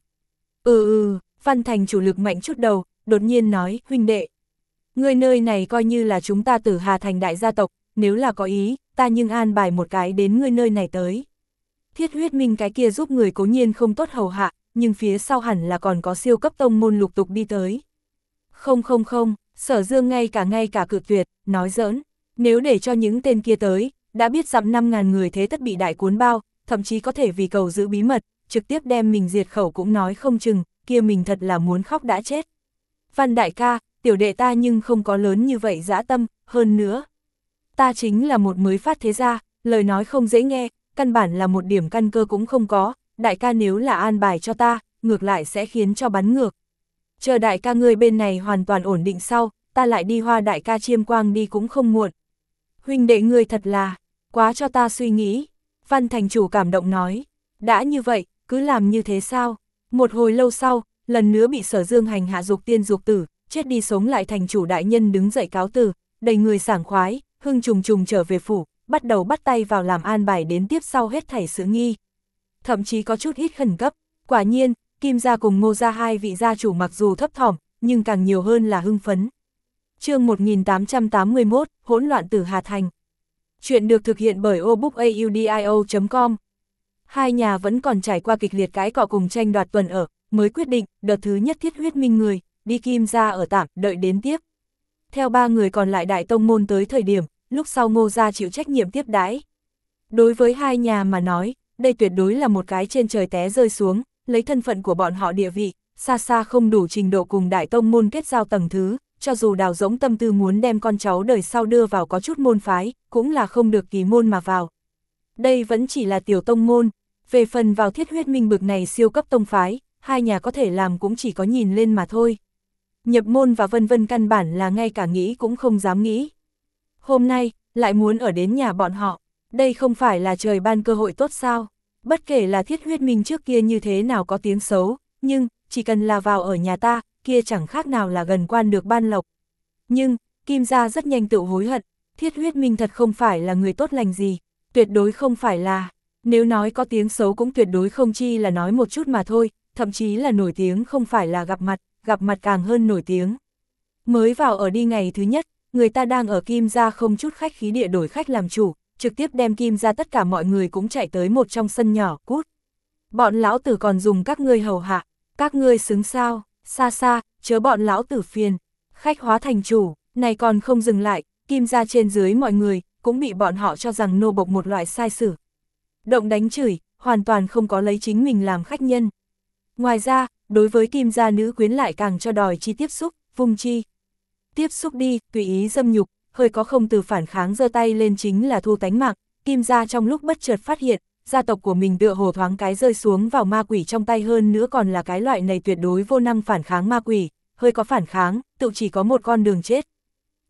Speaker 1: Ừ ừ, Văn thành chủ lực mạnh chút đầu, đột nhiên nói, huynh đệ. Người nơi này coi như là chúng ta Tử Hà Thành đại gia tộc, nếu là có ý, ta nhưng an bài một cái đến người nơi này tới. Thiết huyết minh cái kia giúp người cố nhiên không tốt hầu hạ, nhưng phía sau hẳn là còn có siêu cấp tông môn lục tục đi tới. Không không không, Sở Dương ngay cả ngay cả cự tuyệt, nói giỡn, nếu để cho những tên kia tới, đã biết dặm năm ngàn người thế tất bị đại cuốn bao, thậm chí có thể vì cầu giữ bí mật, trực tiếp đem mình diệt khẩu cũng nói không chừng, kia mình thật là muốn khóc đã chết. Văn đại ca, tiểu đệ ta nhưng không có lớn như vậy dã tâm, hơn nữa. Ta chính là một mới phát thế gia, lời nói không dễ nghe, căn bản là một điểm căn cơ cũng không có, đại ca nếu là an bài cho ta, ngược lại sẽ khiến cho bắn ngược. Chờ đại ca ngươi bên này hoàn toàn ổn định sau, ta lại đi Hoa đại ca chiêm quang đi cũng không muộn. Huynh đệ ngươi thật là, quá cho ta suy nghĩ. Văn thành chủ cảm động nói, đã như vậy, cứ làm như thế sao? Một hồi lâu sau, lần nữa bị Sở Dương hành hạ dục tiên dục tử, chết đi sống lại thành chủ đại nhân đứng dậy cáo từ, đầy người sảng khoái, hưng trùng trùng trở về phủ, bắt đầu bắt tay vào làm an bài đến tiếp sau hết thảy sự nghi. Thậm chí có chút ít khẩn cấp, quả nhiên, Kim gia cùng Ngô gia hai vị gia chủ mặc dù thấp thỏm, nhưng càng nhiều hơn là hưng phấn. Chương một nghìn tám trăm tám mươi mốt, hỗn loạn Tử Hà Thành. Chuyện được thực hiện bởi obookaudio chấm com. Hai nhà vẫn còn trải qua kịch liệt cái cọ cùng tranh đoạt tuần ở, mới quyết định, đợt thứ nhất thiết huyết minh người, đi Kim gia ở tạm, đợi đến tiếp. Theo ba người còn lại đại tông môn tới thời điểm, lúc sau Ngô gia chịu trách nhiệm tiếp đãi. Đối với hai nhà mà nói, đây tuyệt đối là một cái trên trời té rơi xuống, lấy thân phận của bọn họ địa vị, xa xa không đủ trình độ cùng đại tông môn kết giao tầng thứ, cho dù đào rỗng tâm tư muốn đem con cháu đời sau đưa vào có chút môn phái, cũng là không được kỳ môn mà vào. Đây vẫn chỉ là tiểu tông môn, về phần vào thiết huyết minh bực này siêu cấp tông phái, hai nhà có thể làm cũng chỉ có nhìn lên mà thôi. Nhập môn và vân vân căn bản là ngay cả nghĩ cũng không dám nghĩ. Hôm nay, lại muốn ở đến nhà bọn họ, đây không phải là trời ban cơ hội tốt sao? Bất kể là thiết huyết minh trước kia như thế nào có tiếng xấu, nhưng, chỉ cần là vào ở nhà ta, kia chẳng khác nào là gần quan được ban lộc. Nhưng, Kim gia rất nhanh tự hối hận, thiết huyết minh thật không phải là người tốt lành gì, tuyệt đối không phải là, nếu nói có tiếng xấu cũng tuyệt đối không chi là nói một chút mà thôi, thậm chí là nổi tiếng không phải là gặp mặt, gặp mặt càng hơn nổi tiếng. Mới vào ở đi ngày thứ nhất, người ta đang ở Kim gia không chút khách khí địa đổi khách làm chủ, trực tiếp đem Kim gia tất cả mọi người cũng chạy tới một trong sân nhỏ, cút. Bọn lão tử còn dùng các ngươi hầu hạ, các ngươi xứng sao, xa xa, chớ bọn lão tử phiền. Khách hóa thành chủ, này còn không dừng lại, Kim gia trên dưới mọi người, cũng bị bọn họ cho rằng nô bộc một loại sai sử. Động đánh chửi, hoàn toàn không có lấy chính mình làm khách nhân. Ngoài ra, đối với Kim gia nữ quyến lại càng cho đòi chi tiếp xúc, vung chi. Tiếp xúc đi, tùy ý dâm nhục, hơi có không từ phản kháng giơ tay lên chính là thu tánh mạng. Kim gia trong lúc bất chợt phát hiện, gia tộc của mình tựa hồ thoáng cái rơi xuống vào ma quỷ trong tay, hơn nữa còn là cái loại này tuyệt đối vô năng phản kháng ma quỷ, hơi có phản kháng, tự chỉ có một con đường chết.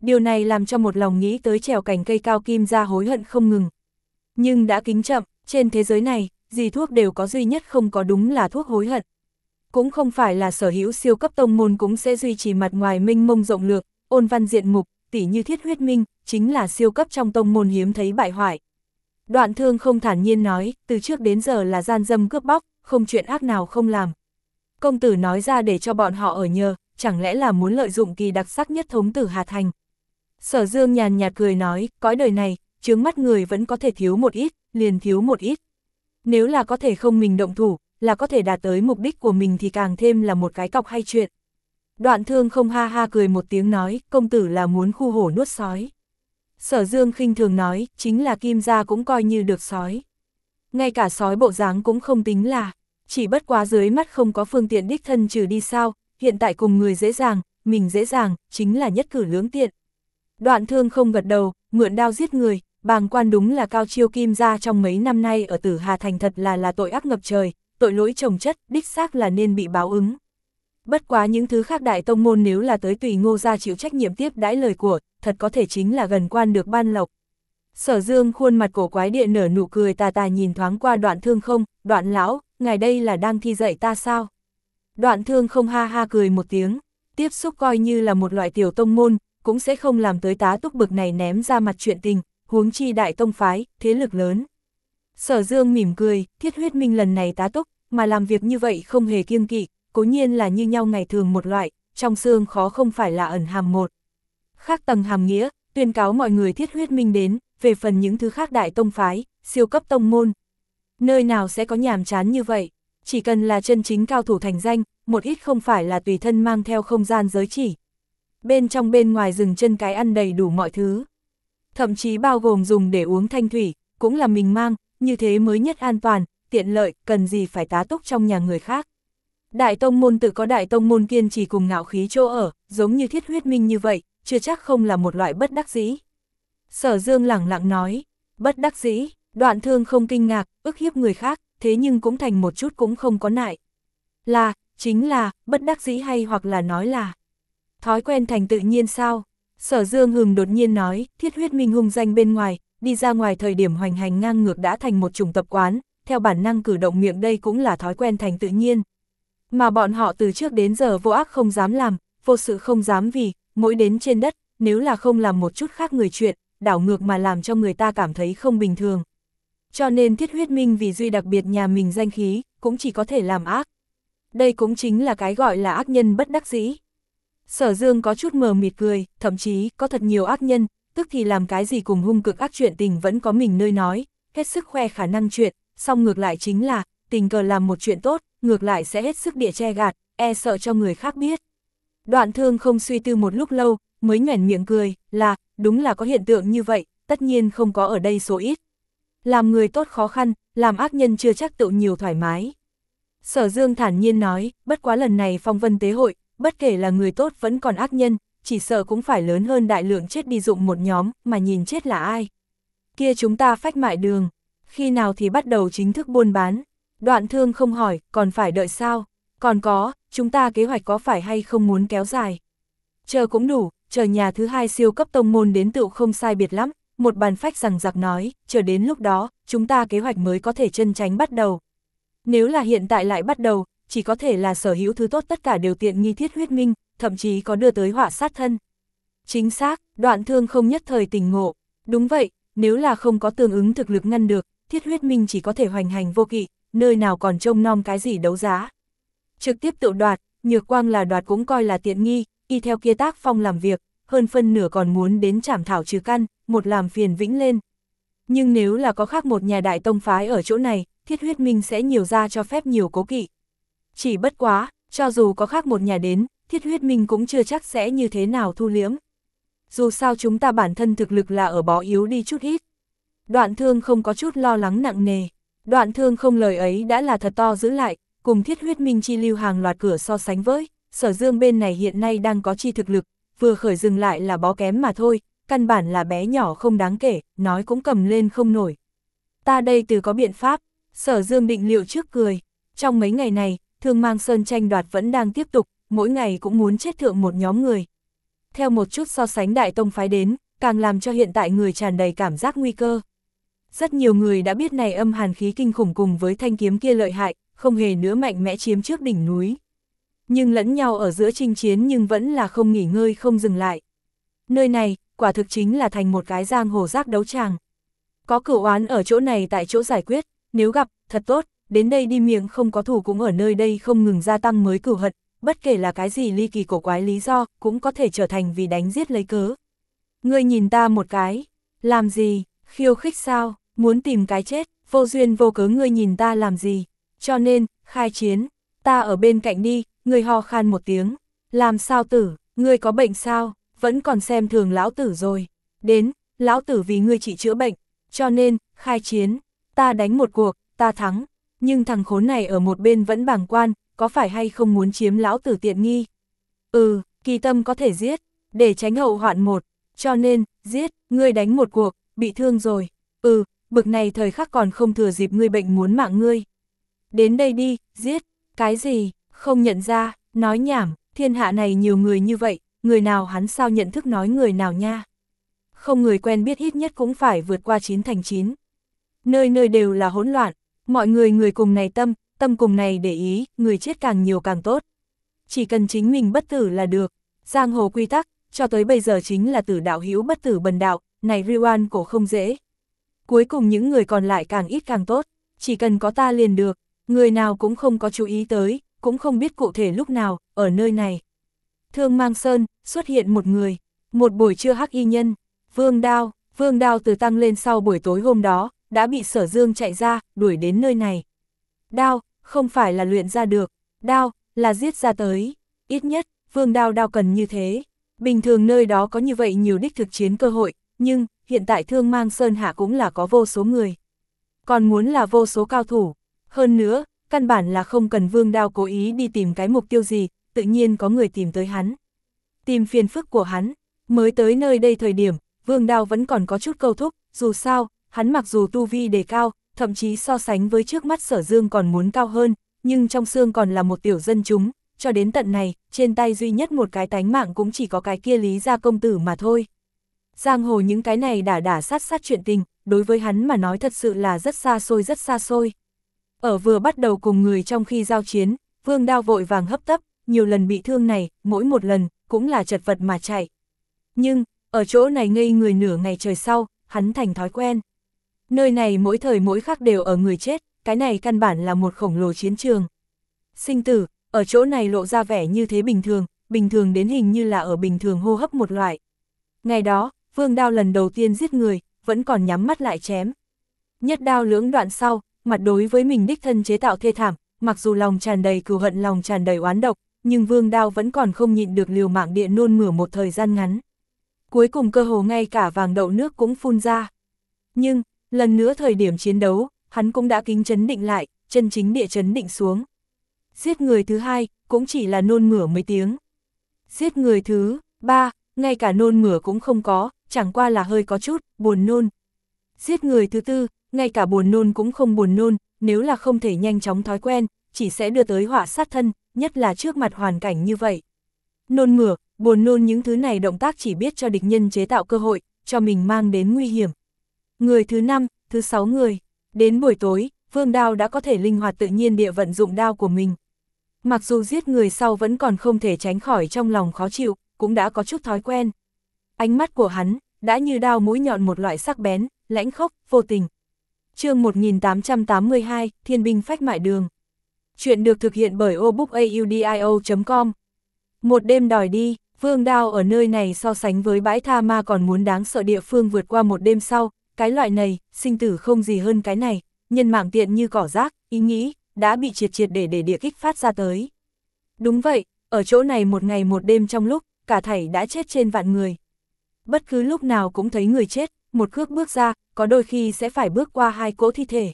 Speaker 1: Điều này làm cho một lòng nghĩ tới trèo cành cây cao Kim gia hối hận không ngừng. Nhưng đã kính chậm, trên thế giới này, gì thuốc đều có duy nhất không có đúng là thuốc hối hận. Cũng không phải là sở hữu siêu cấp tông môn cũng sẽ duy trì mặt ngoài minh mông rộng lược, ôn văn diện mục, tỉ như Thiết Huyết Minh, chính là siêu cấp trong tông môn hiếm thấy bại hoại. Đoạn Thương không thản nhiên nói, từ trước đến giờ là gian dâm cướp bóc, không chuyện ác nào không làm. Công tử nói ra để cho bọn họ ở nhờ, chẳng lẽ là muốn lợi dụng kỳ đặc sắc nhất thống tử Hà Thành. Sở Dương nhàn nhạt cười nói, cõi đời này, chướng mắt người vẫn có thể thiếu một ít, liền thiếu một ít. Nếu là có thể không mình động thủ, là có thể đạt tới mục đích của mình thì càng thêm là một cái cọc hay chuyện. Đoạn Thương không ha ha cười một tiếng nói, công tử là muốn khu hổ nuốt sói. Sở Dương khinh thường nói, chính là Kim gia cũng coi như được sói. Ngay cả sói bộ dáng cũng không tính là, chỉ bất quá dưới mắt không có phương tiện đích thân trừ đi sao, hiện tại cùng người dễ dàng, mình dễ dàng, chính là nhất cử lưỡng tiện. Đoạn Thương không gật đầu, mượn đao giết người, bàng quan đúng là cao chiêu Kim gia trong mấy năm nay ở Tử Hà Thành thật là là tội ác ngập trời, tội lỗi chồng chất, đích xác là nên bị báo ứng. Bất quá những thứ khác đại tông môn nếu là tới tùy Ngô gia chịu trách nhiệm tiếp đãi lời của, thật có thể chính là gần quan được ban lộc. Sở Dương khuôn mặt cổ quái địa nở nụ cười tà tà nhìn thoáng qua Đoạn Thương không, Đoạn lão, ngài đây là đang thi dạy ta sao? Đoạn Thương không ha ha cười một tiếng, tiếp xúc coi như là một loại tiểu tông môn, cũng sẽ không làm tới tá túc bực này ném ra mặt chuyện tình, huống chi đại tông phái, thế lực lớn. Sở Dương mỉm cười, Thiết Huyết Minh lần này tá túc, mà làm việc như vậy không hề kiêng kỵ, cố nhiên là như nhau ngày thường một loại, trong xương khó không phải là ẩn hàm một. Khác tầng hàm nghĩa, tuyên cáo mọi người Thiết Huyết Minh đến, về phần những thứ khác đại tông phái, siêu cấp tông môn. Nơi nào sẽ có nhàm chán như vậy, chỉ cần là chân chính cao thủ thành danh, một ít không phải là tùy thân mang theo không gian giới chỉ. Bên trong bên ngoài dừng chân cái ăn đầy đủ mọi thứ. Thậm chí bao gồm dùng để uống thanh thủy, cũng là mình mang, như thế mới nhất an toàn, tiện lợi, cần gì phải tá túc trong nhà người khác. Đại tông môn tự có đại tông môn kiên trì cùng ngạo khí chỗ ở, giống như Thiết Huyết Minh như vậy, chưa chắc không là một loại bất đắc dĩ. Sở Dương lẳng lặng nói, bất đắc dĩ, Đoạn Thương không kinh ngạc, ức hiếp người khác, thế nhưng cũng thành một chút cũng không có nại. Là, chính là, bất đắc dĩ hay hoặc là nói là thói quen thành tự nhiên sao? Sở Dương hừng đột nhiên nói, Thiết Huyết Minh hung danh bên ngoài, đi ra ngoài thời điểm hoành hành ngang ngược đã thành một chủng tập quán, theo bản năng cử động miệng đây cũng là thói quen thành tự nhiên. Mà bọn họ từ trước đến giờ vô ác không dám làm, vô sự không dám vì, mỗi đến trên đất, nếu là không làm một chút khác người chuyện, đảo ngược mà làm cho người ta cảm thấy không bình thường. Cho nên Thiết Huyết Minh vì duy đặc biệt nhà mình danh khí, cũng chỉ có thể làm ác. Đây cũng chính là cái gọi là ác nhân bất đắc dĩ. Sở Dương có chút mờ mịt cười, thậm chí có thật nhiều ác nhân, tức thì làm cái gì cùng hung cực ác chuyện tình vẫn có mình nơi nói, hết sức khoe khả năng chuyện, song ngược lại chính là, tình cờ làm một chuyện tốt, ngược lại sẽ hết sức địa che gạt, e sợ cho người khác biết. Đoạn Thương không suy tư một lúc lâu, mới nhoẻn miệng cười, là, đúng là có hiện tượng như vậy, tất nhiên không có ở đây số ít. Làm người tốt khó khăn, làm ác nhân chưa chắc tự nhiều thoải mái. Sở Dương thản nhiên nói, bất quá lần này phong vân tế hội, bất kể là người tốt vẫn còn ác nhân, chỉ sợ cũng phải lớn hơn đại lượng chết đi dụng một nhóm, mà nhìn chết là ai. Kia chúng ta phách mại đường, khi nào thì bắt đầu chính thức buôn bán. Đoạn Thương không hỏi, còn phải đợi sao? Còn có, chúng ta kế hoạch có phải hay không muốn kéo dài? Chờ cũng đủ, chờ nhà thứ hai siêu cấp tông môn đến tựu không sai biệt lắm, một bàn phách rằng giặc nói, chờ đến lúc đó, chúng ta kế hoạch mới có thể chân tránh bắt đầu. Nếu là hiện tại lại bắt đầu, chỉ có thể là sở hữu thứ tốt tất cả đều tiện nghi Thiết Huyết Minh, thậm chí có đưa tới họa sát thân. Chính xác, Đoạn Thương không nhất thời tỉnh ngộ. Đúng vậy, nếu là không có tương ứng thực lực ngăn được, Thiết Huyết Minh chỉ có thể hoành hành vô kỵ, nơi nào còn trông nom cái gì đấu giá. Trực tiếp tự đoạt, nhược quang là đoạt cũng coi là tiện nghi, y theo kia tác phong làm việc, hơn phân nửa còn muốn đến trảm thảo trừ căn, một làm phiền vĩnh lên. Nhưng nếu là có khác một nhà đại tông phái ở chỗ này, Thiết Huyết Minh sẽ nhiều ra cho phép nhiều cố kỵ. Chỉ bất quá, cho dù có khác một nhà đến, Thiết Huyết Minh cũng chưa chắc sẽ như thế nào thu liếm. Dù sao chúng ta bản thân thực lực là ở bó yếu đi chút ít. Đoạn Thương không có chút lo lắng nặng nề. Đoạn Thương không lời ấy đã là thật to giữ lại, cùng Thiết Huyết Minh chi lưu hàng loạt cửa so sánh với, Sở Dương bên này hiện nay đang có chi thực lực, vừa khởi dừng lại là bó kém mà thôi, căn bản là bé nhỏ không đáng kể, nói cũng cầm lên không nổi. Ta đây từ có biện pháp, Sở Dương định liệu trước cười, trong mấy ngày này, Thương Mang Sơn tranh đoạt vẫn đang tiếp tục, mỗi ngày cũng muốn chết thượng một nhóm người. Theo một chút so sánh đại tông phái đến, càng làm cho hiện tại người tràn đầy cảm giác nguy cơ. Rất nhiều người đã biết này âm hàn khí kinh khủng cùng với thanh kiếm kia lợi hại, không hề nữa mạnh mẽ chiếm trước đỉnh núi. Nhưng lẫn nhau ở giữa chinh chiến nhưng vẫn là không nghỉ ngơi không dừng lại. Nơi này, quả thực chính là thành một cái giang hồ giác đấu tràng. Có cửu oán ở chỗ này tại chỗ giải quyết, nếu gặp, thật tốt, đến đây đi miệng không có thù cũng ở nơi đây không ngừng gia tăng mới cửu hận, bất kể là cái gì ly kỳ cổ quái lý do, cũng có thể trở thành vì đánh giết lấy cớ. Ngươi nhìn ta một cái, làm gì, khiêu khích sao, muốn tìm cái chết, vô duyên vô cớ ngươi nhìn ta làm gì, cho nên, khai chiến, ta ở bên cạnh đi, ngươi ho khan một tiếng, làm sao tử, ngươi có bệnh sao, vẫn còn xem thường lão tử rồi, đến, lão tử vì ngươi trị chữa bệnh, cho nên, khai chiến, ta đánh một cuộc, ta thắng, nhưng thằng khốn này ở một bên vẫn bàng quan, có phải hay không muốn chiếm lão tử tiện nghi? Ừ, kỳ tâm có thể giết, để tránh hậu hoạn một, cho nên, giết, ngươi đánh một cuộc, bị thương rồi, ừ, bực này thời khắc còn không thừa dịp ngươi bệnh muốn mạng ngươi. Đến đây đi, giết, cái gì, không nhận ra, nói nhảm, thiên hạ này nhiều người như vậy, người nào hắn sao nhận thức nói người nào nha. Không người quen biết ít nhất cũng phải vượt qua chín thành chín. Nơi nơi đều là hỗn loạn, mọi người người cùng này tâm, tâm cùng này để ý, người chết càng nhiều càng tốt. Chỉ cần chính mình bất tử là được, giang hồ quy tắc, cho tới bây giờ chính là tử đạo hữu bất tử bần đạo, này Riwan cổ không dễ. Cuối cùng những người còn lại càng ít càng tốt, chỉ cần có ta liền được, người nào cũng không có chú ý tới, cũng không biết cụ thể lúc nào, ở nơi này. Thương Mang Sơn, xuất hiện một người, một buổi trưa hắc y nhân, Vương Đao, Vương Đao từ tăng lên sau buổi tối hôm đó, đã bị Sở Dương chạy ra, đuổi đến nơi này. Đao, không phải là luyện ra được, đao, là giết ra tới, ít nhất, Vương Đao đao cần như thế. Bình thường nơi đó có như vậy nhiều đích thực chiến cơ hội, nhưng, hiện tại Thương Mang Sơn hạ cũng là có vô số người. Còn muốn là vô số cao thủ, hơn nữa, căn bản là không cần Vương Đao cố ý đi tìm cái mục tiêu gì, tự nhiên có người tìm tới hắn. Tìm phiền phức của hắn, mới tới nơi đây thời điểm, Vương Đao vẫn còn có chút câu thúc, dù sao, hắn mặc dù tu vi đề cao, thậm chí so sánh với trước mắt Sở Dương còn muốn cao hơn, nhưng trong xương còn là một tiểu dân chúng, cho đến tận này, trên tay duy nhất một cái tánh mạng cũng chỉ có cái kia Lý gia công tử mà thôi. Giang hồ những cái này đả đả sát sát chuyện tình, đối với hắn mà nói thật sự là rất xa xôi rất xa xôi. Ở vừa bắt đầu cùng người trong khi giao chiến, Vương Đao vội vàng hấp tấp, nhiều lần bị thương này, mỗi một lần, cũng là chật vật mà chạy. Nhưng, ở chỗ này ngây người nửa ngày trời sau, hắn thành thói quen. Nơi này mỗi thời mỗi khắc đều ở người chết, cái này căn bản là một khổng lồ chiến trường. Sinh tử, ở chỗ này lộ ra vẻ như thế bình thường, bình thường đến hình như là ở bình thường hô hấp một loại. Ngày đó, Vương Đao lần đầu tiên giết người, vẫn còn nhắm mắt lại chém. Nhất đao lưỡng đoạn sau, mặt đối với mình đích thân chế tạo thê thảm, mặc dù lòng tràn đầy cừu hận lòng tràn đầy oán độc, nhưng Vương Đao vẫn còn không nhịn được liều mạng địa nôn mửa một thời gian ngắn. Cuối cùng cơ hồ ngay cả vàng đậu nước cũng phun ra. Nhưng, lần nữa thời điểm chiến đấu, hắn cũng đã kính chấn định lại, chân chính địa chấn định xuống. Giết người thứ hai, cũng chỉ là nôn mửa mấy tiếng. Giết người thứ ba, ngay cả nôn mửa cũng không có, chẳng qua là hơi có chút, buồn nôn. Giết người thứ tư, ngay cả buồn nôn cũng không buồn nôn, nếu là không thể nhanh chóng thói quen, chỉ sẽ đưa tới họa sát thân, nhất là trước mặt hoàn cảnh như vậy. Nôn mửa, buồn nôn những thứ này động tác chỉ biết cho địch nhân chế tạo cơ hội, cho mình mang đến nguy hiểm. Người thứ năm, thứ sáu người, đến buổi tối, Vương Đao đã có thể linh hoạt tự nhiên địa vận dụng đao của mình. Mặc dù giết người sau vẫn còn không thể tránh khỏi trong lòng khó chịu, cũng đã có chút thói quen. Ánh mắt của hắn, đã như đao mũi nhọn một loại sắc bén, lãnh khốc, vô tình. Chương một nghìn tám trăm tám mươi hai, Thiên binh phách mại đường. Chuyện được thực hiện bởi obookaudio chấm com. Một đêm đòi đi, Vương Đao ở nơi này so sánh với bãi tha ma còn muốn đáng sợ địa phương vượt qua một đêm sau, cái loại này, sinh tử không gì hơn cái này, nhân mạng tiện như cỏ rác, ý nghĩ, đã bị triệt triệt để để địa kích phát ra tới. Đúng vậy, ở chỗ này một ngày một đêm trong lúc, cả thảy đã chết trên vạn người. Bất cứ lúc nào cũng thấy người chết, một cước bước ra, có đôi khi sẽ phải bước qua hai cỗ thi thể.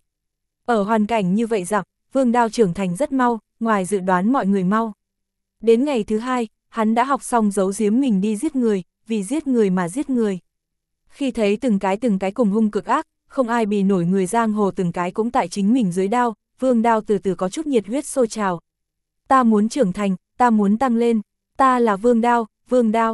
Speaker 1: Ở hoàn cảnh như vậy rằng, Vương Đao trưởng thành rất mau, ngoài dự đoán mọi người mau. Đến ngày thứ hai, hắn đã học xong giấu giếm mình đi giết người, vì giết người mà giết người. Khi thấy từng cái từng cái cùng hung cực ác, không ai bì nổi người giang hồ từng cái cũng tại chính mình dưới đao, Vương Đao từ từ có chút nhiệt huyết sôi trào. Ta muốn trưởng thành, ta muốn tăng lên, ta là Vương Đao, Vương Đao,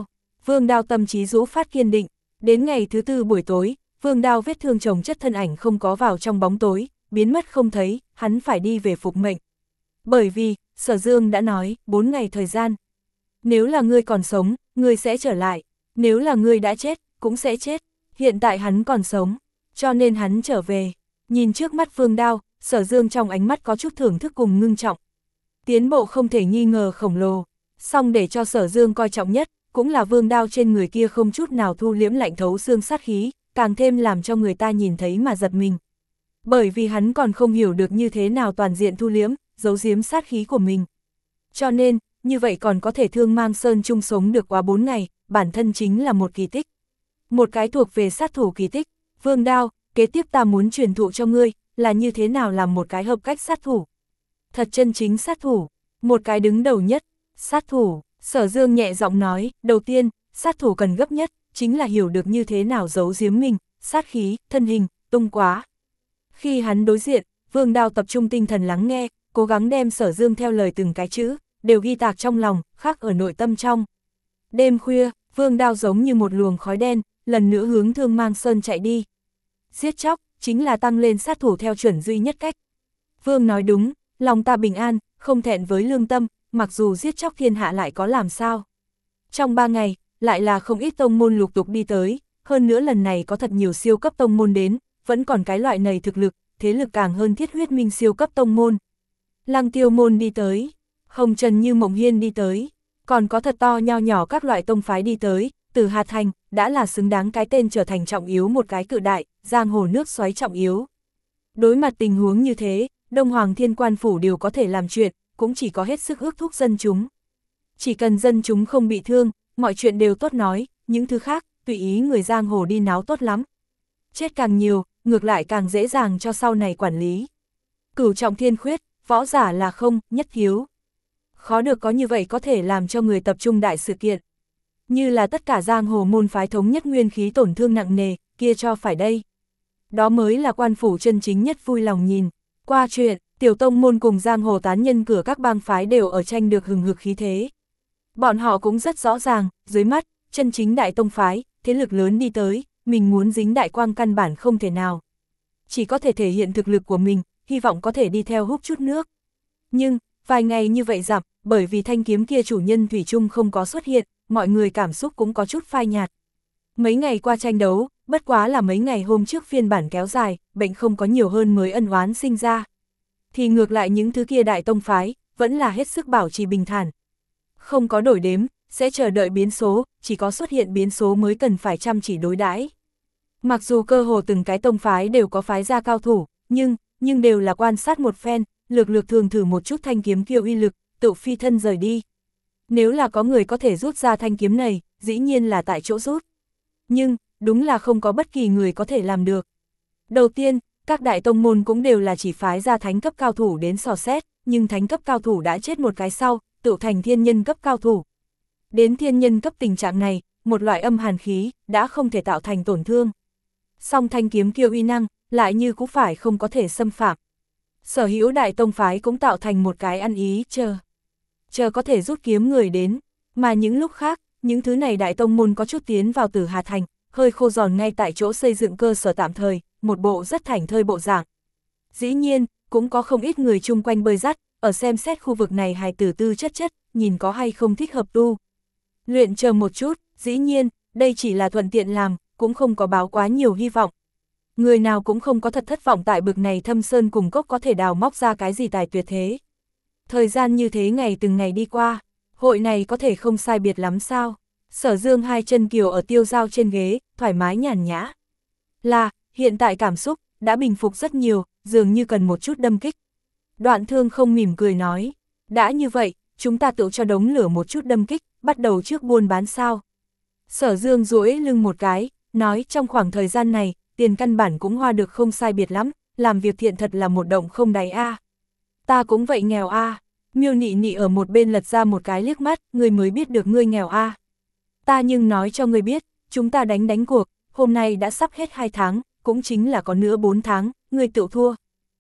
Speaker 1: Vương Đao tâm trí rũ phát kiên định. Đến ngày thứ tư buổi tối, Vương Đao vết thương chồng chất thân ảnh không có vào trong bóng tối, biến mất không thấy, hắn phải đi về phục mệnh. Bởi vì, Sở Dương đã nói, bốn ngày thời gian. Nếu là ngươi còn sống, ngươi sẽ trở lại. Nếu là ngươi đã chết, cũng sẽ chết. Hiện tại hắn còn sống, cho nên hắn trở về. Nhìn trước mắt Vương Đao, Sở Dương trong ánh mắt có chút thưởng thức cùng ngưng trọng. Tiến bộ không thể nghi ngờ khổng lồ. Song để cho Sở Dương coi trọng nhất, cũng là Vương Đao trên người kia không chút nào thu liễm lạnh thấu xương sát khí, càng thêm làm cho người ta nhìn thấy mà giật mình. Bởi vì hắn còn không hiểu được như thế nào toàn diện thu liễm, giấu giếm sát khí của mình. Cho nên, như vậy còn có thể thương mang sơn chung sống được quá bốn ngày, bản thân chính là một kỳ tích. Một cái thuộc về sát thủ kỳ tích. Vương Đao, kế tiếp ta muốn truyền thụ cho ngươi, là như thế nào làm một cái hợp cách sát thủ. Thật chân chính sát thủ, một cái đứng đầu nhất, sát thủ. Sở Dương nhẹ giọng nói, đầu tiên, sát thủ cần gấp nhất, chính là hiểu được như thế nào giấu giếm mình, sát khí, thân hình, tung quá. Khi hắn đối diện, Vương Đao tập trung tinh thần lắng nghe, cố gắng đem Sở Dương theo lời từng cái chữ, đều ghi tạc trong lòng, khắc ở nội tâm trong. Đêm khuya, Vương Đao giống như một luồng khói đen, lần nữa hướng Thương Mang Sơn chạy đi. Giết chóc, chính là tăng lên sát thủ theo chuẩn duy nhất cách. Vương nói đúng, lòng ta bình an, không thẹn với lương tâm, mặc dù giết chóc thiên hạ lại có làm sao. Trong ba ngày, lại là không ít tông môn lục tục đi tới, hơn nữa lần này có thật nhiều siêu cấp tông môn đến, vẫn còn cái loại này thực lực, thế lực càng hơn Thiết Huyết Minh siêu cấp tông môn. Lăng Tiêu môn đi tới, Hồng Trần Như Mộng Hiên đi tới, còn có thật to nho nhỏ các loại tông phái đi tới, từ Hà Thành, đã là xứng đáng cái tên trở thành trọng yếu một cái cự đại, giang hồ nước xoáy trọng yếu. Đối mặt tình huống như thế, Đông Hoàng Thiên Quan Phủ đều có thể làm chuyện, cũng chỉ có hết sức ước thúc dân chúng. Chỉ cần dân chúng không bị thương, mọi chuyện đều tốt nói, những thứ khác, tùy ý người giang hồ đi náo tốt lắm. Chết càng nhiều, ngược lại càng dễ dàng cho sau này quản lý. Cửu trọng thiên khuyết, võ giả là không, nhất thiếu. Khó được có như vậy có thể làm cho người tập trung đại sự kiện. Như là tất cả giang hồ môn phái thống nhất nguyên khí tổn thương nặng nề, kia cho phải đây. Đó mới là quan phủ chân chính nhất vui lòng nhìn. Qua chuyện, tiểu tông môn cùng giang hồ tán nhân cửa các bang phái đều ở tranh được hừng hực khí thế. Bọn họ cũng rất rõ ràng, dưới mắt, chân chính đại tông phái, thế lực lớn đi tới, mình muốn dính đại quang căn bản không thể nào. Chỉ có thể thể hiện thực lực của mình, hy vọng có thể đi theo hút chút nước. Nhưng, vài ngày như vậy dặm, bởi vì thanh kiếm kia chủ nhân Thủy Trung không có xuất hiện, mọi người cảm xúc cũng có chút phai nhạt. Mấy ngày qua tranh đấu, bất quá là mấy ngày hôm trước phiên bản kéo dài, bệnh không có nhiều hơn mới ân oán sinh ra. Thì ngược lại những thứ kia đại tông phái, vẫn là hết sức bảo trì bình thản. Không có đổi đếm, sẽ chờ đợi biến số, chỉ có xuất hiện biến số mới cần phải chăm chỉ đối đãi. Mặc dù cơ hồ từng cái tông phái đều có phái ra cao thủ, nhưng, nhưng đều là quan sát một phen, lược lược thường thử một chút thanh kiếm kia uy lực, tự phi thân rời đi. Nếu là có người có thể rút ra thanh kiếm này, dĩ nhiên là tại chỗ rút. Nhưng, đúng là không có bất kỳ người có thể làm được. Đầu tiên, các đại tông môn cũng đều là chỉ phái ra thánh cấp cao thủ đến sò xét, nhưng thánh cấp cao thủ đã chết một cái sau, tự thành thiên nhân cấp cao thủ. Đến thiên nhân cấp tình trạng này, một loại âm hàn khí, đã không thể tạo thành tổn thương. Song thanh kiếm kia uy năng, lại như cũng phải không có thể xâm phạm. Sở hữu đại tông phái cũng tạo thành một cái ăn ý, chờ. Chờ có thể rút kiếm người đến, mà những lúc khác, những thứ này đại tông môn có chút tiến vào Tử Hà Thành, hơi khô giòn ngay tại chỗ xây dựng cơ sở tạm thời, một bộ rất thảnh thơi bộ dạng. Dĩ nhiên, cũng có không ít người chung quanh bơi dắt, ở xem xét khu vực này hài tử tư chất chất, nhìn có hay không thích hợp tu. Luyện chờ một chút, dĩ nhiên, đây chỉ là thuận tiện làm, cũng không có báo quá nhiều hy vọng. Người nào cũng không có thật thất vọng tại bực này thâm sơn cùng cốc có thể đào móc ra cái gì tài tuyệt thế. Thời gian như thế ngày từng ngày đi qua, hội này có thể không sai biệt lắm sao. Sở Dương hai chân kiều ở tiêu dao trên ghế, thoải mái nhàn nhã. Là, hiện tại cảm xúc, đã bình phục rất nhiều, dường như cần một chút đâm kích. Đoạn Thương không mỉm cười nói, đã như vậy, chúng ta tự cho đống lửa một chút đâm kích, bắt đầu trước buôn bán sao. Sở Dương duỗi lưng một cái, nói trong khoảng thời gian này, tiền căn bản cũng hoa được không sai biệt lắm, làm việc thiện thật là một động không đáy a. Ta cũng vậy nghèo a. Miêu Nị Nị ở một bên lật ra một cái liếc mắt, ngươi mới biết được ngươi nghèo a. Ta nhưng nói cho ngươi biết, chúng ta đánh đánh cuộc, hôm nay đã sắp hết hai tháng, cũng chính là có nữa bốn tháng, ngươi tự thua.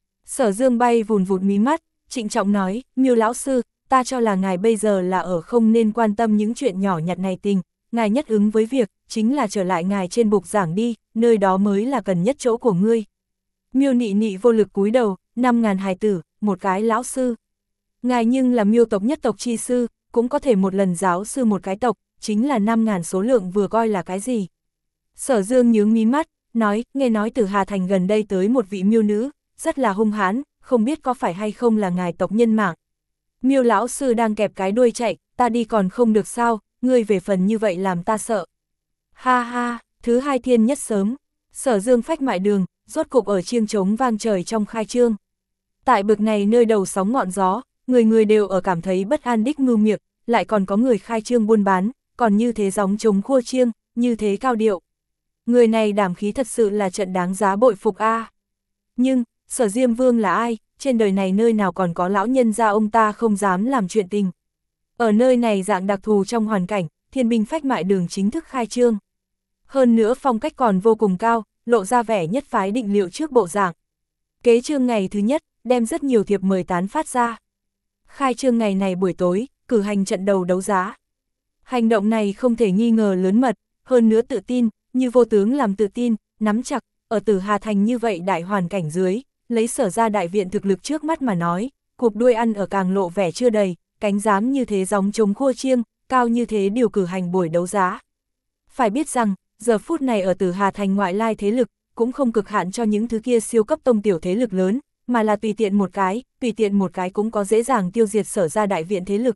Speaker 1: Sở Dương bay vùn vụt mí mắt, trịnh trọng nói, Miêu lão sư, ta cho là ngài bây giờ là ở không nên quan tâm những chuyện nhỏ nhặt này tình, ngài nhất ứng với việc, chính là trở lại ngài trên bục giảng đi, nơi đó mới là cần nhất chỗ của ngươi. Miêu Nị Nị vô lực cúi đầu, năm ngàn hài tử, một cái lão sư. Ngài nhưng là Miêu tộc nhất tộc chi sư, cũng có thể một lần giáo sư một cái tộc, chính là năm ngàn số lượng vừa coi là cái gì. Sở Dương nhướng mí mắt, nói, nghe nói từ Hà Thành gần đây tới một vị miêu nữ, rất là hung hãn, không biết có phải hay không là ngài tộc nhân mạng. Miêu lão sư đang kẹp cái đuôi chạy, ta đi còn không được sao, ngươi về phần như vậy làm ta sợ. Ha ha, thứ hai thiên nhất sớm, Sở Dương phách mại đường, rốt cục ở chiêng trống vang trời trong khai trương. Tại bực này nơi đầu sóng ngọn gió, người người đều ở cảm thấy bất an đích ngưu miệng, lại còn có người khai trương buôn bán, còn như thế gióng trống khua chiêng, như thế cao điệu. Người này đảm khí thật sự là trận đáng giá bội phục a. À. Nhưng, Sở Diêm Vương là ai, trên đời này nơi nào còn có lão nhân gia ông ta không dám làm chuyện tình. Ở nơi này dạng đặc thù trong hoàn cảnh, Thiên binh phách mại đường chính thức khai trương. Hơn nữa phong cách còn vô cùng cao, lộ ra vẻ nhất phái định liệu trước bộ dạng. Kế trương ngày thứ nhất, đem rất nhiều thiệp mời tán phát ra. Khai trương ngày này buổi tối, cử hành trận đầu đấu giá. Hành động này không thể nghi ngờ lớn mật, hơn nữa tự tin, như vô tướng làm tự tin, nắm chặt, ở Tử Hà Thành như vậy đại hoàn cảnh dưới, lấy Sở ra đại viện thực lực trước mắt mà nói, cụp đuôi ăn ở càng lộ vẻ chưa đầy, cánh dám như thế gióng trống khua chiêng, cao như thế điều cử hành buổi đấu giá. Phải biết rằng, giờ phút này ở Tử Hà Thành ngoại lai thế lực, cũng không cực hạn cho những thứ kia siêu cấp tông tiểu thế lực lớn, mà là tùy tiện một cái, tùy tiện một cái cũng có dễ dàng tiêu diệt Sở ra đại viện thế lực.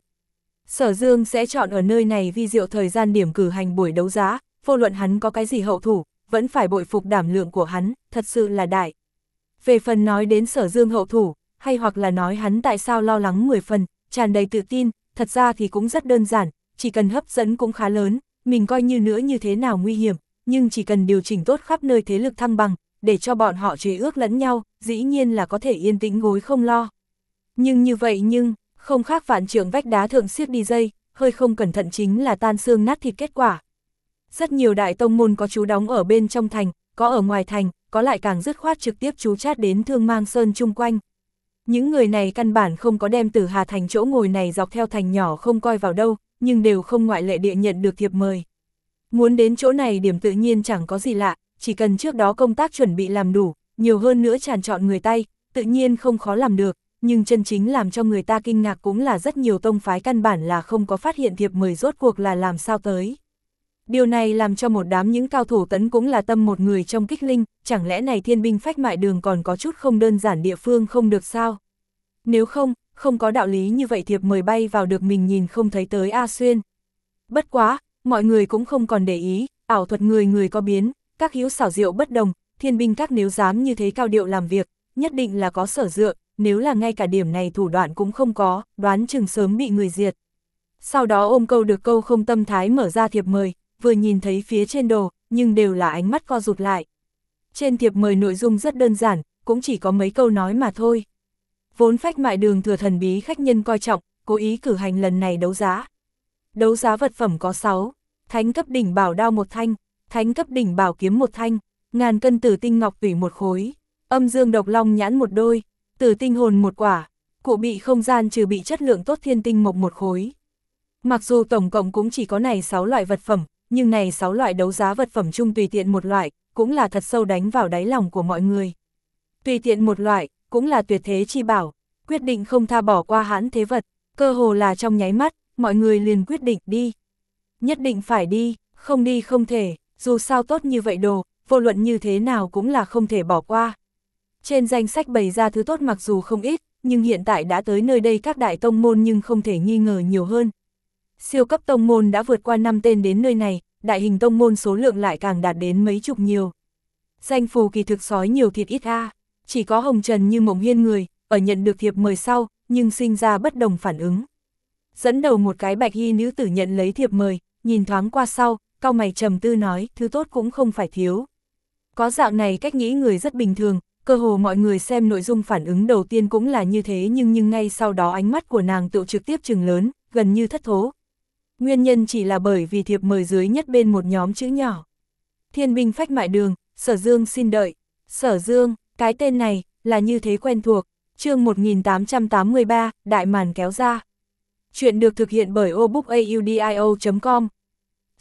Speaker 1: Sở Dương sẽ chọn ở nơi này vi diệu thời gian điểm cử hành buổi đấu giá, vô luận hắn có cái gì hậu thủ, vẫn phải bội phục đảm lượng của hắn, thật sự là đại. Về phần nói đến Sở Dương hậu thủ, hay hoặc là nói hắn tại sao lo lắng mười phần, tràn đầy tự tin, thật ra thì cũng rất đơn giản, chỉ cần hấp dẫn cũng khá lớn, mình coi như nữa như thế nào nguy hiểm, nhưng chỉ cần điều chỉnh tốt khắp nơi thế lực thăng bằng, để cho bọn họ chế ước lẫn nhau, dĩ nhiên là có thể yên tĩnh gối không lo. Nhưng như vậy nhưng, không khác vạn trượng vách đá thượng siết đi dây, hơi không cẩn thận chính là tan xương nát thịt kết quả. Rất nhiều đại tông môn có trú đóng ở bên trong thành, có ở ngoài thành, có lại càng dứt khoát trực tiếp trú chát đến Thương Mang Sơn chung quanh. Những người này căn bản không có đem Tử Hà Thành chỗ ngồi này dọc theo thành nhỏ không coi vào đâu, nhưng đều không ngoại lệ địa nhận được thiệp mời. Muốn đến chỗ này điểm tự nhiên chẳng có gì lạ, chỉ cần trước đó công tác chuẩn bị làm đủ, nhiều hơn nữa tràn trọn người tay, tự nhiên không khó làm được, nhưng chân chính làm cho người ta kinh ngạc cũng là rất nhiều tông phái căn bản là không có phát hiện thiệp mời rốt cuộc là làm sao tới. Điều này làm cho một đám những cao thủ tấn cũng là tâm một người trong kích linh, chẳng lẽ này Thiên binh phách mại đường còn có chút không đơn giản địa phương không được sao? Nếu không, không có đạo lý như vậy thiệp mời bay vào được mình nhìn không thấy tới A Xuyên. Bất quá, mọi người cũng không còn để ý, ảo thuật người người có biến, các hiếu xảo diệu bất đồng, thiên binh các nếu dám như thế cao điệu làm việc, nhất định là có sở dựa, nếu là ngay cả điểm này thủ đoạn cũng không có, đoán chừng sớm bị người diệt. Sau đó ôm câu được câu không tâm thái mở ra thiệp mời, vừa nhìn thấy phía trên đồ, nhưng đều là ánh mắt co rụt lại. Trên thiệp mời nội dung rất đơn giản, cũng chỉ có mấy câu nói mà thôi. Vốn phách mại đường thừa thần bí khách nhân coi trọng, cố ý cử hành lần này đấu giá. Đấu giá vật phẩm có sáu, thánh cấp đỉnh bảo đao một thanh, thánh cấp đỉnh bảo kiếm một thanh, ngàn cân tử tinh ngọc tủy một khối, âm dương độc long nhãn một đôi, tử tinh hồn một quả, cụ bị không gian trừ bị chất lượng tốt thiên tinh mộc một khối. Mặc dù tổng cộng cũng chỉ có này sáu loại vật phẩm, nhưng này sáu loại đấu giá vật phẩm chung tùy tiện một loại, cũng là thật sâu đánh vào đáy lòng của mọi người. Tùy tiện một loại, cũng là tuyệt thế chi bảo, quyết định không tha bỏ qua hãn thế vật, cơ hồ là trong nháy mắt, mọi người liền quyết định đi. Nhất định phải đi, không đi không thể, dù sao tốt như vậy đồ, vô luận như thế nào cũng là không thể bỏ qua. Trên danh sách bày ra thứ tốt mặc dù không ít, nhưng hiện tại đã tới nơi đây các đại tông môn nhưng không thể nghi ngờ nhiều hơn. Siêu cấp tông môn đã vượt qua năm tên đến nơi này, đại hình tông môn số lượng lại càng đạt đến mấy chục nhiều. Danh phù kỳ thực sói nhiều thịt ít a, chỉ có Hồng Trần như Mộng Hiên người, ở nhận được thiệp mời sau, nhưng sinh ra bất đồng phản ứng. Dẫn đầu một cái bạch y nữ tử nhận lấy thiệp mời, nhìn thoáng qua sau, cau mày trầm tư nói, thứ tốt cũng không phải thiếu. Có dạng này cách nghĩ người rất bình thường, cơ hồ mọi người xem nội dung phản ứng đầu tiên cũng là như thế nhưng nhưng ngay sau đó ánh mắt của nàng tự trực tiếp trừng lớn, gần như thất thố. Nguyên nhân chỉ là bởi vì thiệp mời dưới nhất bên một nhóm chữ nhỏ. Thiên binh phách mại đường, Sở Dương xin đợi. Sở Dương, cái tên này, là như thế quen thuộc. Chương một nghìn tám trăm tám mươi ba, Đại màn kéo ra. Chuyện được thực hiện bởi obookaudio chấm com.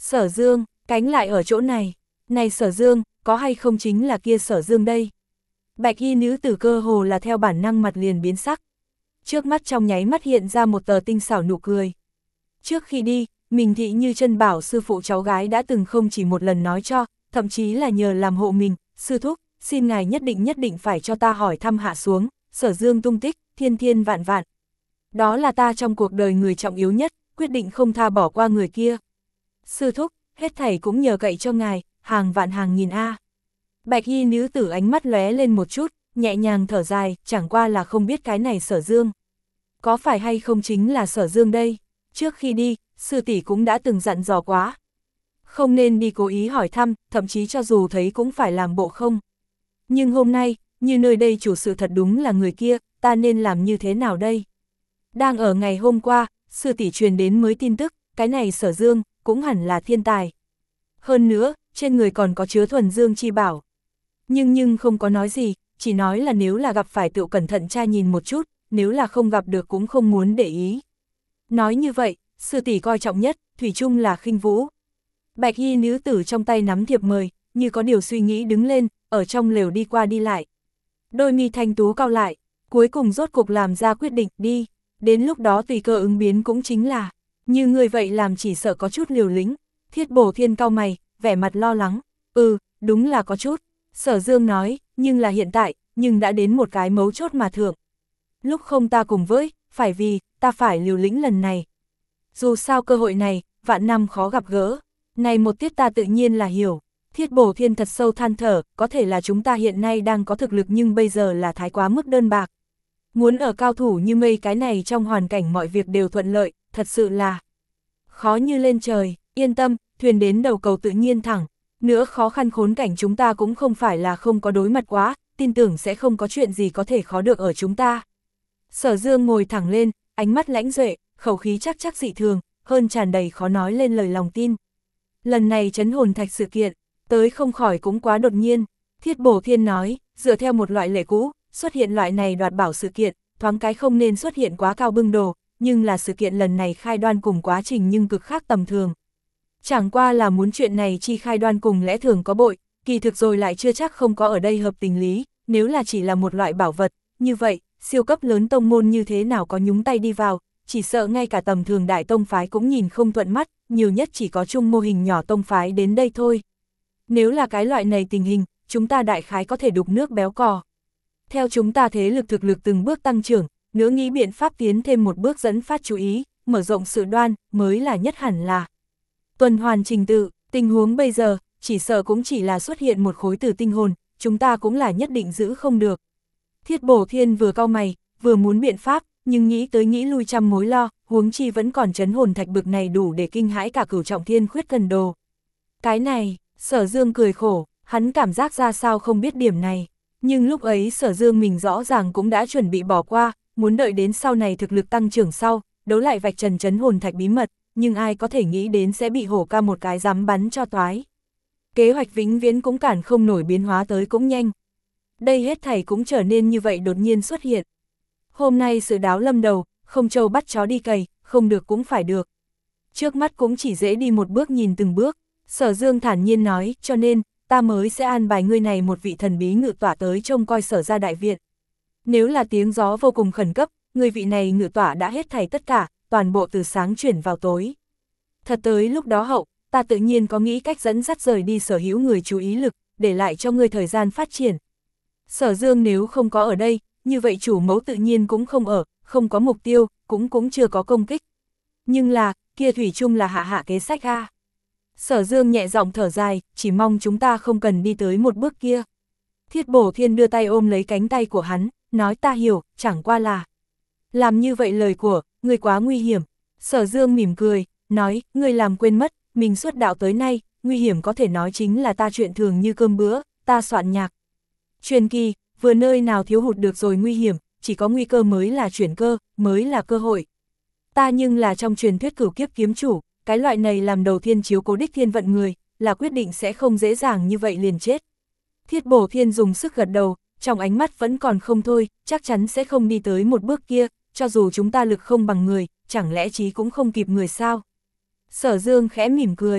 Speaker 1: Sở Dương, cánh lại ở chỗ này. Này Sở Dương, có hay không chính là kia Sở Dương đây? Bạch y nữ tử cơ hồ là theo bản năng mặt liền biến sắc. Trước mắt trong nháy mắt hiện ra một tờ tinh xảo nụ cười. Trước khi đi, mình thị như chân bảo sư phụ cháu gái đã từng không chỉ một lần nói cho, thậm chí là nhờ làm hộ mình, sư thúc, xin ngài nhất định nhất định phải cho ta hỏi thăm hạ xuống, Sở Dương tung tích, thiên thiên vạn vạn. Đó là ta trong cuộc đời người trọng yếu nhất, quyết định không tha bỏ qua người kia. Sư thúc, hết thảy cũng nhờ cậy cho ngài, hàng vạn hàng nghìn a. Bạch y nữ tử ánh mắt lóe lên một chút, nhẹ nhàng thở dài, chẳng qua là không biết cái này Sở Dương. Có phải hay không chính là Sở Dương đây? Trước khi đi, sư tỷ cũng đã từng dặn dò quá. Không nên đi cố ý hỏi thăm, thậm chí cho dù thấy cũng phải làm bộ không. Nhưng hôm nay, như nơi đây chủ sự thật đúng là người kia, ta nên làm như thế nào đây? Đang ở ngày hôm qua, sư tỷ truyền đến mới tin tức, cái này Sở Dương, cũng hẳn là thiên tài. Hơn nữa, trên người còn có chứa thuần dương chi bảo. Nhưng nhưng không có nói gì, chỉ nói là nếu là gặp phải tự cẩn thận tra nhìn một chút, nếu là không gặp được cũng không muốn để ý. Nói như vậy, sư tỷ coi trọng nhất, thủy chung là khinh vũ. Bạch y nữ tử trong tay nắm thiệp mời, như có điều suy nghĩ đứng lên, ở trong lều đi qua đi lại. Đôi mi thanh tú cau lại, cuối cùng rốt cục làm ra quyết định, đi. Đến lúc đó tùy cơ ứng biến cũng chính là, như người vậy làm chỉ sợ có chút liều lĩnh. Thiết Bổ Thiên cau mày, vẻ mặt lo lắng, ừ, đúng là có chút. Sở Dương nói, nhưng là hiện tại, nhưng đã đến một cái mấu chốt mà thượng. Lúc không ta cùng với, phải vì, ta phải liều lĩnh lần này. Dù sao cơ hội này, vạn năm khó gặp gỡ. Này một tiết ta tự nhiên là hiểu. Thiết Bổ Thiên thật sâu than thở, có thể là chúng ta hiện nay đang có thực lực nhưng bây giờ là thái quá mức đơn bạc. Muốn ở cao thủ như mây cái này trong hoàn cảnh mọi việc đều thuận lợi, thật sự là khó như lên trời, yên tâm, thuyền đến đầu cầu tự nhiên thẳng. Nữa khó khăn khốn cảnh chúng ta cũng không phải là không có đối mặt quá, tin tưởng sẽ không có chuyện gì có thể khó được ở chúng ta. Sở Dương ngồi thẳng lên, ánh mắt lãnh duệ, khẩu khí chắc chắc dị thường, hơn tràn đầy khó nói lên lời lòng tin. Lần này trấn hồn thạch sự kiện, tới không khỏi cũng quá đột nhiên. Thiết Bổ Thiên nói, dựa theo một loại lệ cũ, xuất hiện loại này đoạt bảo sự kiện, thoáng cái không nên xuất hiện quá cao bưng đồ, nhưng là sự kiện lần này khai đoan cùng quá trình nhưng cực khác tầm thường. Chẳng qua là muốn chuyện này chi khai đoan cùng lẽ thường có bội, kỳ thực rồi lại chưa chắc không có ở đây hợp tình lý, nếu là chỉ là một loại bảo vật, như vậy, siêu cấp lớn tông môn như thế nào có nhúng tay đi vào, chỉ sợ ngay cả tầm thường đại tông phái cũng nhìn không thuận mắt, nhiều nhất chỉ có chung mô hình nhỏ tông phái đến đây thôi. Nếu là cái loại này tình hình, chúng ta đại khái có thể đục nước béo cò. Theo chúng ta thế lực thực lực từng bước tăng trưởng, nữa nghĩ biện pháp tiến thêm một bước dẫn phát chú ý, mở rộng sự đoan, mới là nhất hẳn là. Tuần hoàn trình tự, tình huống bây giờ, chỉ sợ cũng chỉ là xuất hiện một khối tử tinh hồn, chúng ta cũng là nhất định giữ không được. Thiết Bổ Thiên vừa cau mày, vừa muốn biện pháp, nhưng nghĩ tới nghĩ lui trăm mối lo, huống chi vẫn còn trấn hồn thạch bực này đủ để kinh hãi cả cửu trọng thiên khuyết cần đồ. Cái này, Sở Dương cười khổ, hắn cảm giác ra sao không biết điểm này, nhưng lúc ấy Sở Dương mình rõ ràng cũng đã chuẩn bị bỏ qua, muốn đợi đến sau này thực lực tăng trưởng sau, đấu lại vạch trần trấn hồn thạch bí mật, nhưng ai có thể nghĩ đến sẽ bị hổ ca một cái dám bắn cho toái. Kế hoạch vĩnh viễn cũng cản không nổi biến hóa tới cũng nhanh. Đây hết thảy cũng trở nên như vậy đột nhiên xuất hiện. Hôm nay sự đáo lâm đầu, không trâu bắt chó đi cày, không được cũng phải được. Trước mắt cũng chỉ dễ đi một bước nhìn từng bước, Sở Dương thản nhiên nói, cho nên, ta mới sẽ an bài ngươi này một vị thần bí ngự tỏa tới trông coi Sở gia đại viện. Nếu là tiếng gió vô cùng khẩn cấp, người vị này ngự tỏa đã hết thảy tất cả, toàn bộ từ sáng chuyển vào tối. Thật tới lúc đó hậu, ta tự nhiên có nghĩ cách dẫn dắt rời đi sở hữu người chú ý lực, để lại cho ngươi thời gian phát triển. Sở Dương nếu không có ở đây, như vậy chủ mẫu tự nhiên cũng không ở, không có mục tiêu, cũng cũng chưa có công kích. Nhưng là, kia thủy chung là hạ hạ kế sách a. Sở Dương nhẹ giọng thở dài, chỉ mong chúng ta không cần đi tới một bước kia. Thiết Bổ Thiên đưa tay ôm lấy cánh tay của hắn, nói ta hiểu, chẳng qua là. Làm như vậy lời của, ngươi quá nguy hiểm. Sở Dương mỉm cười, nói, ngươi làm quên mất, mình xuất đạo tới nay, nguy hiểm có thể nói chính là ta chuyện thường như cơm bữa, ta soạn nhạc. Truyền kỳ, vừa nơi nào thiếu hụt được rồi nguy hiểm, chỉ có nguy cơ mới là chuyển cơ, mới là cơ hội. Ta nhưng là trong truyền thuyết cửu kiếp kiếm chủ, cái loại này làm đầu thiên chiếu cố đích thiên vận người, là quyết định sẽ không dễ dàng như vậy liền chết. Thiết Bổ Thiên dùng sức gật đầu, trong ánh mắt vẫn còn không thôi, chắc chắn sẽ không đi tới một bước kia, cho dù chúng ta lực không bằng người, chẳng lẽ chí cũng không kịp người sao. Sở Dương khẽ mỉm cười,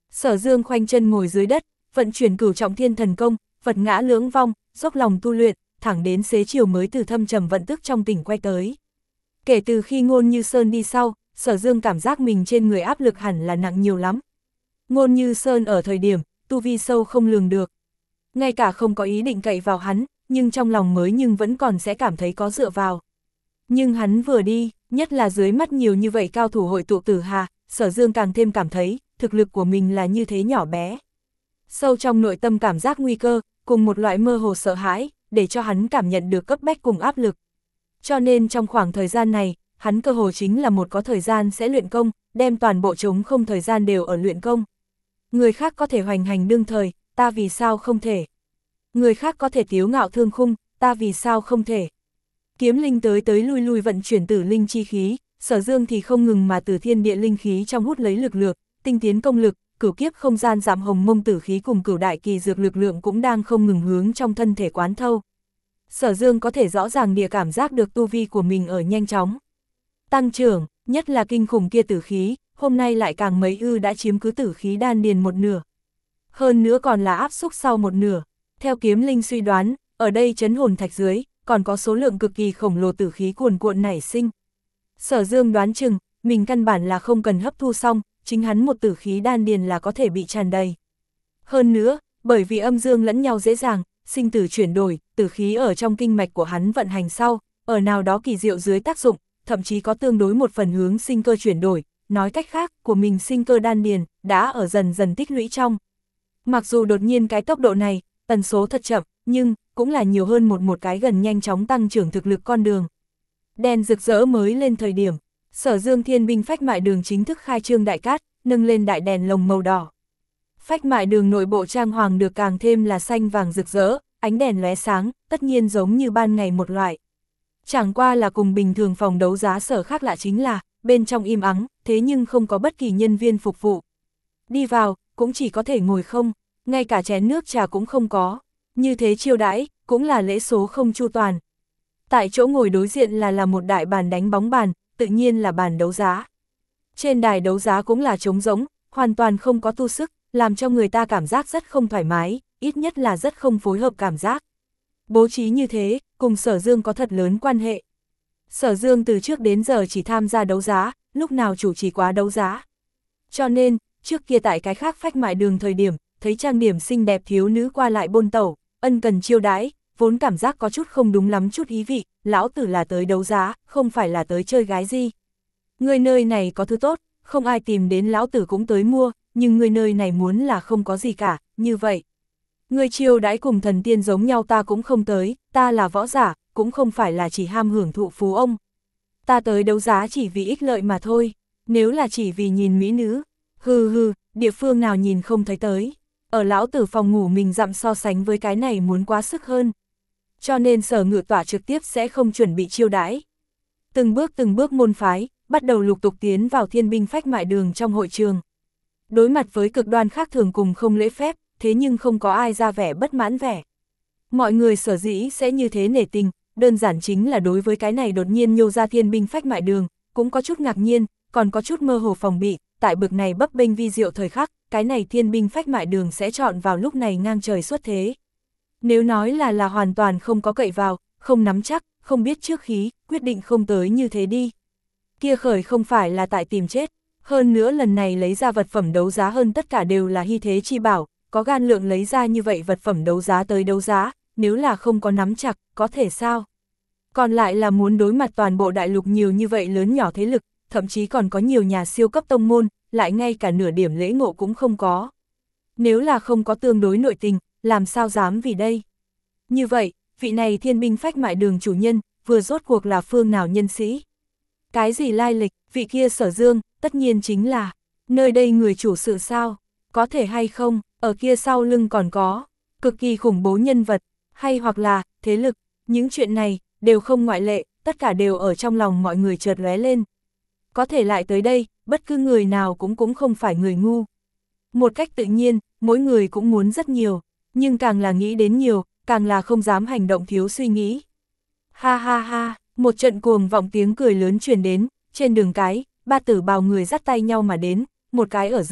Speaker 1: Sở Dương khoanh chân ngồi dưới đất, vận chuyển cửu trọng thiên thần công, vật ngã lưỡng vong, dốc lòng tu luyện, thẳng đến xế chiều mới từ thâm trầm vận tức trong tỉnh quay tới. Kể từ khi Ngôn Như Sơn đi sau, Sở Dương cảm giác mình trên người áp lực hẳn là nặng nhiều lắm. Ngôn Như Sơn ở thời điểm, tu vi sâu không lường được. Ngay cả không có ý định cậy vào hắn, nhưng trong lòng mới nhưng vẫn còn sẽ cảm thấy có dựa vào. Nhưng hắn vừa đi, nhất là dưới mắt nhiều như vậy cao thủ hội tụ Tử Hà, Sở Dương càng thêm cảm thấy, thực lực của mình là như thế nhỏ bé. Sâu trong nội tâm cảm giác nguy cơ, cùng một loại mơ hồ sợ hãi, để cho hắn cảm nhận được cấp bách cùng áp lực. Cho nên trong khoảng thời gian này, hắn cơ hồ chính là một có thời gian sẽ luyện công, đem toàn bộ trống không thời gian đều ở luyện công. Người khác có thể hoành hành đương thời, ta vì sao không thể? Người khác có thể tiếu ngạo thương khung, ta vì sao không thể? Kiếm linh tới tới lui lui vận chuyển tử linh chi khí, Sở Dương thì không ngừng mà từ thiên địa linh khí trong hút lấy lực lượng, tinh tiến công lực, cửu kiếp không gian giảm hồng mông tử khí cùng cửu đại kỳ dược lực lượng cũng đang không ngừng hướng trong thân thể quán thâu. Sở Dương có thể rõ ràng địa cảm giác được tu vi của mình ở nhanh chóng tăng trưởng, nhất là kinh khủng kia tử khí, hôm nay lại càng mấy ư đã chiếm cứ tử khí đan điền một nửa. Hơn nữa còn là áp xúc sau một nửa. Theo kiếm linh suy đoán, ở đây trấn hồn thạch dưới, còn có số lượng cực kỳ khổng lồ tử khí cuồn cuộn nảy sinh. Sở Dương đoán chừng, mình căn bản là không cần hấp thu xong, chính hắn một tử khí đan điền là có thể bị tràn đầy. Hơn nữa, bởi vì âm dương lẫn nhau dễ dàng, sinh tử chuyển đổi, tử khí ở trong kinh mạch của hắn vận hành sau, ở nào đó kỳ diệu dưới tác dụng, thậm chí có tương đối một phần hướng sinh cơ chuyển đổi, nói cách khác, của mình sinh cơ đan điền, đã ở dần dần tích lũy trong. Mặc dù đột nhiên cái tốc độ này, tần số thật chậm, nhưng, cũng là nhiều hơn một một cái gần nhanh chóng tăng trưởng thực lực con đường. Đèn rực rỡ mới lên thời điểm, Sở Dương thiên binh phách mại đường chính thức khai trương đại cát, nâng lên đại đèn lồng màu đỏ. Phách mại đường nội bộ trang hoàng được càng thêm là xanh vàng rực rỡ, ánh đèn lóe sáng, tất nhiên giống như ban ngày một loại. Chẳng qua là cùng bình thường phòng đấu giá sở khác lạ chính là, bên trong im ắng, thế nhưng không có bất kỳ nhân viên phục vụ. Đi vào, cũng chỉ có thể ngồi không, ngay cả chén nước trà cũng không có. Như thế chiêu đãi, cũng là lễ số không chu toàn. Tại chỗ ngồi đối diện là là một đại bàn đánh bóng bàn, tự nhiên là bàn đấu giá. Trên đài đấu giá cũng là trống rỗng, hoàn toàn không có tu sức, làm cho người ta cảm giác rất không thoải mái, ít nhất là rất không phối hợp cảm giác. Bố trí như thế, cùng Sở Dương có thật lớn quan hệ. Sở Dương từ trước đến giờ chỉ tham gia đấu giá, lúc nào chủ trì quá đấu giá. Cho nên, trước kia tại cái khác phách mại đường thời điểm, thấy trang điểm xinh đẹp thiếu nữ qua lại bôn tẩu, ân cần chiêu đãi, vốn cảm giác có chút không đúng lắm chút ý vị, lão tử là tới đấu giá, không phải là tới chơi gái gì. Người nơi này có thứ tốt, không ai tìm đến lão tử cũng tới mua, nhưng người nơi này muốn là không có gì cả, như vậy. Người chiêu đãi cùng thần tiên giống nhau ta cũng không tới, ta là võ giả, cũng không phải là chỉ ham hưởng thụ phú ông. Ta tới đấu giá chỉ vì ích lợi mà thôi, nếu là chỉ vì nhìn mỹ nữ, hừ hừ, địa phương nào nhìn không thấy tới. Ở lão tử phòng ngủ mình dặm so sánh với cái này muốn quá sức hơn. Cho nên Sở Ngự Tỏa trực tiếp sẽ không chuẩn bị chiêu đãi. Từng bước từng bước môn phái, bắt đầu lục tục tiến vào thiên binh phách mại đường trong hội trường. Đối mặt với cực đoan khác thường cùng không lễ phép, thế nhưng không có ai ra vẻ bất mãn vẻ. Mọi người sở dĩ sẽ như thế nể tình, đơn giản chính là đối với cái này đột nhiên nhô ra thiên binh phách mại đường, cũng có chút ngạc nhiên, còn có chút mơ hồ phòng bị, tại bực này bấp bênh vi diệu thời khắc, cái này thiên binh phách mại đường sẽ chọn vào lúc này ngang trời xuất thế. Nếu nói là là hoàn toàn không có cậy vào, không nắm chắc, không biết trước khí, quyết định không tới như thế đi. Kia khởi không phải là tại tìm chết, hơn nữa lần này lấy ra vật phẩm đấu giá hơn tất cả đều là hy thế chi bảo, có gan lượng lấy ra như vậy vật phẩm đấu giá tới đấu giá, nếu là không có nắm chặt, có thể sao? Còn lại là muốn đối mặt toàn bộ đại lục nhiều như vậy lớn nhỏ thế lực, thậm chí còn có nhiều nhà siêu cấp tông môn, lại ngay cả nửa điểm lễ ngộ cũng không có. Nếu là không có tương đối nội tình, làm sao dám vì đây? Như vậy, vị này thiên binh phách mại đường chủ nhân, vừa rốt cuộc là phương nào nhân sĩ? Cái gì lai lịch, vị kia Sở Dương, tất nhiên chính là, nơi đây người chủ sự sao? Có thể hay không, ở kia sau lưng còn có, cực kỳ khủng bố nhân vật, hay hoặc là, thế lực, những chuyện này, đều không ngoại lệ, tất cả đều ở trong lòng mọi người chợt lóe lên. Có thể lại tới đây, bất cứ người nào cũng cũng không phải người ngu. Một cách tự nhiên, mỗi người cũng muốn rất nhiều, nhưng càng là nghĩ đến nhiều, càng là không dám hành động thiếu suy nghĩ. Ha ha ha, một trận cuồng vọng tiếng cười lớn truyền đến, trên đường cái, ba tử bào người dắt tay nhau mà đến, một cái ở giữa,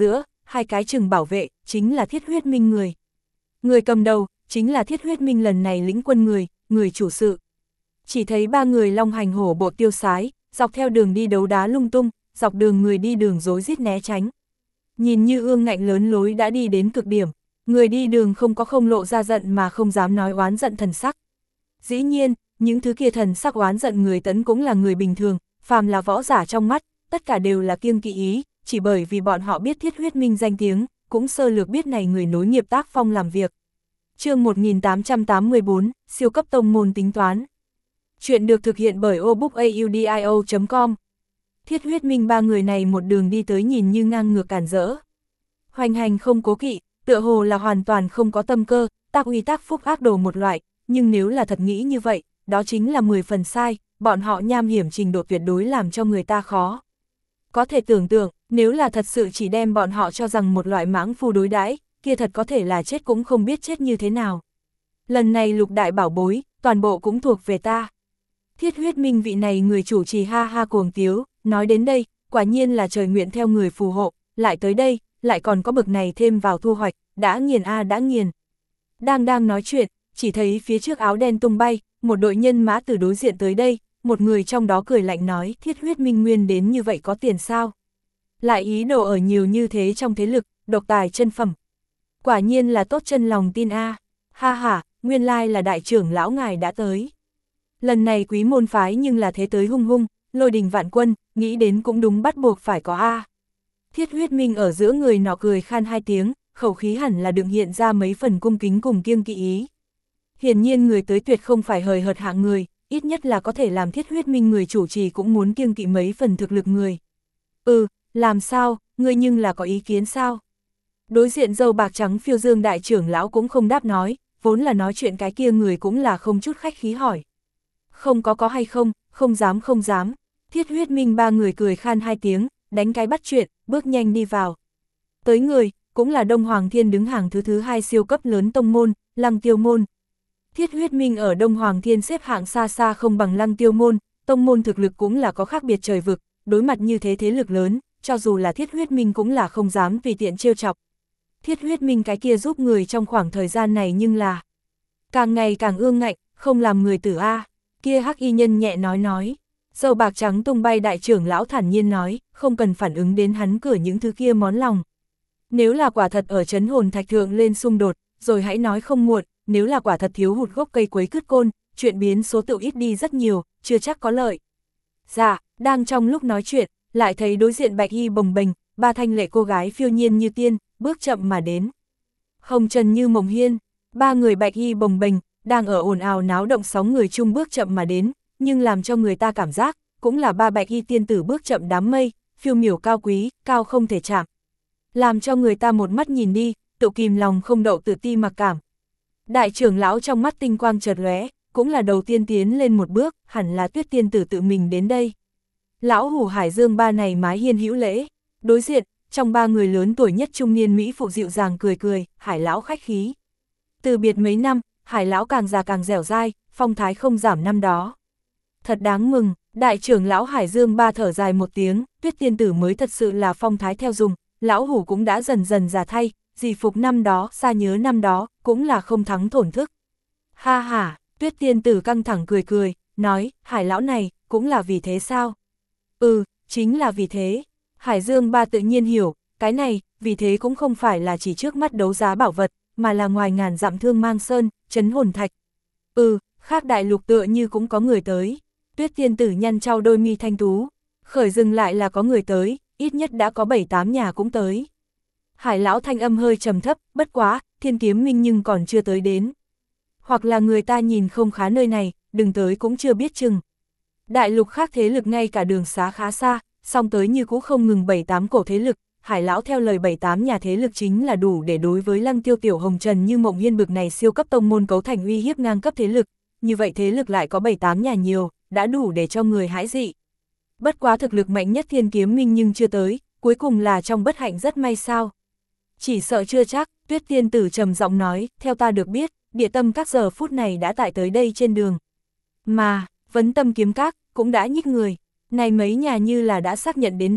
Speaker 1: hai cái chừng bảo vệ, chính là Thiết Huyết Minh người. Người cầm đầu, chính là Thiết Huyết Minh lần này lĩnh quân người, người chủ sự. Chỉ thấy ba người long hành hổ bộ tiêu sái, dọc theo đường đi đấu đá lung tung, dọc đường người đi đường rối rít né tránh. Nhìn như ương ngạnh lớn lối đã đi đến cực điểm, người đi đường không có không lộ ra giận mà không dám nói oán giận thần sắc. Dĩ nhiên, những thứ kia thần sắc oán giận người tấn cũng là người bình thường, phàm là võ giả trong mắt, tất cả đều là kiêng kỵ ý, chỉ bởi vì bọn họ biết Thiết Huyết Minh danh tiếng, cũng sơ lược biết này người nối nghiệp tác phong làm việc. Chương một nghìn tám trăm tám mươi tư, siêu cấp tông môn tính toán. Chuyện được thực hiện bởi obookaudio chấm com. Thiết Huyết Minh ba người này một đường đi tới nhìn như ngang ngược cản rỡ. Hoành hành không cố kỵ, tựa hồ là hoàn toàn không có tâm cơ, tác uy tác phúc ác đồ một loại, nhưng nếu là thật nghĩ như vậy, đó chính là mười phần sai, bọn họ nham hiểm trình độ tuyệt đối làm cho người ta khó. Có thể tưởng tượng, nếu là thật sự chỉ đem bọn họ cho rằng một loại mãng phu đối đãi, kia thật có thể là chết cũng không biết chết như thế nào. Lần này lục đại bảo bối, toàn bộ cũng thuộc về ta. Thiết Huyết Minh vị này người chủ trì ha ha cuồng tiếu, nói đến đây, quả nhiên là trời nguyện theo người phù hộ, lại tới đây, lại còn có bực này thêm vào thu hoạch, đã nghiền a à đã nghiền. Đang đang nói chuyện, chỉ thấy phía trước áo đen tung bay, một đội nhân mã từ đối diện tới đây, một người trong đó cười lạnh nói, Thiết Huyết Minh nguyên đến như vậy có tiền sao? Lại ý đồ ở nhiều như thế trong thế lực, độc tài chân phẩm. Quả nhiên là tốt chân lòng tin a. Ha ha, nguyên lai là đại trưởng lão ngài đã tới. Lần này quý môn phái nhưng là thế tới hung hung, lôi đình vạn quân, nghĩ đến cũng đúng bắt buộc phải có a. Thiết Huyết Minh ở giữa người nọ cười khan hai tiếng, khẩu khí hẳn là đựng hiện ra mấy phần cung kính cùng kiêng kỵ ý. Hiển nhiên người tới tuyệt không phải hời hợt hạng người, ít nhất là có thể làm Thiết Huyết Minh người chủ trì cũng muốn kiêng kỵ mấy phần thực lực người. Ừ, làm sao, ngươi nhưng là có ý kiến sao? Đối diện dâu bạc trắng phiêu dương đại trưởng lão cũng không đáp nói, vốn là nói chuyện cái kia người cũng là không chút khách khí hỏi. Không có có hay không, không dám không dám. Thiết Huyết Minh ba người cười khan hai tiếng, đánh cái bắt chuyện, bước nhanh đi vào. Tới người, cũng là Đông Hoàng Thiên đứng hàng thứ thứ hai siêu cấp lớn tông môn, Lăng Tiêu môn. Thiết Huyết Minh ở Đông Hoàng Thiên xếp hạng xa xa không bằng Lăng Tiêu môn, tông môn thực lực cũng là có khác biệt trời vực, đối mặt như thế thế lực lớn, cho dù là Thiết Huyết Minh cũng là không dám tùy tiện trêu chọc. Thiết Huyết Minh cái kia giúp người trong khoảng thời gian này nhưng là càng ngày càng ương ngạnh, không làm người tử a. Kia hắc y nhân nhẹ nói nói. Dâu bạc trắng tung bay đại trưởng lão thản nhiên nói, không cần phản ứng đến hắn cửa những thứ kia món lòng. Nếu là quả thật ở trấn hồn thạch thượng lên xung đột, rồi hãy nói không muộn, nếu là quả thật thiếu hụt gốc cây quấy cứt côn, chuyện biến số tự ít đi rất nhiều, chưa chắc có lợi. Dạ, đang trong lúc nói chuyện, lại thấy đối diện bạch y bồng bềnh, ba thanh lệ cô gái phiêu nhiên như tiên, bước chậm mà đến. Hồng trần như mộng hiên, ba người bạch y bồng bềnh, đang ở ồn ào náo động sáu người chung bước chậm mà đến, nhưng làm cho người ta cảm giác, cũng là ba bạch y tiên tử bước chậm đám mây, phiêu miểu cao quý, cao không thể chạm. Làm cho người ta một mắt nhìn đi, tự kìm lòng không đậu tự ti mặc cảm. Đại trưởng lão trong mắt tinh quang chợt lóe, cũng là đầu tiên tiến lên một bước, hẳn là Tuyết tiên tử tự mình đến đây. Lão hủ Hải Dương ba này mái hiên hữu lễ, đối diện, trong ba người lớn tuổi nhất trung niên Mỹ phụ dịu dàng cười cười, Hải lão khách khí. Từ biệt mấy năm, Hải lão càng già càng dẻo dai, phong thái không giảm năm đó. Thật đáng mừng, đại trưởng lão Hải Dương ba thở dài một tiếng, Tuyết tiên tử mới thật sự là phong thái theo dùng, lão hủ cũng đã dần dần già thay, dì phục năm đó, xa nhớ năm đó, cũng là không thắng thổn thức. Ha ha, Tuyết tiên tử căng thẳng cười cười, nói, Hải lão này, cũng là vì thế sao? Ừ, chính là vì thế. Hải Dương ba tự nhiên hiểu, cái này, vì thế cũng không phải là chỉ trước mắt đấu giá bảo vật, mà là ngoài ngàn dặm thương mang sơn, trấn hồn thạch. Ừ, khác đại lục tựa như cũng có người tới. Tuyết tiên tử nhăn trao đôi mi thanh tú, khởi dừng lại là có người tới, ít nhất đã có bảy tám nhà cũng tới. Hải lão thanh âm hơi trầm thấp, bất quá, Thiên Kiếm Minh nhưng còn chưa tới đến. Hoặc là người ta nhìn không khá nơi này, đừng tới cũng chưa biết chừng. Đại lục khác thế lực ngay cả đường xá khá xa, song tới như cũng không ngừng bảy tám cổ thế lực, Hải lão theo lời bảy tám nhà thế lực chính là đủ để đối với Lăng Tiêu Tiểu Hồng Trần như Mộng Hiên bực này siêu cấp tông môn cấu thành uy hiếp ngang cấp thế lực, như vậy thế lực lại có bảy tám nhà nhiều, đã đủ để cho người hãi dị. Bất quá thực lực mạnh nhất Thiên Kiếm Minh nhưng chưa tới, cuối cùng là trong bất hạnh rất may sao. Chỉ sợ chưa chắc, Tuyết tiên tử trầm giọng nói, theo ta được biết, địa tâm các giờ phút này đã tại tới đây trên đường. Mà, vấn tâm kiếm các, cũng đã nhích người, này mấy nhà như là đã xác nhận đến đây,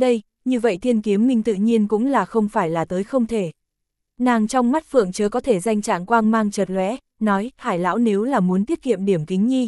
Speaker 1: như vậy Thiên Kiếm Minh tự nhiên cũng là không phải là tới không thể. Nàng trong mắt Phượng Chớ có thể danh trạng quang mang chợt lóe, nói, Hải lão nếu là muốn tiết kiệm điểm kính nhi,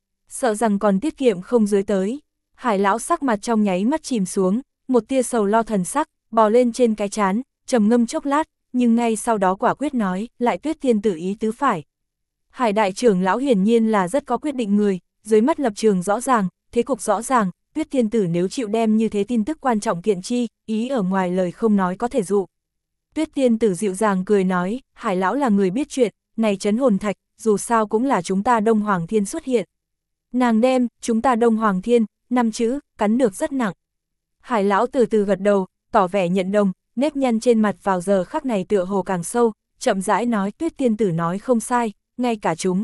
Speaker 1: sợ rằng còn tiết kiệm không dưới tới. Hải lão sắc mặt trong nháy mắt chìm xuống, một tia sầu lo thần sắc, bò lên trên cái trán, trầm ngâm chốc lát, nhưng ngay sau đó quả quyết nói, lại Tuyết Tiên tử ý tứ phải. Hải đại trưởng lão hiển nhiên là rất có quyết định người, dưới mắt lập trường rõ ràng, thế cục rõ ràng, Tuyết Tiên tử nếu chịu đem như thế tin tức quan trọng kiện chi, ý ở ngoài lời không nói có thể dụ. Tuyết Tiên tử dịu dàng cười nói, Hải lão là người biết chuyện, này trấn hồn thạch, dù sao cũng là chúng ta Đông Hoàng Thiên xuất hiện. Nàng đem, chúng ta Đông Hoàng Thiên, năm chữ, cắn được rất nặng. Hải lão từ từ gật đầu, tỏ vẻ nhận đồng, nếp nhăn trên mặt vào giờ khắc này tựa hồ càng sâu, chậm rãi nói, Tuyết Tiên tử nói không sai, ngay cả chúng.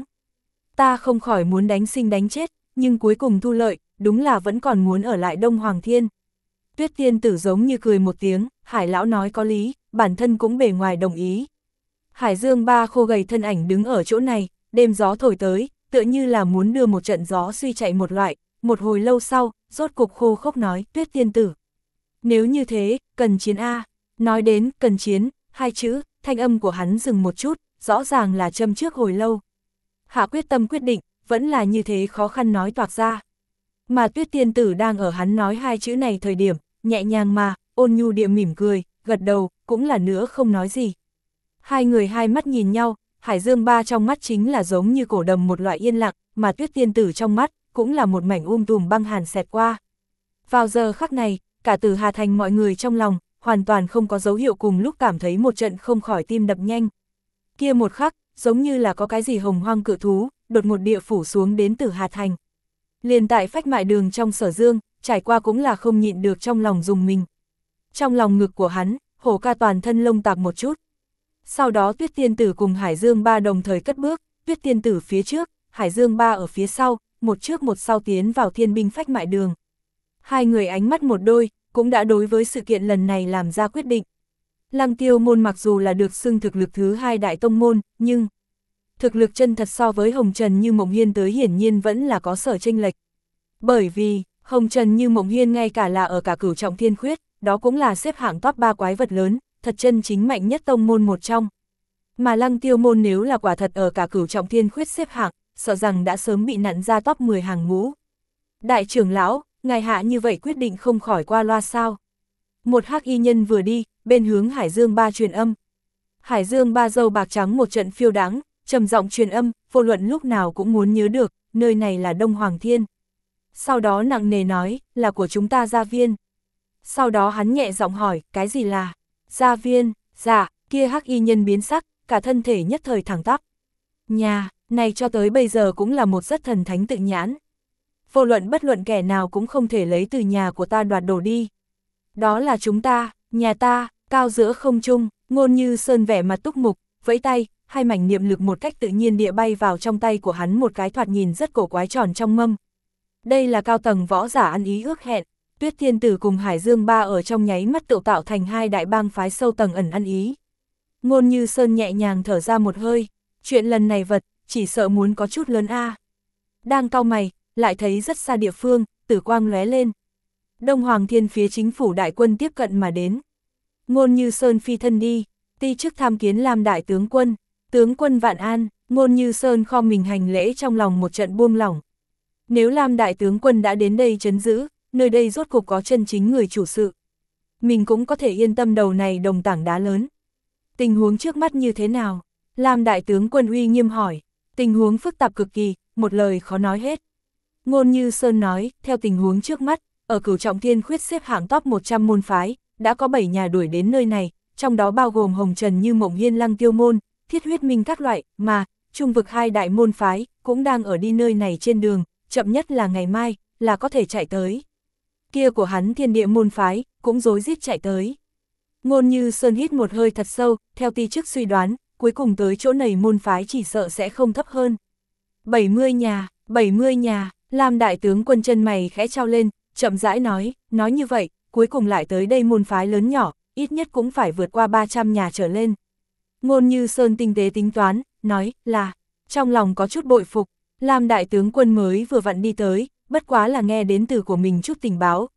Speaker 1: Ta không khỏi muốn đánh sinh đánh chết, nhưng cuối cùng thu lợi, đúng là vẫn còn muốn ở lại Đông Hoàng Thiên. Tuyết Tiên tử giống như cười một tiếng, Hải lão nói có lý, bản thân cũng bề ngoài đồng ý. Hải Dương Ba khô gầy thân ảnh đứng ở chỗ này, đêm gió thổi tới, tựa như là muốn đưa một trận gió suy chạy một loại, một hồi lâu sau, rốt cục khô khốc nói, Tuyết Tiên tử. Nếu như thế, cần chiến A. Nói đến, cần chiến, hai chữ, thanh âm của hắn dừng một chút, rõ ràng là châm trước hồi lâu. Hạ quyết tâm quyết định, vẫn là như thế khó khăn nói toạc ra. Mà Tuyết Tiên tử đang ở hắn nói hai chữ này thời điểm, nhẹ nhàng mà, ôn nhu địa mỉm cười, gật đầu, cũng là nữa không nói gì. Hai người hai mắt nhìn nhau, Hải Dương Ba trong mắt chính là giống như cổ đầm một loại yên lặng, mà Tuyết Tiên tử trong mắt, cũng là một mảnh um tùm băng hàn xẹt qua. Vào giờ khắc này, cả Tử Hà Thành mọi người trong lòng, hoàn toàn không có dấu hiệu cùng lúc cảm thấy một trận không khỏi tim đập nhanh. Kia một khắc, giống như là có cái gì hồng hoang cự thú, đột ngột địa phủ xuống đến Tử Hà Thành. Liền tại phách mại đường trong Sở Dương, trải qua cũng là không nhịn được trong lòng dùng mình. Trong lòng ngực của hắn, hổ ca toàn thân lông tạc một chút. Sau đó Tuyết Tiên tử cùng Hải Dương Ba đồng thời cất bước, Tuyết Tiên tử phía trước, Hải Dương Ba ở phía sau, một trước một sau tiến vào thiên binh phách mại đường. Hai người ánh mắt một đôi, cũng đã đối với sự kiện lần này làm ra quyết định. Lăng Tiêu môn mặc dù là được xưng thực lực thứ hai đại tông môn, nhưng thực lực chân thật so với Hồng Trần Như Mộng Hiên tới hiển nhiên vẫn là có sở chênh lệch. Bởi vì, Hồng Trần Như Mộng Hiên ngay cả là ở cả cửu trọng thiên khuyết, đó cũng là xếp hạng top ba quái vật lớn, thật chân chính mạnh nhất tông môn một trong. Mà Lăng Tiêu môn nếu là quả thật ở cả cửu trọng thiên khuyết xếp hạng, sợ rằng đã sớm bị nặn ra top mười hàng ngũ. Đại trưởng lão, ngài hạ như vậy quyết định không khỏi qua loa sao. Một hắc y nhân vừa đi, bên hướng Hải Dương Ba truyền âm. Hải Dương Ba dâu bạc trắng một trận phiêu đáng, trầm giọng truyền âm, vô luận lúc nào cũng muốn nhớ được, nơi này là Đông Hoàng Thiên. Sau đó nặng nề nói, là của chúng ta gia viên. Sau đó hắn nhẹ giọng hỏi, cái gì là gia viên? Dạ, kia hắc y nhân biến sắc, cả thân thể nhất thời thẳng tắp. Nhà, này cho tới bây giờ cũng là một rất thần thánh tự nhãn. Vô luận bất luận kẻ nào cũng không thể lấy từ nhà của ta đoạt đồ đi. Đó là chúng ta, nhà ta, cao giữa không trung, Ngôn Như Sơn vẻ mặt túc mục, vẫy tay, hai mảnh niệm lực một cách tự nhiên địa bay vào trong tay của hắn một cái thoạt nhìn rất cổ quái tròn trong mâm. Đây là cao tầng võ giả ăn ý ước hẹn, Tuyết Tiên tử cùng Hải Dương Ba ở trong nháy mắt tự tạo thành hai đại bang phái sâu tầng ẩn ăn ý. Ngôn Như Sơn nhẹ nhàng thở ra một hơi, chuyện lần này vật, chỉ sợ muốn có chút lớn a. Đang cau mày, lại thấy rất xa địa phương, tử quang lóe lên. Đông Hoàng Thiên phía chính phủ đại quân tiếp cận mà đến. Ngôn Như Sơn phi thân đi, ti chức tham kiến Lam đại tướng quân, tướng quân vạn an. Ngôn Như Sơn khom mình hành lễ trong lòng một trận buông lỏng. Nếu Lam đại tướng quân đã đến đây trấn giữ, nơi đây rốt cục có chân chính người chủ sự. Mình cũng có thể yên tâm đầu này đồng tảng đá lớn. Tình huống trước mắt như thế nào? Lam đại tướng quân uy nghiêm hỏi. Tình huống phức tạp cực kỳ, một lời khó nói hết. Ngôn Như Sơn nói, theo tình huống trước mắt, ở cửu trọng thiên khuyết xếp hạng top một trăm môn phái, đã có bảy nhà đuổi đến nơi này, trong đó bao gồm Hồng Trần Như Mộng Hiên Lăng Tiêu môn, Thiết Huyết Minh các loại, mà, trung vực hai đại môn phái, cũng đang ở đi nơi này trên đường, chậm nhất là ngày mai, là có thể chạy tới. Kia của hắn Thiên Địa môn phái, cũng rối rít chạy tới. Ngôn Như Sơn hít một hơi thật sâu, theo ti chức suy đoán, cuối cùng tới chỗ này môn phái chỉ sợ sẽ không thấp hơn. bảy mươi nhà, bảy mươi nhà, Lam đại tướng quân chân mày khẽ trao lên, chậm rãi nói, nói như vậy, cuối cùng lại tới đây môn phái lớn nhỏ, ít nhất cũng phải vượt qua ba trăm nhà trở lên. Ngôn Như Sơn tinh tế tính toán, nói, là, trong lòng có chút bội phục, Lam đại tướng quân mới vừa vặn đi tới, bất quá là nghe đến từ của mình chút tình báo,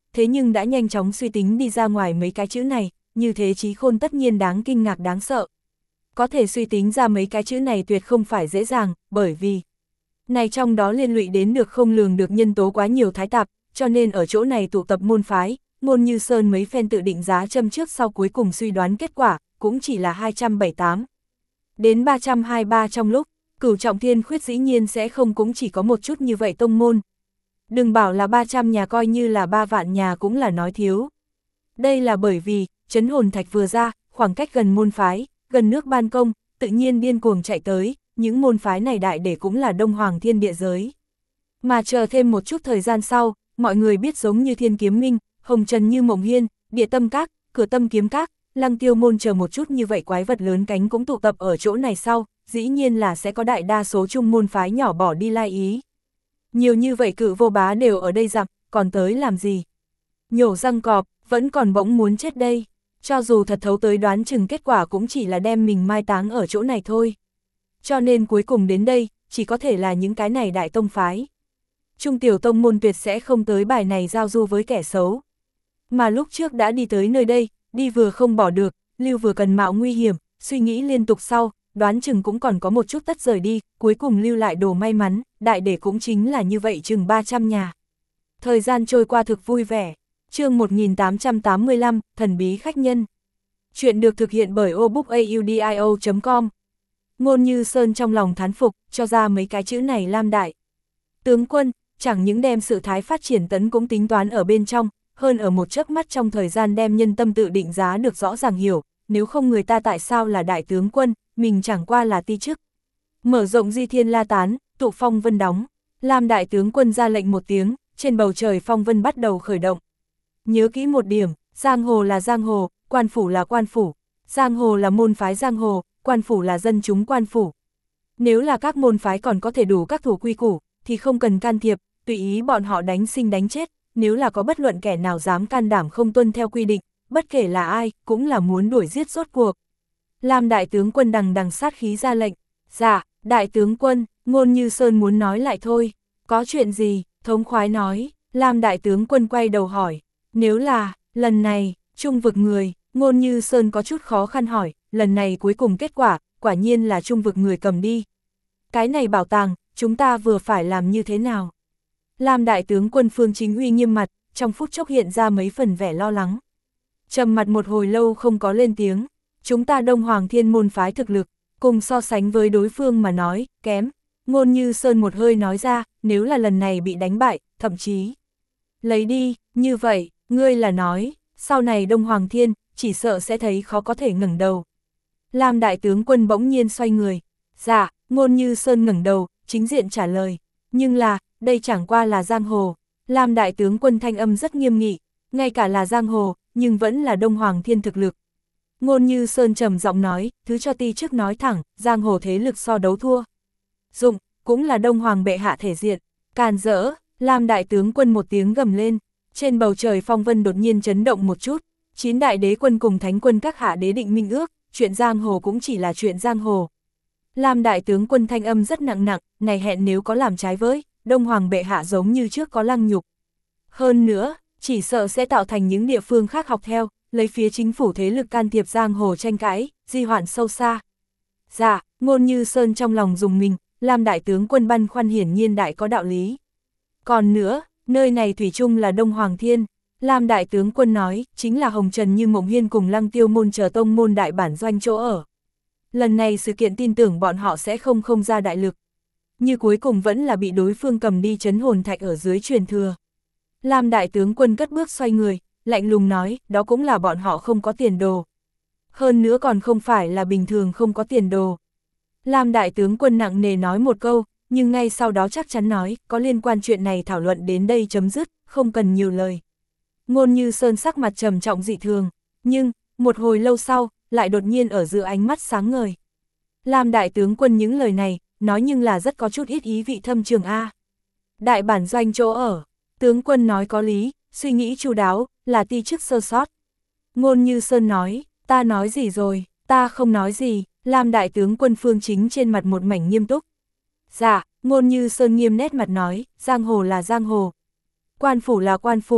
Speaker 1: thế nhưng đã nhanh chóng suy tính đi ra ngoài mấy cái chữ này, như thế trí khôn tất nhiên đáng kinh ngạc đáng sợ. Có thể suy tính ra mấy cái chữ này tuyệt không phải dễ dàng, bởi vì này trong đó liên lụy đến được không lường được nhân tố quá nhiều thái tạp, cho nên ở chỗ này tụ tập môn phái, Ngôn Như Sơn mấy phen tự định giá châm trước sau cuối cùng suy đoán kết quả, cũng chỉ là hai trăm bảy mươi tám. Đến ba trăm hai mươi ba trong lúc, Cửu Trọng Thiên Khuyết dĩ nhiên sẽ không cũng chỉ có một chút như vậy tông môn. Đừng bảo là ba trăm nhà, coi như là ba vạn nhà cũng là nói thiếu. Đây là bởi vì, Trấn Hồn Thạch vừa ra, khoảng cách gần môn phái, gần nước ban công, tự nhiên điên cuồng chạy tới, những môn phái này đại để cũng là Đông Hoàng Thiên địa giới. Mà chờ thêm một chút thời gian sau, mọi người biết giống như Thiên Kiếm Minh, Hồng Trần Như Mộng Hiên, Địa Tâm Các, Cửa Tâm Kiếm Các, Lăng Tiêu Môn chờ một chút như vậy quái vật lớn cánh cũng tụ tập ở chỗ này sau, dĩ nhiên là sẽ có đại đa số chung môn phái nhỏ bỏ đi lai ý. Nhiều như vậy cự vô bá đều ở đây rằng, còn tới làm gì? Nhổ răng cọp, vẫn còn bỗng muốn chết đây. Cho dù thật thấu tới đoán chừng kết quả cũng chỉ là đem mình mai táng ở chỗ này thôi. Cho nên cuối cùng đến đây, chỉ có thể là những cái này đại tông phái. Trung tiểu tông môn tuyệt sẽ không tới bài này giao du với kẻ xấu. Mà lúc trước đã đi tới nơi đây, đi vừa không bỏ được, lưu vừa cần mạo nguy hiểm, suy nghĩ liên tục sau, đoán chừng cũng còn có một chút tất rời đi, cuối cùng lưu lại đồ may mắn, đại để cũng chính là như vậy chừng ba trăm nhà. Thời gian trôi qua thực vui vẻ. Chương một nghìn tám trăm tám mươi lăm, Thần bí khách nhân. Chuyện được thực hiện bởi obookaudio chấm com. Ngôn Như Sơn trong lòng thán phục, cho ra mấy cái chữ này Lam đại tướng quân, chẳng những đem sự thái phát triển tấn cũng tính toán ở bên trong, hơn ở một chớp mắt trong thời gian đem nhân tâm tự định giá được rõ ràng hiểu, nếu không người ta tại sao là đại tướng quân, mình chẳng qua là ti chức. Mở rộng di thiên la tán, tụ phong vân đóng, Lam đại tướng quân ra lệnh một tiếng, trên bầu trời phong vân bắt đầu khởi động. Nhớ kỹ một điểm, giang hồ là giang hồ, quan phủ là quan phủ, giang hồ là môn phái giang hồ, quan phủ là dân chúng quan phủ. Nếu là các môn phái còn có thể đủ các thủ quy củ, thì không cần can thiệp, tùy ý bọn họ đánh sinh đánh chết, nếu là có bất luận kẻ nào dám can đảm không tuân theo quy định, bất kể là ai, cũng là muốn đuổi giết rốt cuộc. Lam đại tướng quân đằng đằng sát khí ra lệnh, dạ, đại tướng quân, Ngôn Như Sơn muốn nói lại thôi, có chuyện gì, thống khoái nói, Lam đại tướng quân quay đầu hỏi, nếu là, lần này, trung vực người, Ngôn Như Sơn có chút khó khăn hỏi, lần này cuối cùng kết quả, quả nhiên là trung vực người cầm đi. Cái này bảo tàng, chúng ta vừa phải làm như thế nào? Lam đại tướng quân Phương Chính Uy nghiêm mặt, trong phút chốc hiện ra mấy phần vẻ lo lắng. Trầm mặt một hồi lâu không có lên tiếng, chúng ta Đông Hoàng Thiên môn phái thực lực, cùng so sánh với đối phương mà nói, kém. Ngôn Như Sơn một hơi nói ra, nếu là lần này bị đánh bại, thậm chí lấy đi, như vậy, ngươi là nói, sau này Đông Hoàng Thiên, chỉ sợ sẽ thấy khó có thể ngẩng đầu. Lam đại tướng quân bỗng nhiên xoay người, dạ, Ngôn Như Sơn ngẩng đầu, chính diện trả lời, nhưng là, đây chẳng qua là giang hồ. Lam đại tướng quân thanh âm rất nghiêm nghị, ngay cả là giang hồ, nhưng vẫn là Đông Hoàng Thiên thực lực. Ngôn Như Sơn trầm giọng nói, thứ cho ti trước nói thẳng, giang hồ thế lực so đấu thua. Dụng, cũng là Đông Hoàng bệ hạ thể diện, càn rỡ, Lam đại tướng quân một tiếng gầm lên, trên bầu trời phong vân đột nhiên chấn động một chút, chín đại đế quân cùng thánh quân các hạ đế định minh ước, chuyện giang hồ cũng chỉ là chuyện giang hồ. Lam đại tướng quân thanh âm rất nặng nặng, này hẹn nếu có làm trái với, Đông Hoàng bệ hạ giống như trước có lăng nhục. Hơn nữa, chỉ sợ sẽ tạo thành những địa phương khác học theo, lấy phía chính phủ thế lực can thiệp giang hồ tranh cãi, di hoạn sâu xa. Dạ, Ngôn Như Sơn trong lòng dùng mình, Lam đại tướng quân băn khoăn hiển nhiên đại có đạo lý. Còn nữa, nơi này thủy chung là Đông Hoàng Thiên, Lam đại tướng quân nói, chính là Hồng Trần Như Mộng Hiên cùng Lăng Tiêu môn chờ tông môn đại bản doanh chỗ ở. Lần này sự kiện tin tưởng bọn họ sẽ không không ra đại lực. Như cuối cùng vẫn là bị đối phương cầm đi Trấn Hồn Thạch ở dưới truyền thừa. Lam đại tướng quân cất bước xoay người, lạnh lùng nói, đó cũng là bọn họ không có tiền đồ. Hơn nữa còn không phải là bình thường không có tiền đồ. Lam đại tướng quân nặng nề nói một câu, nhưng ngay sau đó chắc chắn nói, có liên quan chuyện này thảo luận đến đây chấm dứt, không cần nhiều lời. Ngôn Như Sơn sắc mặt trầm trọng dị thường, nhưng, một hồi lâu sau, lại đột nhiên ở giữa ánh mắt sáng ngời. Lam đại tướng quân những lời này, nói nhưng là rất có chút ít ý vị thâm trường A. Đại bản doanh chỗ ở, tướng quân nói có lý, suy nghĩ chu đáo, là ti chức sơ sót. Ngôn Như Sơn nói, ta nói gì rồi, ta không nói gì, Lam đại tướng quân Phương Chính trên mặt một mảnh nghiêm túc. Dạ, Ngôn Như Sơn nghiêm nét mặt nói, giang hồ là giang hồ, quan phủ là quan phủ.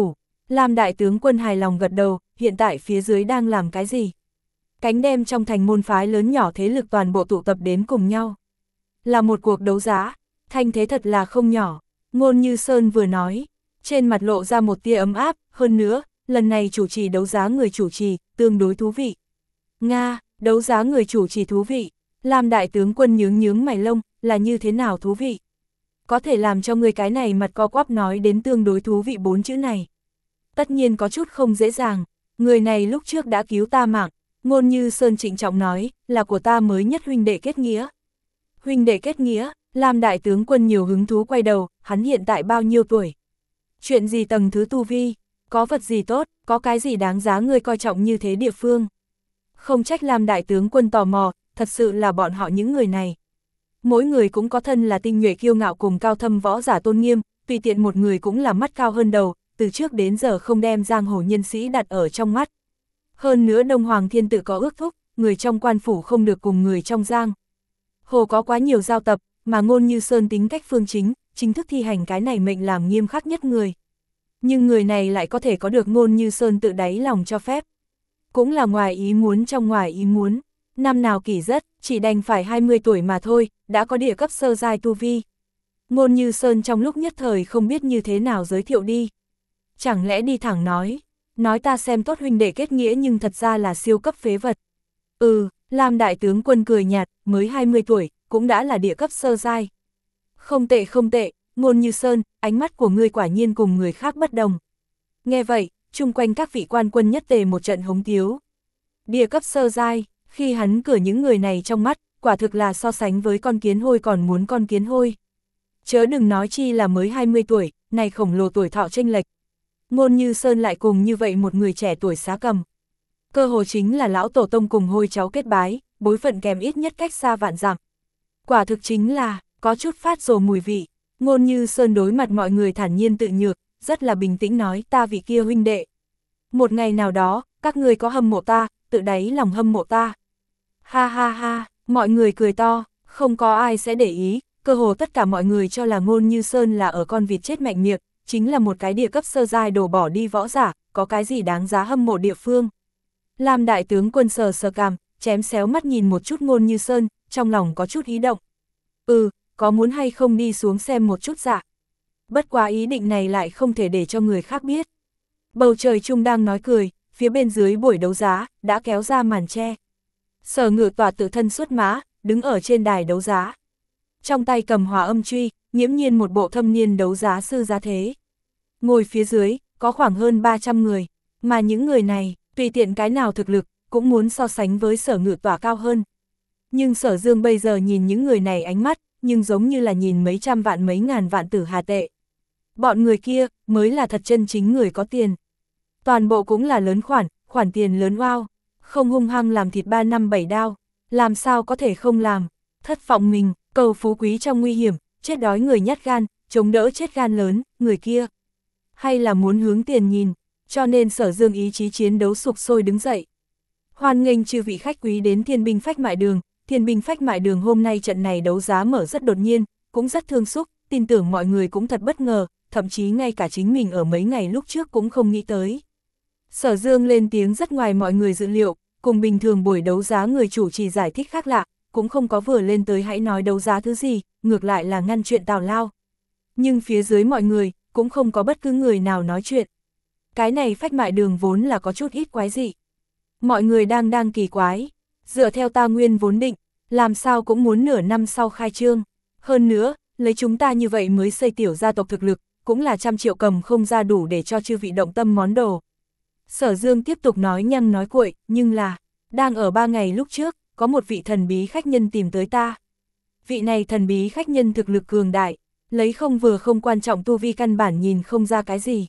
Speaker 1: Lam đại tướng quân hài lòng gật đầu, hiện tại phía dưới đang làm cái gì? Cánh đem trong thành môn phái lớn nhỏ thế lực toàn bộ tụ tập đến cùng nhau. Là một cuộc đấu giá, thanh thế thật là không nhỏ, Ngôn Như Sơn vừa nói, trên mặt lộ ra một tia ấm áp, hơn nữa, lần này chủ trì đấu giá người chủ trì, tương đối thú vị. Nga, đấu giá người chủ trì thú vị, Lam đại tướng quân nhướng nhướng mày lông, là như thế nào thú vị? Có thể làm cho người cái này mặt co quắp nói đến tương đối thú vị bốn chữ này. Tất nhiên có chút không dễ dàng, người này lúc trước đã cứu ta mạng, Ngôn Như Sơn trịnh trọng nói, là của ta mới nhất huynh đệ kết nghĩa. Huynh đệ kết nghĩa, Lam đại tướng quân nhiều hứng thú quay đầu, hắn hiện tại bao nhiêu tuổi? Chuyện gì tầng thứ tu vi? Có vật gì tốt, có cái gì đáng giá người coi trọng như thế địa phương? Không trách Lam đại tướng quân tò mò, thật sự là bọn họ những người này. Mỗi người cũng có thân là tinh nhuệ kiêu ngạo cùng cao thâm võ giả tôn nghiêm, tùy tiện một người cũng là mắt cao hơn đầu, từ trước đến giờ không đem giang hồ nhân sĩ đặt ở trong mắt. Hơn nữa Đông Hoàng Thiên tự có ước thúc, người trong quan phủ không được cùng người trong giang hồ có quá nhiều giao tập, mà Ngôn Như Sơn tính cách phương chính, chính thức thi hành cái này mệnh làm nghiêm khắc nhất người. Nhưng người này lại có thể có được Ngôn Như Sơn tự đáy lòng cho phép. Cũng là ngoài ý muốn trong ngoài ý muốn, năm nào kỷ rất, chỉ đành phải hai mươi tuổi mà thôi, đã có địa cấp sơ giai tu vi. Ngôn Như Sơn trong lúc nhất thời không biết như thế nào giới thiệu đi. Chẳng lẽ đi thẳng nói, nói ta xem tốt huynh đệ kết nghĩa nhưng thật ra là siêu cấp phế vật. Ừ, Lam đại tướng quân cười nhạt, mới hai mươi tuổi, cũng đã là địa cấp sơ giai. Không tệ không tệ, Ngôn Như Sơn, ánh mắt của ngươi quả nhiên cùng người khác bất đồng. Nghe vậy, chung quanh các vị quan quân nhất tề một trận hống tiếu. Địa cấp sơ giai, khi hắn cửa những người này trong mắt, quả thực là so sánh với con kiến hôi còn muốn con kiến hôi. Chớ đừng nói chi là mới hai mươi tuổi, này khổng lồ tuổi thọ chênh lệch. Ngôn Như Sơn lại cùng như vậy một người trẻ tuổi xá cầm. Cơ hồ chính là lão tổ tông cùng hôi cháu kết bái, bối phận kèm ít nhất cách xa vạn dặm. Quả thực chính là, có chút phát rồ mùi vị. Ngôn Như Sơn đối mặt mọi người thản nhiên tự nhược, rất là bình tĩnh nói ta vị kia huynh đệ. Một ngày nào đó, các người có hâm mộ ta, tự đáy lòng hâm mộ ta. Ha ha ha, mọi người cười to, không có ai sẽ để ý, cơ hồ tất cả mọi người cho là Ngôn Như Sơn là ở con vịt chết mạnh miệng, chính là một cái địa cấp sơ giai đổ bỏ đi võ giả, có cái gì đáng giá hâm mộ địa phương. Lam đại tướng quân sờ sờ cằm, chém xéo mắt nhìn một chút Ngôn Như Sơn, trong lòng có chút ý động. Ừ, có muốn hay không đi xuống xem một chút dạ. Bất quá ý định này lại không thể để cho người khác biết. Bầu trời trung đang nói cười, phía bên dưới buổi đấu giá, đã kéo ra màn che. Sở Ngự Tọa tự thân xuất mã, đứng ở trên đài đấu giá. Trong tay cầm hòa âm truy, nghiễm nhiên một bộ thâm niên đấu giá sư giá thế. Ngồi phía dưới, có khoảng hơn ba trăm người, mà những người này, tùy tiện cái nào thực lực, cũng muốn so sánh với Sở Ngự Tọa cao hơn. Nhưng Sở Dương bây giờ nhìn những người này ánh mắt, nhưng giống như là nhìn mấy trăm vạn mấy ngàn vạn tử hà tệ. Bọn người kia, mới là thật chân chính người có tiền. Toàn bộ cũng là lớn khoản, khoản tiền lớn wow, không hung hăng làm thịt ba năm bảy đao, làm sao có thể không làm, thất vọng mình, cầu phú quý trong nguy hiểm, chết đói người nhát gan, chống đỡ chết gan lớn, người kia. Hay là muốn hướng tiền nhìn, cho nên Sở Dương ý chí chiến đấu sục sôi đứng dậy. Hoan nghênh chư vị khách quý đến Thiên binh phách mại đường, Thiên binh phách mại đường hôm nay trận này đấu giá mở rất đột nhiên, cũng rất thương xúc, tin tưởng mọi người cũng thật bất ngờ, thậm chí ngay cả chính mình ở mấy ngày lúc trước cũng không nghĩ tới. Sở Dương lên tiếng rất ngoài mọi người dự liệu, cùng bình thường buổi đấu giá người chủ trì giải thích khác lạ, cũng không có vừa lên tới hãy nói đấu giá thứ gì, ngược lại là ngăn chuyện tào lao. Nhưng phía dưới mọi người, cũng không có bất cứ người nào nói chuyện. Cái này phách mại đường vốn là có chút ít quái dị. Mọi người đang đang kỳ quái, dựa theo ta nguyên vốn định, làm sao cũng muốn nửa năm sau khai trương. Hơn nữa, lấy chúng ta như vậy mới xây tiểu gia tộc thực lực, cũng là trăm triệu cầm không ra đủ để cho chư vị động tâm món đồ. Sở Dương tiếp tục nói nhăng nói cuội, nhưng là, đang ở ba ngày lúc trước, có một vị thần bí khách nhân tìm tới ta. Vị này thần bí khách nhân thực lực cường đại, lấy không vừa không quan trọng tu vi căn bản nhìn không ra cái gì.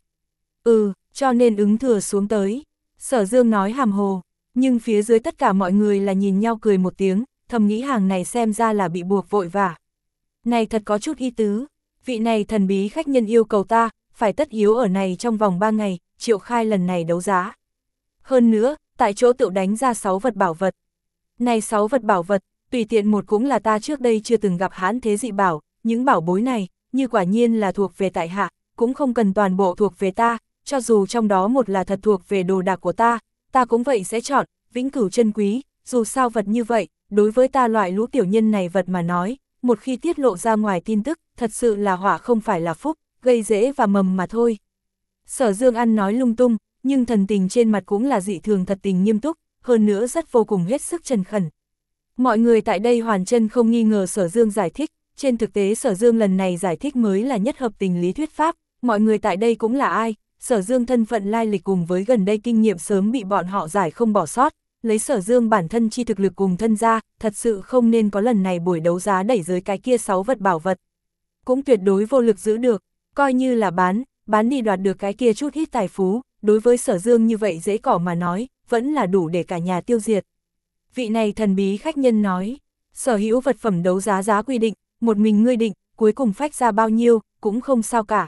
Speaker 1: Ừ, cho nên ứng thừa xuống tới. Sở Dương nói hàm hồ, nhưng phía dưới tất cả mọi người là nhìn nhau cười một tiếng, thầm nghĩ hàng này xem ra là bị buộc vội vã. Này thật có chút ý tứ, vị này thần bí khách nhân yêu cầu ta, phải tất yếu ở này trong vòng ba ngày, triệu khai lần này đấu giá. Hơn nữa, tại chỗ tự đánh ra sáu vật bảo vật. Này sáu vật bảo vật, tùy tiện một cũng là ta trước đây chưa từng gặp hãn thế dị bảo, những bảo bối này, như quả nhiên là thuộc về tại hạ, cũng không cần toàn bộ thuộc về ta, cho dù trong đó một là thật thuộc về đồ đạc của ta, ta cũng vậy sẽ chọn, vĩnh cửu chân quý, dù sao vật như vậy, đối với ta loại lũ tiểu nhân này vật mà nói, một khi tiết lộ ra ngoài tin tức, thật sự là họa không phải là phúc, gây rễ và mầm mà thôi. Sở Dương ăn nói lung tung, nhưng thần tình trên mặt cũng là dị thường thật tình nghiêm túc, hơn nữa rất vô cùng hết sức trần khẩn. Mọi người tại đây hoàn chân không nghi ngờ Sở Dương giải thích, trên thực tế Sở Dương lần này giải thích mới là nhất hợp tình lý thuyết pháp, mọi người tại đây cũng là ai, Sở Dương thân phận lai lịch cùng với gần đây kinh nghiệm sớm bị bọn họ giải không bỏ sót, lấy Sở Dương bản thân chi thực lực cùng thân ra, thật sự không nên có lần này buổi đấu giá đẩy giới cái kia sáu vật bảo vật. Cũng tuyệt đối vô lực giữ được, coi như là bán, bán đi đoạt được cái kia chút ít tài phú, đối với Sở Dương như vậy dễ cỏ mà nói, vẫn là đủ để cả nhà tiêu diệt. Vị này thần bí khách nhân nói, sở hữu vật phẩm đấu giá giá quy định, một mình ngươi định, cuối cùng phách ra bao nhiêu, cũng không sao cả.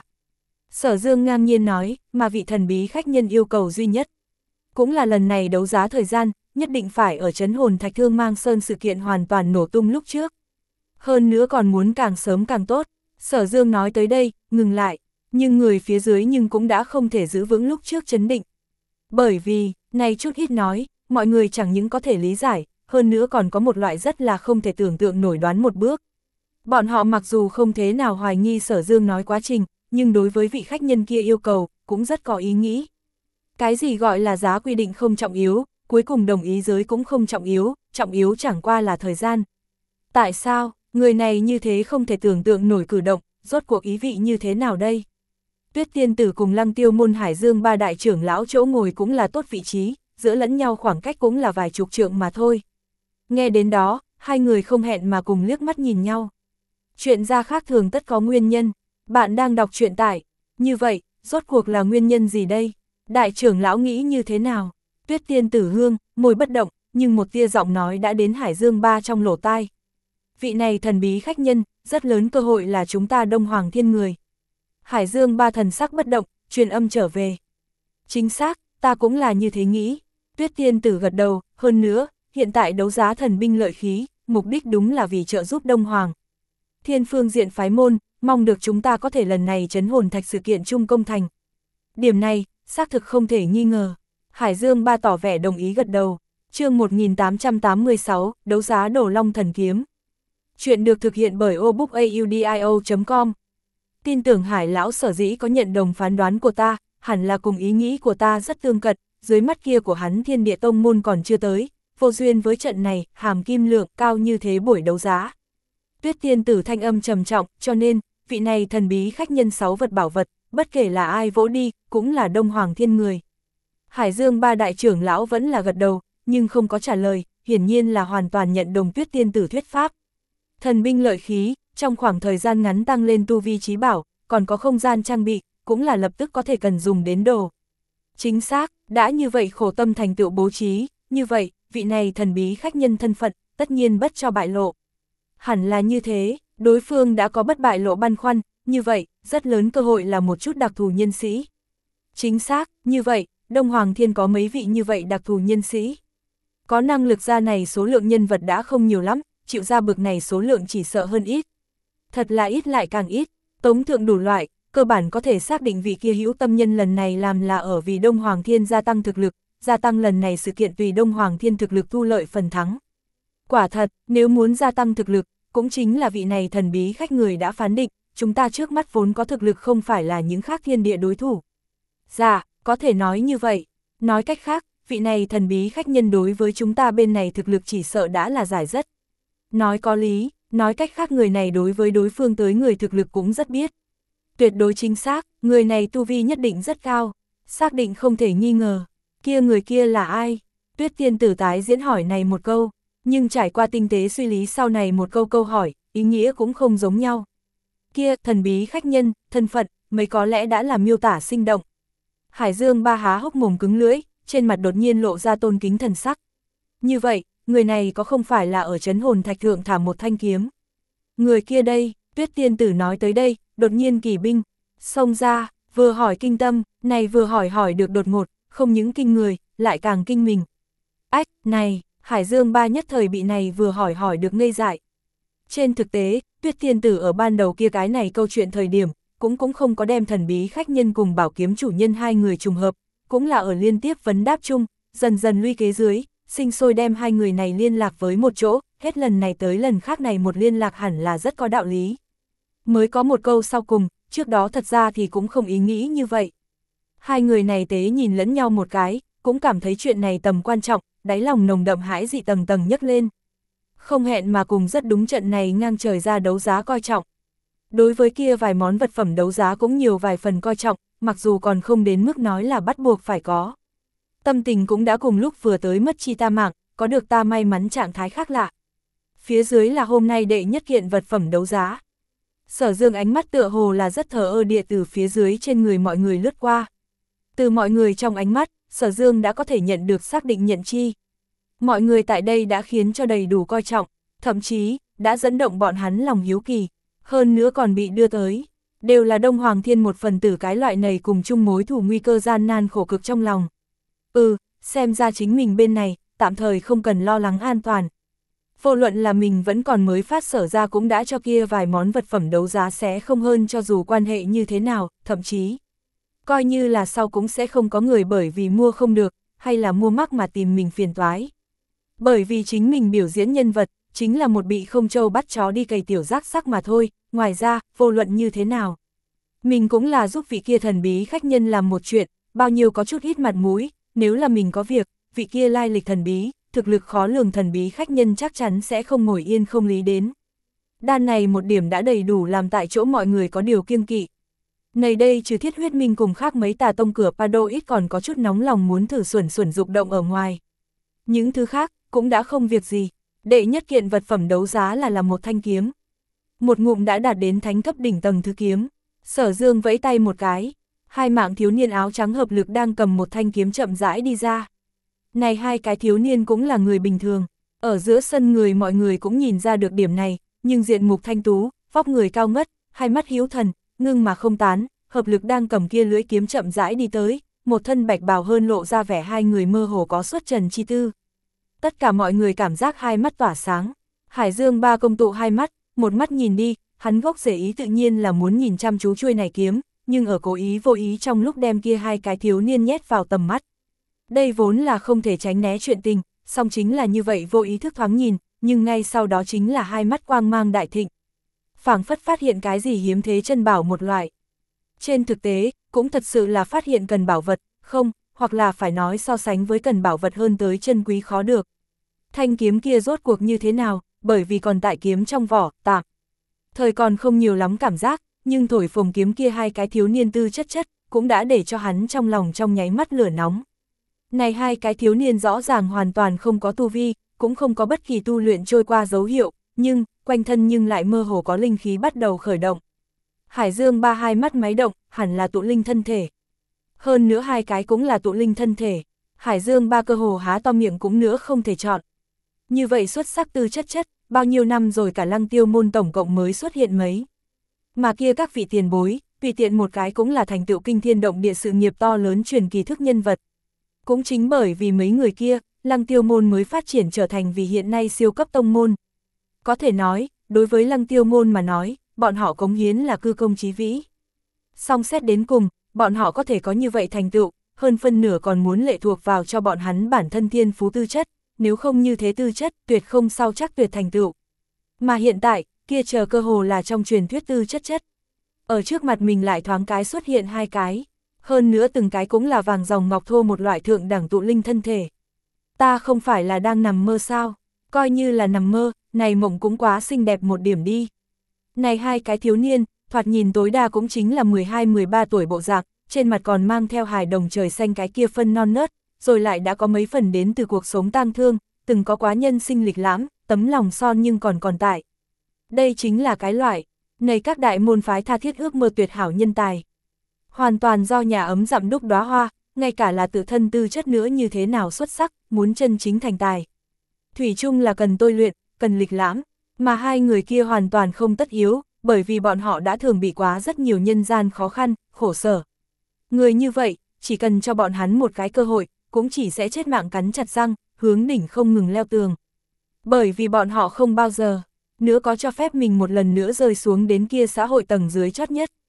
Speaker 1: Sở Dương ngang nhiên nói, mà vị thần bí khách nhân yêu cầu duy nhất. Cũng là lần này đấu giá thời gian, nhất định phải ở trấn hồn thạch Thương Mang Sơn sự kiện hoàn toàn nổ tung lúc trước. Hơn nữa còn muốn càng sớm càng tốt. Sở Dương nói tới đây, ngừng lại, nhưng người phía dưới nhưng cũng đã không thể giữ vững lúc trước chấn định. Bởi vì, này chút ít nói, mọi người chẳng những có thể lý giải, hơn nữa còn có một loại rất là không thể tưởng tượng nổi đoán một bước. Bọn họ mặc dù không thế nào hoài nghi Sở Dương nói quá trình, nhưng đối với vị khách nhân kia yêu cầu, cũng rất có ý nghĩ. Cái gì gọi là giá quy định không trọng yếu, cuối cùng đồng ý giới cũng không trọng yếu, trọng yếu chẳng qua là thời gian. Tại sao, người này như thế không thể tưởng tượng nổi cử động, rốt cuộc ý vị như thế nào đây? Tuyết Tiên Tử cùng Lăng Tiêu Môn Hải Dương ba đại trưởng lão chỗ ngồi cũng là tốt vị trí, giữa lẫn nhau khoảng cách cũng là vài chục trượng mà thôi. Nghe đến đó, hai người không hẹn mà cùng liếc mắt nhìn nhau. Chuyện ra khác thường tất có nguyên nhân, bạn đang đọc truyện tại, như vậy, rốt cuộc là nguyên nhân gì đây? Đại trưởng lão nghĩ như thế nào? Tuyết Tiên Tử hương, môi bất động, nhưng một tia giọng nói đã đến Hải Dương ba trong lỗ tai. Vị này thần bí khách nhân, rất lớn cơ hội là chúng ta Đông Hoàng Thiên người. Hải Dương ba thần sắc bất động, truyền âm trở về. Chính xác, ta cũng là như thế nghĩ. Tuyết Tiên Tử gật đầu, hơn nữa, hiện tại đấu giá thần binh lợi khí, mục đích đúng là vì trợ giúp Đông Hoàng Thiên phương diện phái môn, mong được chúng ta có thể lần này trấn hồn thạch sự kiện chung công thành. Điểm này, xác thực không thể nghi ngờ. Hải Dương ba tỏ vẻ đồng ý gật đầu. Chương một nghìn tám trăm tám mươi sáu, đấu giá Đồ Long Thần Kiếm. Chuyện được thực hiện bởi obookaudio chấm com. Tin tưởng Hải lão sở dĩ có nhận đồng phán đoán của ta, hẳn là cùng ý nghĩ của ta rất tương cận, dưới mắt kia của hắn Thiên Địa Tông môn còn chưa tới, vô duyên với trận này, hàm kim lượng cao như thế buổi đấu giá. Tuyết Tiên Tử thanh âm trầm trọng, cho nên, vị này thần bí khách nhân sáu vật bảo vật, bất kể là ai vỗ đi, cũng là Đông Hoàng Thiên người. Hải Dương ba đại trưởng lão vẫn là gật đầu, nhưng không có trả lời, hiển nhiên là hoàn toàn nhận đồng Tuyết Tiên Tử thuyết pháp. Thần binh lợi khí, trong khoảng thời gian ngắn tăng lên tu vi trí bảo, còn có không gian trang bị, cũng là lập tức có thể cần dùng đến đồ. Chính xác, đã như vậy khổ tâm thành tựu bố trí, như vậy, vị này thần bí khách nhân thân phận, tất nhiên bất cho bại lộ. Hẳn là như thế, đối phương đã có bất bại lộ băn khoăn, như vậy, rất lớn cơ hội là một chút đặc thù nhân sĩ. Chính xác, như vậy, Đông Hoàng Thiên có mấy vị như vậy đặc thù nhân sĩ. Có năng lực ra này số lượng nhân vật đã không nhiều lắm, chịu ra bực này số lượng chỉ sợ hơn ít. Thật là ít lại càng ít, tống thượng đủ loại, cơ bản có thể xác định vị kia hữu tâm nhân lần này làm là ở vì Đông Hoàng Thiên gia tăng thực lực, gia tăng lần này sự kiện tùy Đông Hoàng Thiên thực lực thu lợi phần thắng. Quả thật, nếu muốn gia tăng thực lực, cũng chính là vị này thần bí khách người đã phán định, chúng ta trước mắt vốn có thực lực không phải là những khác thiên địa đối thủ. Dạ, có thể nói như vậy. Nói cách khác, vị này thần bí khách nhân đối với chúng ta bên này thực lực chỉ sợ đã là giải rất. Nói có lý, nói cách khác người này đối với đối phương tới người thực lực cũng rất biết. Tuyệt đối chính xác, người này tu vi nhất định rất cao, xác định không thể nghi ngờ. Kia người kia là ai? Tuyết Tiên Tử tái diễn hỏi này một câu, nhưng trải qua tinh tế suy lý sau này một câu câu hỏi, ý nghĩa cũng không giống nhau. Kia, thần bí khách nhân, thân phận, mấy có lẽ đã là miêu tả sinh động. Hải Dương ba há hốc mồm cứng lưỡi, trên mặt đột nhiên lộ ra tôn kính thần sắc. Như vậy, người này có không phải là ở trấn hồn thạch thượng thả một thanh kiếm? Người kia đây, Tuyết Tiên Tử nói tới đây, đột nhiên kỳ binh, xông ra, vừa hỏi kinh tâm, này vừa hỏi hỏi được đột ngột, không những kinh người, lại càng kinh mình. Ách, này, Hải Dương ba nhất thời bị này vừa hỏi hỏi được ngây dại. Trên thực tế, Tuyết Tiên Tử ở ban đầu kia cái này câu chuyện thời điểm, cũng cũng không có đem thần bí khách nhân cùng bảo kiếm chủ nhân hai người trùng hợp, cũng là ở liên tiếp vấn đáp chung, dần dần luy kế dưới, sinh sôi đem hai người này liên lạc với một chỗ, hết lần này tới lần khác này một liên lạc hẳn là rất có đạo lý. Mới có một câu sau cùng, trước đó thật ra thì cũng không ý nghĩ như vậy. Hai người này tế nhìn lẫn nhau một cái, cũng cảm thấy chuyện này tầm quan trọng, đáy lòng nồng đậm hãi dị tầng tầng nhấc lên. Không hẹn mà cùng rất đúng trận này ngang trời ra đấu giá coi trọng. Đối với kia vài món vật phẩm đấu giá cũng nhiều vài phần coi trọng, mặc dù còn không đến mức nói là bắt buộc phải có. Tâm tình cũng đã cùng lúc vừa tới mất chi ta mạng, có được ta may mắn trạng thái khác lạ. Phía dưới là hôm nay đệ nhất kiện vật phẩm đấu giá. Sở Dương ánh mắt tựa hồ là rất thờ ơ địa từ phía dưới trên người mọi người lướt qua. Từ mọi người trong ánh mắt, Sở Dương đã có thể nhận được xác định nhận chi. Mọi người tại đây đã khiến cho đầy đủ coi trọng, thậm chí, đã dẫn động bọn hắn lòng hiếu kỳ, hơn nữa còn bị đưa tới. Đều là Đông Hoàng Thiên một phần tử cái loại này cùng chung mối thù nguy cơ gian nan khổ cực trong lòng. Ừ, xem ra chính mình bên này, tạm thời không cần lo lắng an toàn. Vô luận là mình vẫn còn mới phát sở ra cũng đã cho kia vài món vật phẩm đấu giá sẽ không hơn cho dù quan hệ như thế nào, thậm chí coi như là sau cũng sẽ không có người bởi vì mua không được, hay là mua mắc mà tìm mình phiền toái. Bởi vì chính mình biểu diễn nhân vật, chính là một bị không trâu bắt chó đi cày tiểu rác sắc mà thôi, ngoài ra, vô luận như thế nào. Mình cũng là giúp vị kia thần bí khách nhân làm một chuyện, bao nhiêu có chút ít mặt mũi, nếu là mình có việc, vị kia lai lịch thần bí, thực lực khó lường thần bí khách nhân chắc chắn sẽ không ngồi yên không lý đến. Đan này một điểm đã đầy đủ làm tại chỗ mọi người có điều kiêng kỵ. Này đây trừ Thiết Huyết Minh cùng khác mấy tà tông cửa Pado ít còn có chút nóng lòng muốn thử xuẩn xuẩn dục động ở ngoài. Những thứ khác, cũng đã không việc gì. Đệ nhất kiện vật phẩm đấu giá là là một thanh kiếm. Một ngụm đã đạt đến thánh cấp đỉnh tầng thứ kiếm. Sở Dương vẫy tay một cái. Hai mạng thiếu niên áo trắng hợp lực đang cầm một thanh kiếm chậm rãi đi ra. Này hai cái thiếu niên cũng là người bình thường. Ở giữa sân người mọi người cũng nhìn ra được điểm này, nhưng diện mục thanh tú, vóc người cao ngất, hai mắt hiếu thần, ngưng mà không tán, hợp lực đang cầm kia lưỡi kiếm chậm rãi đi tới, một thân bạch bào hơn lộ ra vẻ hai người mơ hồ có xuất trần chi tư. Tất cả mọi người cảm giác hai mắt tỏa sáng. Hải Dương ba công tụ hai mắt, một mắt nhìn đi, hắn gốc rễ ý tự nhiên là muốn nhìn chăm chú chuôi này kiếm, nhưng ở cố ý vô ý trong lúc đem kia hai cái thiếu niên nhét vào tầm mắt. Đây vốn là không thể tránh né chuyện tình, song chính là như vậy vô ý thức thoáng nhìn, nhưng ngay sau đó chính là hai mắt quang mang đại thịnh. Phảng phất phát hiện cái gì hiếm thế chân bảo một loại. Trên thực tế, cũng thật sự là phát hiện cần bảo vật, không, hoặc là phải nói so sánh với cần bảo vật hơn tới chân quý khó được. Thanh kiếm kia rốt cuộc như thế nào, bởi vì còn tại kiếm trong vỏ, tạm. Thời còn không nhiều lắm cảm giác, nhưng thổi phồng kiếm kia hai cái thiếu niên tư chất chất, cũng đã để cho hắn trong lòng trong nháy mắt lửa nóng. Này hai cái thiếu niên rõ ràng hoàn toàn không có tu vi, cũng không có bất kỳ tu luyện trôi qua dấu hiệu, nhưng, quanh thân nhưng lại mơ hồ có linh khí bắt đầu khởi động. Hải Dương ba hai mắt máy động, hẳn là tụ linh thân thể. Hơn nữa hai cái cũng là tụ linh thân thể. Hải Dương ba cơ hồ há to miệng cũng nữa không thể chọn. Như vậy xuất sắc tư chất chất, bao nhiêu năm rồi cả Lăng Tiêu môn tổng cộng mới xuất hiện mấy. Mà kia các vị tiền bối, tùy tiện một cái cũng là thành tựu kinh thiên động địa sự nghiệp to lớn truyền kỳ thức nhân vật. Cũng chính bởi vì mấy người kia, Lăng Tiêu môn mới phát triển trở thành vì hiện nay siêu cấp tông môn. Có thể nói, đối với Lăng Tiêu môn mà nói, bọn họ cống hiến là cư công chí vĩ. Song xét đến cùng, bọn họ có thể có như vậy thành tựu, hơn phân nửa còn muốn lệ thuộc vào cho bọn hắn bản thân thiên phú tư chất, nếu không như thế tư chất, tuyệt không sau chắc tuyệt thành tựu. Mà hiện tại, kia chờ cơ hồ là trong truyền thuyết tư chất chất. Ở trước mặt mình lại thoáng cái xuất hiện hai cái, hơn nữa từng cái cũng là vàng dòng ngọc thô một loại thượng đẳng tụ linh thân thể. Ta không phải là đang nằm mơ sao, coi như là nằm mơ, này mộng cũng quá xinh đẹp một điểm đi. Này hai cái thiếu niên, thoạt nhìn tối đa cũng chính là mười hai mười ba tuổi bộ dạng, trên mặt còn mang theo hài đồng trời xanh cái kia phân non nớt, rồi lại đã có mấy phần đến từ cuộc sống tang thương, từng có quá nhân sinh lịch lãm, tấm lòng son nhưng còn còn tại. Đây chính là cái loại, này các đại môn phái tha thiết ước mơ tuyệt hảo nhân tài. Hoàn toàn do nhà ấm dặm đúc đóa hoa, ngay cả là tự thân tư chất nữa như thế nào xuất sắc, muốn chân chính thành tài. Thủy chung là cần tôi luyện, cần lịch lãm, mà hai người kia hoàn toàn không tất yếu, bởi vì bọn họ đã thường bị quá rất nhiều nhân gian khó khăn, khổ sở. Người như vậy, chỉ cần cho bọn hắn một cái cơ hội, cũng chỉ sẽ chết mạng cắn chặt răng, hướng đỉnh không ngừng leo tường. Bởi vì bọn họ không bao giờ nữa có cho phép mình một lần nữa rơi xuống đến kia xã hội tầng dưới chót nhất.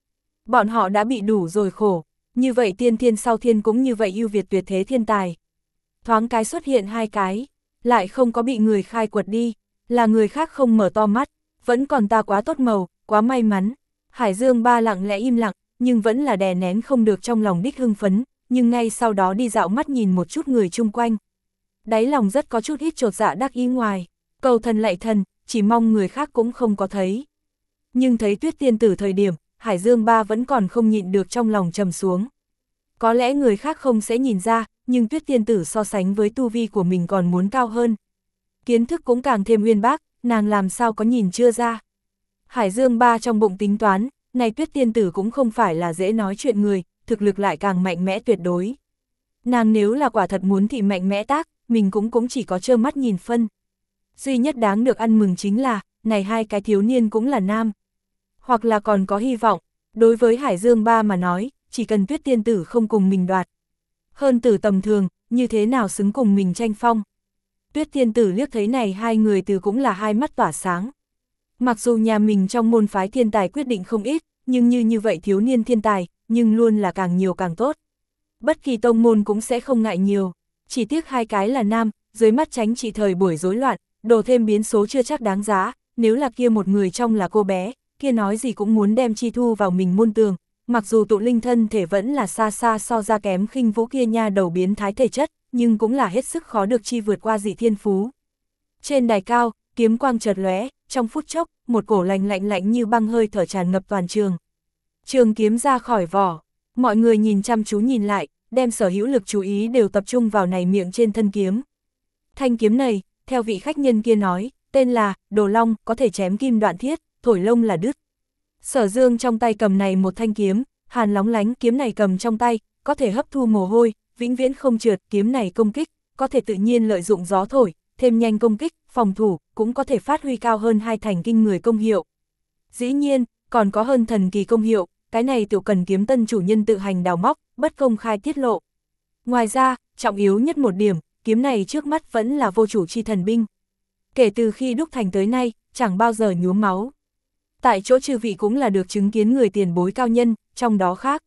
Speaker 1: Bọn họ đã bị đủ rồi khổ, như vậy tiên thiên sau thiên cũng như vậy ưu việt tuyệt thế thiên tài. Thoáng cái xuất hiện hai cái, lại không có bị người khai quật đi, là người khác không mở to mắt, vẫn còn ta quá tốt màu, quá may mắn. Hải Dương Ba lặng lẽ im lặng, nhưng vẫn là đè nén không được trong lòng đích hưng phấn, nhưng ngay sau đó đi dạo mắt nhìn một chút người chung quanh. Đáy lòng rất có chút ít chột dạ đắc ý ngoài, cầu thần lạy thần, chỉ mong người khác cũng không có thấy. Nhưng thấy Tuyết tiên tử thời điểm, Hải Dương Ba vẫn còn không nhịn được trong lòng trầm xuống. Có lẽ người khác không sẽ nhìn ra, nhưng Tuyết tiên tử so sánh với tu vi của mình còn muốn cao hơn. Kiến thức cũng càng thêm uyên bác, nàng làm sao có nhìn chưa ra. Hải Dương Ba trong bụng tính toán, này Tuyết tiên tử cũng không phải là dễ nói chuyện người, thực lực lại càng mạnh mẽ tuyệt đối. Nàng nếu là quả thật muốn thì mạnh mẽ tác, mình cũng cũng chỉ có trơ mắt nhìn phân. Duy nhất đáng được ăn mừng chính là, này hai cái thiếu niên cũng là nam. Hoặc là còn có hy vọng, đối với Hải Dương Ba mà nói, chỉ cần Tuyết tiên tử không cùng mình đoạt. Hơn tử tầm thường, như thế nào xứng cùng mình tranh phong. Tuyết tiên tử liếc thấy này hai người từ cũng là hai mắt tỏa sáng. Mặc dù nhà mình trong môn phái thiên tài quyết định không ít, nhưng như như vậy thiếu niên thiên tài, nhưng luôn là càng nhiều càng tốt. Bất kỳ tông môn cũng sẽ không ngại nhiều, chỉ tiếc hai cái là nam, dưới mắt tránh trị thời buổi rối loạn, đổ thêm biến số chưa chắc đáng giá, nếu là kia một người trong là cô bé, kia nói gì cũng muốn đem chi thu vào mình môn tường, mặc dù tụ linh thân thể vẫn là xa xa so ra kém khinh vũ kia nha đầu biến thái thể chất, nhưng cũng là hết sức khó được chi vượt qua dị thiên phú. Trên đài cao, kiếm quang chợt lóe, trong phút chốc, một cổ lạnh lạnh lạnh như băng hơi thở tràn ngập toàn trường. Trường kiếm ra khỏi vỏ, mọi người nhìn chăm chú nhìn lại, đem sở hữu lực chú ý đều tập trung vào này miệng trên thân kiếm. Thanh kiếm này, theo vị khách nhân kia nói, tên là Đồ Long, có thể chém kim đoạn thiết, thổi lông là đứt. Sở Dương trong tay cầm này một thanh kiếm, hàn lóng lánh, kiếm này cầm trong tay, có thể hấp thu mồ hôi, vĩnh viễn không trượt, kiếm này công kích, có thể tự nhiên lợi dụng gió thổi, thêm nhanh công kích, phòng thủ, cũng có thể phát huy cao hơn hai thành kinh người công hiệu. Dĩ nhiên, còn có hơn thần kỳ công hiệu, cái này tiểu cần kiếm tân chủ nhân tự hành đào móc, bất công khai tiết lộ. Ngoài ra, trọng yếu nhất một điểm, kiếm này trước mắt vẫn là vô chủ chi thần binh. Kể từ khi đúc thành tới nay, chẳng bao giờ nhuốm máu. Tại chỗ chư vị cũng là được chứng kiến người tiền bối cao nhân, trong đó khác.